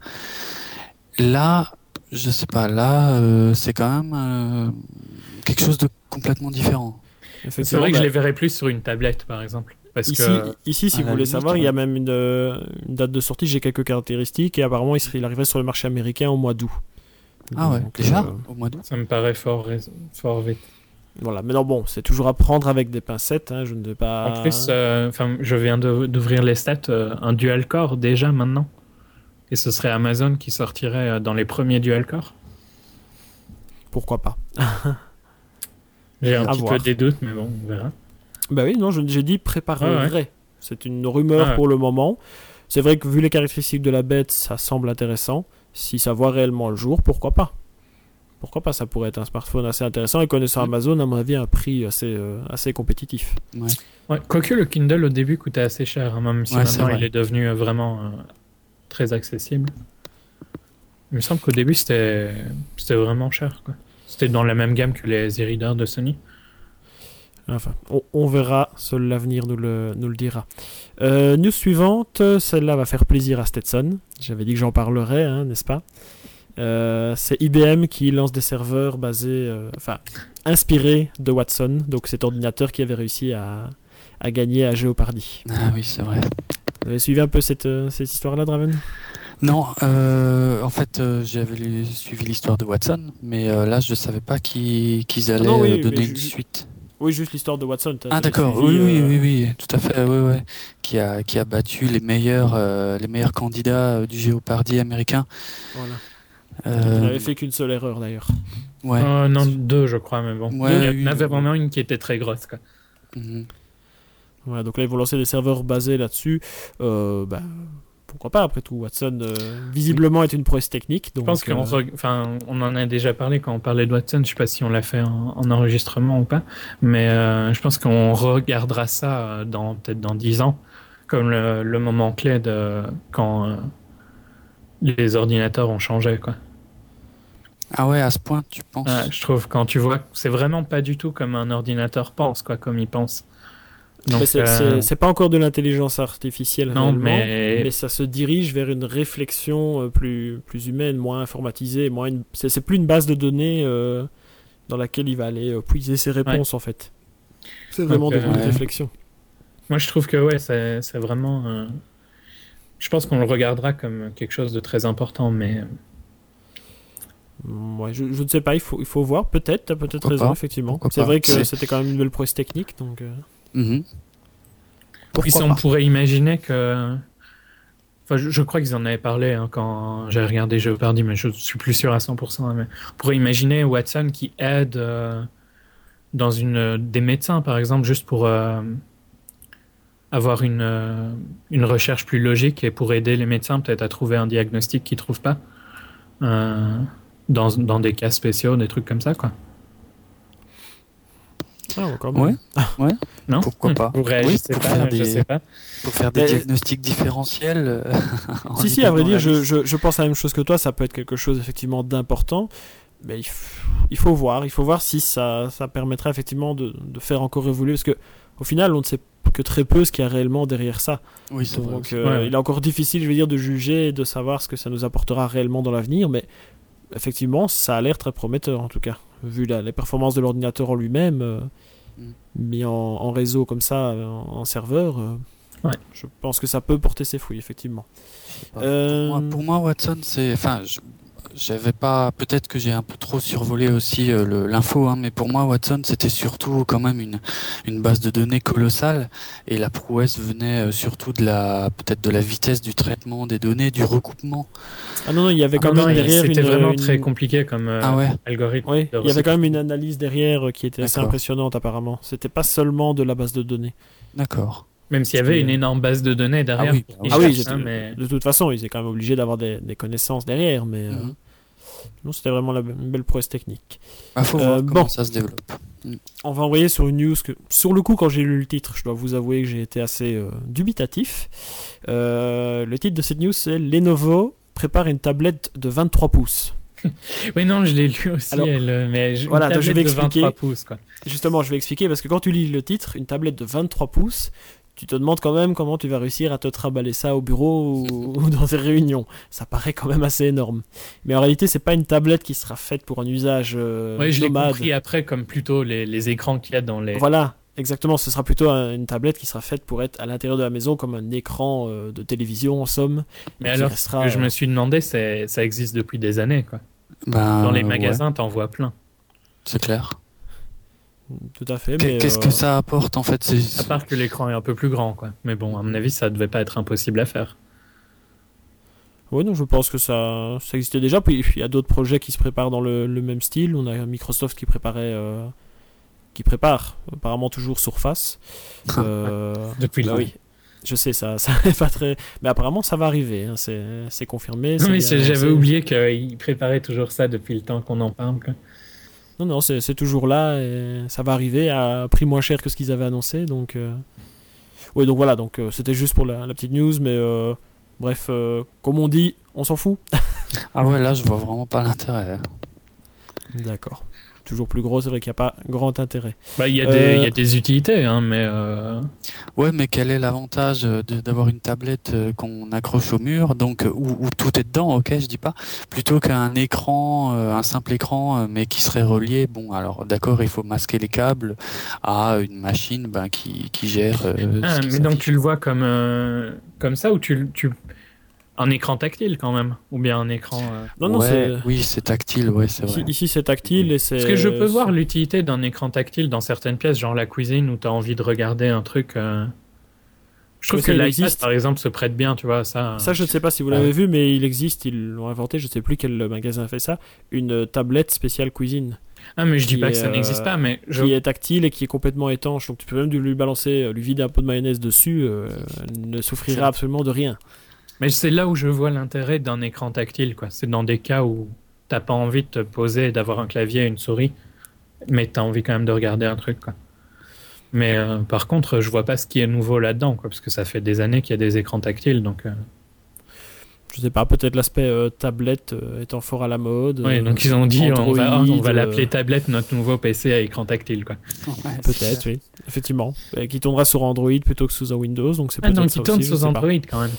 Là, je sais pas, là, euh, c'est quand même euh, quelque chose de complètement différent. C'est effectivement, vrai que bah, je les verrais plus sur une tablette, par exemple. Parce Ici, que ici, si à vous la voulez limite, savoir, il y a ouais. même une, euh, une date de sortie. J'ai quelques caractéristiques et apparemment, il, serait, il arriverait sur le marché américain au mois d'août. Ah ouais, Donc, déjà euh, au mois d'août. ça me paraît fort, rais- fort vite. Voilà, mais non, bon, c'est toujours à prendre avec des pincettes. Hein, je ne vais pas. En plus, euh, enfin, je viens de- d'ouvrir les stats, euh, un dual core déjà maintenant. et ce serait Amazon qui sortirait euh, dans les premiers dual-core. Pourquoi pas. J'ai un À petit voir. peu des doutes, mais bon, on verra. Bah oui, non, je- j'ai dit préparerait. Ouais, ouais. C'est une rumeur Ah ouais. pour le moment. C'est vrai que vu les caractéristiques de la bête, ça semble intéressant. Si ça voit réellement le jour, pourquoi pas? Pourquoi pas? Ça pourrait être un smartphone assez intéressant et connaissant Mm. Amazon, à mon avis, un prix assez, euh, assez compétitif. Ouais. Ouais, quoique le Kindle au début coûtait assez cher, hein, même si Ouais, c'est maintenant vrai. il est devenu euh, vraiment euh, très accessible. Il me semble qu'au début c'était c'était vraiment cher, quoi. C'était dans la même gamme que les e-readers de Sony. Enfin, on, on verra, seul l'avenir nous le, nous le dira. Euh, news suivante, celle-là va faire plaisir à Stetson. J'avais dit que j'en parlerais, hein, n'est-ce pas? Euh, c'est I B M qui lance des serveurs basés, euh, enfin, inspirés de Watson, donc cet ordinateur qui avait réussi à, à gagner à Jeopardy. Ah oui, c'est vrai. Vous avez suivi un peu cette, euh, cette histoire-là, Draven? Non, euh, en fait, euh, j'avais lu- suivi l'histoire de Watson, mais euh, là, je ne savais pas qu'ils qu'ils allaient non, oui, euh, mais donner ju- une ju- suite. Oui, juste l'histoire de Watson. t'as- Ah t'as d'accord, suivi, oui, oui, euh, oui, oui, tout à fait, oui, oui. Qui a, qui a battu les meilleurs, euh, les meilleurs candidats euh, du Jeopardy américain. Voilà. Euh, Il n'avait fait qu'une seule erreur, d'ailleurs. ouais. Euh, non, deux je crois, mais bon. Ouais, il y en oui, avait oui. vraiment une qui était très grosse, quoi. Mhm. Voilà, donc là, ils vont lancer des serveurs basés là-dessus. Euh, bah, pourquoi pas, après tout. Watson, euh, visiblement, est une prouesse technique. Je Donc, pense qu'on euh, reg- enfin, on en a déjà parlé quand on parlait de Watson, je sais pas si on l'a fait en, en enregistrement ou pas, mais euh, je pense qu'on regardera ça euh, dans peut-être dans dix ans, comme le, le moment clé de quand euh, les ordinateurs ont changé, quoi. Ah ouais, à ce point, tu penses? Ouais, je trouve quand tu vois, c'est vraiment pas du tout comme un ordinateur pense, quoi, comme il pense. Donc, mais c'est euh, c'est- c'est pas encore de l'intelligence artificielle non, réellement, mais- mais ça se dirige vers une réflexion euh, plus, plus humaine, moins informatisée. Moins une- C'est c'est plus une base de données euh, dans laquelle il va aller euh, puiser ses réponses, en fait. C'est vraiment Donc, devenu euh, une réflexion. moi, je trouve que ouais, c'est c'est vraiment. euh, Je pense qu'on le regardera comme quelque chose de très important, mais Mm, ouais, je, je ne sais pas, il faut, il faut voir. Peut-être, t'as peut-être Pourquoi raison, pas effectivement. Pourquoi C'est pas vrai que C'est- c'était quand même une belle prouesse technique, donc... euh, Mhm. puis Pourquoi on pas? pourrait imaginer que. Enfin, je, je crois qu'ils en avaient parlé hein, quand j'ai regardé Jeopardy, mais je suis plus sûr à cent pour cent. hein, mais on pourrait imaginer Watson qui aide euh, dans une des médecins, par exemple, juste pour euh, avoir une, euh, une recherche plus logique et pour aider les médecins peut-être à trouver un diagnostic qu'ils ne trouvent pas euh, dans, dans des cas spéciaux, des trucs comme ça, quoi. Ah, ouais, quand même. Ouais, ouais. Non Pourquoi pas? Vous réagissez Oui, pour pas, faire je des- sais pas. Pour faire des Mais- diagnostics différentiels. euh, en Si, si, y à vrai donnant dire, la je, liste. je, je pense à la même chose que toi, ça peut être quelque chose effectivement d'important, mais il, f- il faut voir, il faut voir si ça, ça permettra effectivement de, de faire encore évoluer, parce que au final, on ne sait que très peu ce qu'il y a réellement derrière ça. Oui, c'est vrai. Donc, aussi. euh, Ouais, ouais. il est encore difficile, je veux dire, de juger et de savoir ce que ça nous apportera réellement dans l'avenir, mais effectivement, ça a l'air très prometteur en tout cas, vu la- les performances de l'ordinateur en lui-même, euh, Mm. mis en, en réseau comme ça, euh, en, en serveur. euh, Ouais. Je pense que ça peut porter ses fruits, effectivement. Pour, Euh, moi, pour moi, Watson, c'est. Enfin, je- j'avais pas. Peut-être que j'ai un peu trop survolé aussi euh, le- l'info, hein, mais pour moi, Watson, c'était surtout quand même une, une base de données colossale, et la prouesse venait euh, surtout de la peut-être de la vitesse du traitement des données, du recoupement. Ah non, non, il y avait quand Non, même non, derrière c'était une... vraiment une- très compliqué comme euh, Ah ouais. algorithme. Oui, de il y avait quand même une recyclage. analyse derrière euh, qui était assez D'accord. impressionnante apparemment. C'était pas seulement de la base de données. D'accord. Même s'il y Parce avait que- une énorme base de données derrière. Ah oui, pour ah qu'ils Ah oui, cherchent, hein, j'étais- mais... de toute façon, ils étaient quand même obligés d'avoir des, des connaissances derrière, mais euh, Mhm. non, c'était vraiment la- une belle prouesse technique. Ah, faut Euh, voir comment bon. ça se développe. On va envoyer sur une news que, sur le coup, quand j'ai lu le titre, je dois vous avouer que j'ai été assez euh, dubitatif. Euh, le titre de cette news, c'est Lenovo prépare une tablette de vingt-trois pouces. Oui, non, je l'ai lu aussi, Alors, elle, euh, mais je- voilà, une donc je tablette vais de vingt-trois expliquer. pouces, quoi. Justement, je vais expliquer parce que quand tu lis le titre, une tablette de vingt-trois pouces, tu te demandes quand même comment tu vas réussir à te trimballer ça au bureau ou, ou dans tes réunions. Ça paraît quand même assez énorme. Mais en réalité, c'est pas une tablette qui sera faite pour un usage euh, Oui, je l'ai nomade. compris après comme plutôt les, les écrans qu'il y a dans les... Voilà, exactement. Ce sera plutôt un- une tablette qui sera faite pour être à l'intérieur de la maison comme un écran euh, de télévision en somme. Mais et qui alors, restera, ce que je euh, me suis demandé, c'est ça existe depuis des années, quoi. Ben, Dans les ouais, magasins, t'en vois plein. c'est clair. Tout à fait. Qu'est- mais, Qu'est-ce euh, que ça apporte en fait? c'est- À part que l'écran est un peu plus grand, quoi. Mais bon, à mon avis, ça devait pas être impossible à faire. Ouais, non, je pense que ça, ça existait déjà. Puis il y a d'autres projets qui se préparent dans le, le même style. On a Microsoft qui préparait, euh, qui prépare apparemment toujours Surface. Euh, Depuis bah le oui. Je sais, ça, ça n'est pas très. Mais apparemment, ça va arriver. Hein, c'est, c'est confirmé. Non, c'est mais bien c'est- j'avais annoncé. oublié qu'il préparait toujours ça depuis le temps qu'on en parle, quoi. Non, non, c'est, c'est toujours là et ça va arriver à prix moins cher que ce qu'ils avaient annoncé. Donc, euh... oui, donc voilà. Donc, euh, c'était juste pour la, la petite news, mais euh, bref, euh, comme on dit, on s'en fout. Ah ouais, là, je vois vraiment pas l'intérêt. D'accord. Toujours plus gros, c'est vrai qu'il n'y a pas grand intérêt. Bah, il y, a Euh, des- il y a des utilités, hein, mais euh, Ouais, mais quel est l'avantage euh, de- d'avoir une tablette euh, qu'on accroche au mur, donc euh, où, où tout est dedans, ok, je dis pas, plutôt qu'un écran, euh, un simple écran, euh, mais qui serait relié. Bon, alors d'accord, il faut masquer les câbles à une machine ben, qui, qui gère. euh, ah, ce qui mais donc s'affiche. tu le vois comme, euh, comme ça ou tu, tu... un écran tactile quand même, ou bien un écran. euh, Non, non, Ouais, c'est. oui, c'est tactile, ouais, c'est Ici, vrai. ici, c'est tactile et c'est. Parce que je peux voir l'utilité d'un écran tactile dans certaines pièces, genre la cuisine où tu as envie de regarder un truc. euh, Je trouve Mais ça, que il l'iPad, existe. par exemple, se prête bien, tu vois, à ça. Ça, je ne sais pas si vous Ah l'avez ouais. vu, mais il existe, ils l'ont inventé, je ne sais plus quel magasin fait ça, une tablette spéciale cuisine Ah, mais je dis qui pas que est, ça n'existe euh, pas, mais je... qui est tactile et qui est complètement étanche. Donc tu peux même lui balancer, euh, lui vider un pot de mayonnaise dessus, euh, elle ne souffrira C'est- absolument de rien. mais c'est là où je vois l'intérêt d'un écran tactile, quoi. C'est dans des cas où t'as pas envie de te poser et d'avoir un clavier et une souris, mais t'as envie quand même de regarder un truc, quoi. Mais euh, par contre, je vois pas ce qui est nouveau là-dedans, quoi, parce que ça fait des années qu'il y a des écrans tactiles, donc. euh, Je sais pas, peut-être l'aspect euh, tablette euh, étant fort à la mode. Ouais, euh, donc ils ont dit on va, Android, on va l'appeler euh, tablette, notre nouveau P C à écran tactile, quoi. Ouais, c'est Peut-être, clair. oui, effectivement. Et qui tournera sur Android plutôt que sous un Windows, donc c'est Ah, peut-être donc ça il tourne aussi, je sous sais pas. Android quand même.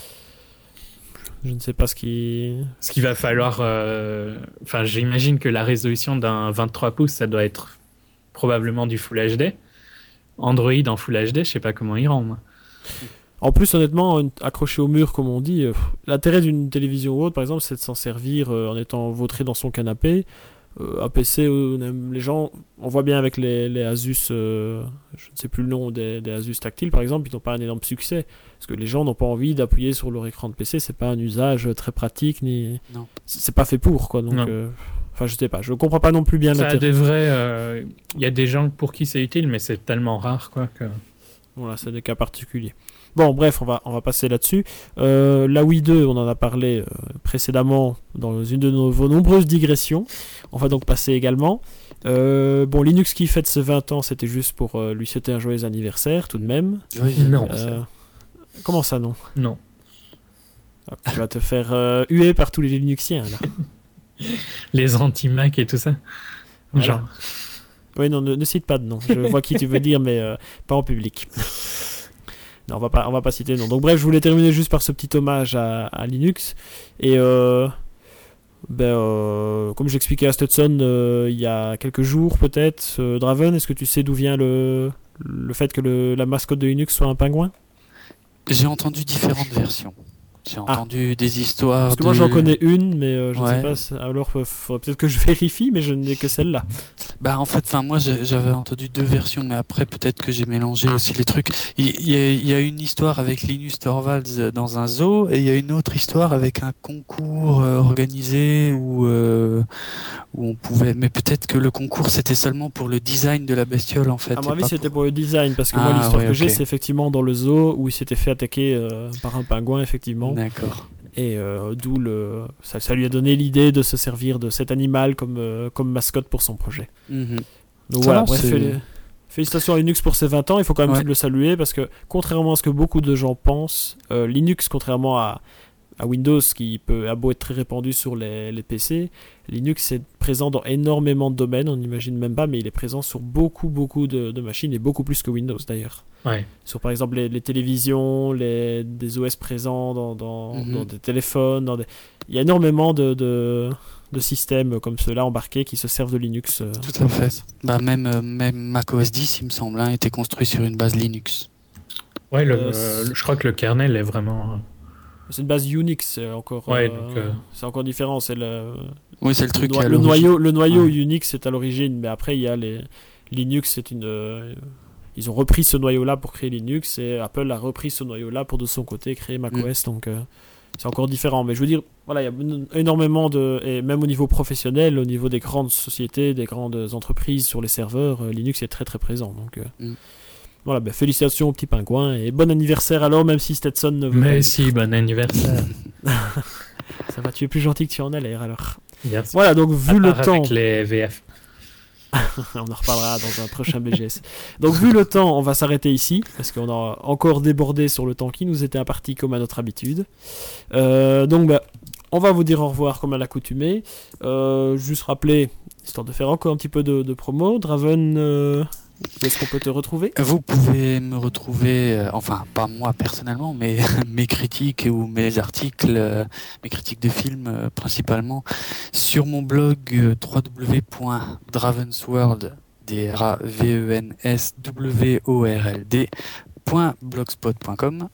Je ne sais pas ce qui. Ce qu'il va falloir. euh, Enfin, j'imagine que la résolution d'un vingt-trois pouces, ça doit être probablement du Full H D. Android en Full H D, je sais pas comment il rend, moi. En plus, honnêtement, une- accroché au mur, comme on dit, euh, pff, l'intérêt d'une télévision ou autre, par exemple, c'est de s'en servir euh, en étant vautré dans son canapé. Euh, un P C, euh, on aime- les gens, on voit bien avec les, les Asus, euh, je ne sais plus le nom des, des Asus tactiles, par exemple, ils n'ont pas un énorme succès. Parce que les gens n'ont pas envie d'appuyer sur leur écran de P C, c'est pas un usage très pratique, ni. Non. C'est c'est pas fait pour, quoi. Donc, Non. euh, enfin, je sais pas, je comprends pas non plus bien Ça a l'intérêt. des vrais. euh, Il y a des gens pour qui c'est utile, mais c'est tellement rare, quoi. Que... Voilà, c'est des cas particuliers. Bon, bref, on va, on va passer là-dessus. Euh, la Wii deux, on en a parlé euh, précédemment dans une de nos, vos nombreuses digressions. On va donc passer également. Euh, bon, Linux qui fête ses vingt ans, c'était juste pour euh, lui souhaiter un joyeux anniversaire, tout de même. Oui, Non. Euh, comment ça, non? Non. Ah, tu vas te faire euh, huer par tous les Linuxiens, là. Les anti-Mac et tout ça. Voilà. Genre. Oui, non, ne, ne cite pas de nom. Je vois qui tu veux dire, mais euh, pas en public. Non, on va pas, on va pas citer de nom. Donc bref, je voulais terminer juste par ce petit hommage à, à Linux. Et euh, ben, euh, comme j'expliquais à Stetson euh, il y a quelques jours peut-être, euh, Draven, est-ce que tu sais d'où vient le, le fait que le, la mascotte de Linux soit un pingouin? j'ai entendu différentes versions. J'ai entendu des histoires. Parce que moi de- j'en connais une, mais euh, je ne sais Ouais. pas. si- Alors il faudrait peut-être que je vérifie, mais je n'ai que celle-là. Bah en fait, enfin moi j'ai- j'avais entendu deux versions, mais après peut-être que j'ai mélangé aussi les trucs. Il il y, a, il y a une histoire avec Linus Torvalds dans un zoo, et il y a une autre histoire avec un concours euh, organisé où euh, où on pouvait. Mais peut-être que le concours c'était seulement pour le design de la bestiole en fait. À et mon avis, pas c'était pour- pour le design, parce que moi Ah, l'histoire ouais, que j'ai, ok. c'est effectivement dans le zoo où il s'était fait attaquer euh, par un pingouin, effectivement. D'accord. Et euh, d'où le ça, ça lui a donné l'idée de se servir de cet animal comme, euh, comme mascotte pour son projet. Mhm. Donc Ça voilà, va, bref, c'est- féli- félicitations à Linux pour ses vingt ans, il faut quand même Ouais. le saluer parce que contrairement à ce que beaucoup de gens pensent, euh, Linux, contrairement à, à Windows qui peut, a beau être très répandu sur les, les P C, Linux est présent dans énormément de domaines, on n'imagine même pas, mais il est présent sur beaucoup beaucoup de, de machines et beaucoup plus que Windows d'ailleurs. Ouais. Sur par exemple les, les télévisions, les, des O S présents dans, dans, Mhm. dans des téléphones. Dans des... Il y a énormément de, de, de systèmes comme ceux-là embarqués qui se servent de Linux. euh, Tout à fait. Bah même euh, même macOS dix, il me semble, hein, était construit sur une base Linux. Ouais, le, Euh, euh, je crois que le kernel est vraiment. C'est une base Unix, c'est encore, Ouais, euh, donc, euh, c'est encore différent. C'est le, Oui, c'est le le, truc. noi- qui a le l'origine. noyau, le noyau Ouais. Unix est à l'origine, mais après il y a les Linux, c'est une. euh, ils ont repris ce noyau-là pour créer Linux et Apple a repris ce noyau-là pour de son côté créer macOS. Donc euh, c'est encore différent. Mais je veux dire, voilà, il y a énormément de, et même au niveau professionnel, au niveau des grandes sociétés, des grandes entreprises sur les serveurs, euh, Linux est très très présent. Donc euh, Mm. voilà, ben, félicitations au petit pingouin et bon anniversaire alors, même si Stetson ne veut pas Mais le si, bon anniversaire. dire. Ça va, tu es plus gentil que tu en as l'air alors. Yes. Voilà, donc vu À le part temps, avec les V F. on en reparlera dans un prochain B G S. Donc vu le temps, on va s'arrêter ici, parce qu'on a encore débordé sur le temps qui nous était imparti comme à notre habitude. Euh, donc bah, on va vous dire au revoir comme à l'accoutumée. Euh, juste rappeler, histoire de faire encore un petit peu de, de promo, Draven, euh, où est-ce qu'on peut te retrouver? Vous pouvez me retrouver, euh, enfin pas moi personnellement, mais mes critiques ou mes articles, euh, mes critiques de films euh, principalement, sur mon blog euh, w w w point dravensworld point blogspot point com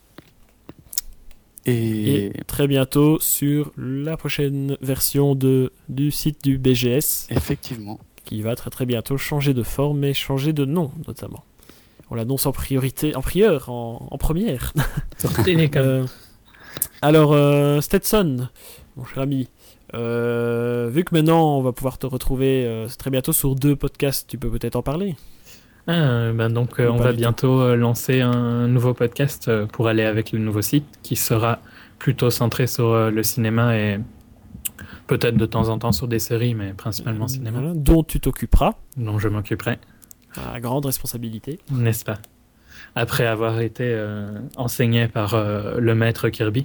et, Et très bientôt sur la prochaine version de, du site du B G S, effectivement. qui va très très bientôt changer de forme et changer de nom notamment. On l'annonce en priorité, en prieur, en, en première. Euh, alors alors Stetson, mon cher ami, euh, vu que maintenant on va pouvoir te retrouver euh, très bientôt sur deux podcasts, tu peux peut-être en parler. Ah, ben donc euh, Ou on pas va du bientôt euh, lancer un nouveau podcast euh, pour aller avec le nouveau site qui sera plutôt centré sur euh, le cinéma et peut-être de temps en temps sur des séries, mais principalement cinéma, Voilà, dont tu t'occuperas, dont je m'occuperai, à grande responsabilité. n'est-ce pas? Après avoir été euh, enseigné par euh, le maître Kirby.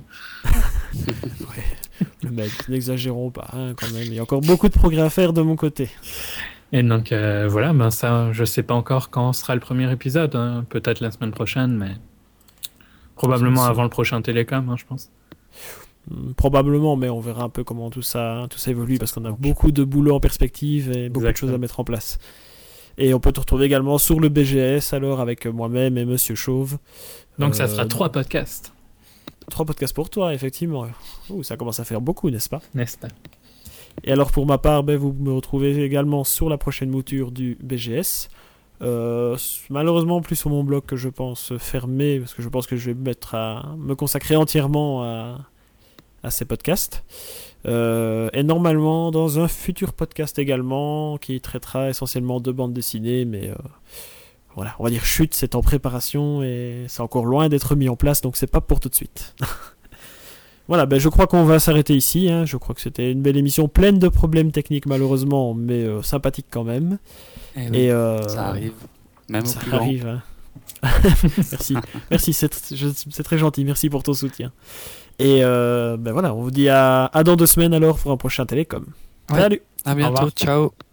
Le mec, n'exagérons pas hein, quand même, il y a encore beaucoup de progrès à faire de mon côté. Et donc euh, voilà, ben ça, je sais pas encore quand sera le premier épisode, hein. Peut-être la semaine prochaine, mais probablement C'est- avant le prochain Télécom, hein, je pense. Hmm, Probablement, mais on verra un peu comment tout ça, tout ça évolue parce qu'on a beaucoup de boulot en perspective et beaucoup de Exactement. choses à mettre en place. Et on peut te retrouver également sur le B G S alors avec moi-même et Monsieur Chauve. Donc ça Euh, sera trois podcasts, Trois podcasts pour toi, effectivement. Ouh, ça commence à faire beaucoup, n'est-ce pas? n'est-ce pas? Et alors pour ma part, ben, vous me retrouvez également sur la prochaine mouture du B G S. Euh, malheureusement plus sur mon blog que je pense fermer parce que je pense que je vais me mettre à me consacrer entièrement à, à ces podcasts. Euh, et normalement dans un futur podcast également qui traitera essentiellement de bande dessinée, mais euh, voilà, on va dire chute, c'est en préparation et c'est encore loin d'être mis en place, donc c'est pas pour tout de suite. Voilà, ben je crois qu'on va s'arrêter ici. Hein. Je crois que c'était une belle émission pleine de problèmes techniques malheureusement, mais euh, sympathique quand même. Eh oui, Et euh, ça arrive, même au ça plus grand. arrive. Hein. Merci, merci, c'est, tr- je- c'est très gentil. Merci pour ton soutien. Et euh, ben voilà, on vous dit à, à dans deux semaines alors pour un prochain Télécom. Ouais. Salut. À bientôt, revoir. ciao.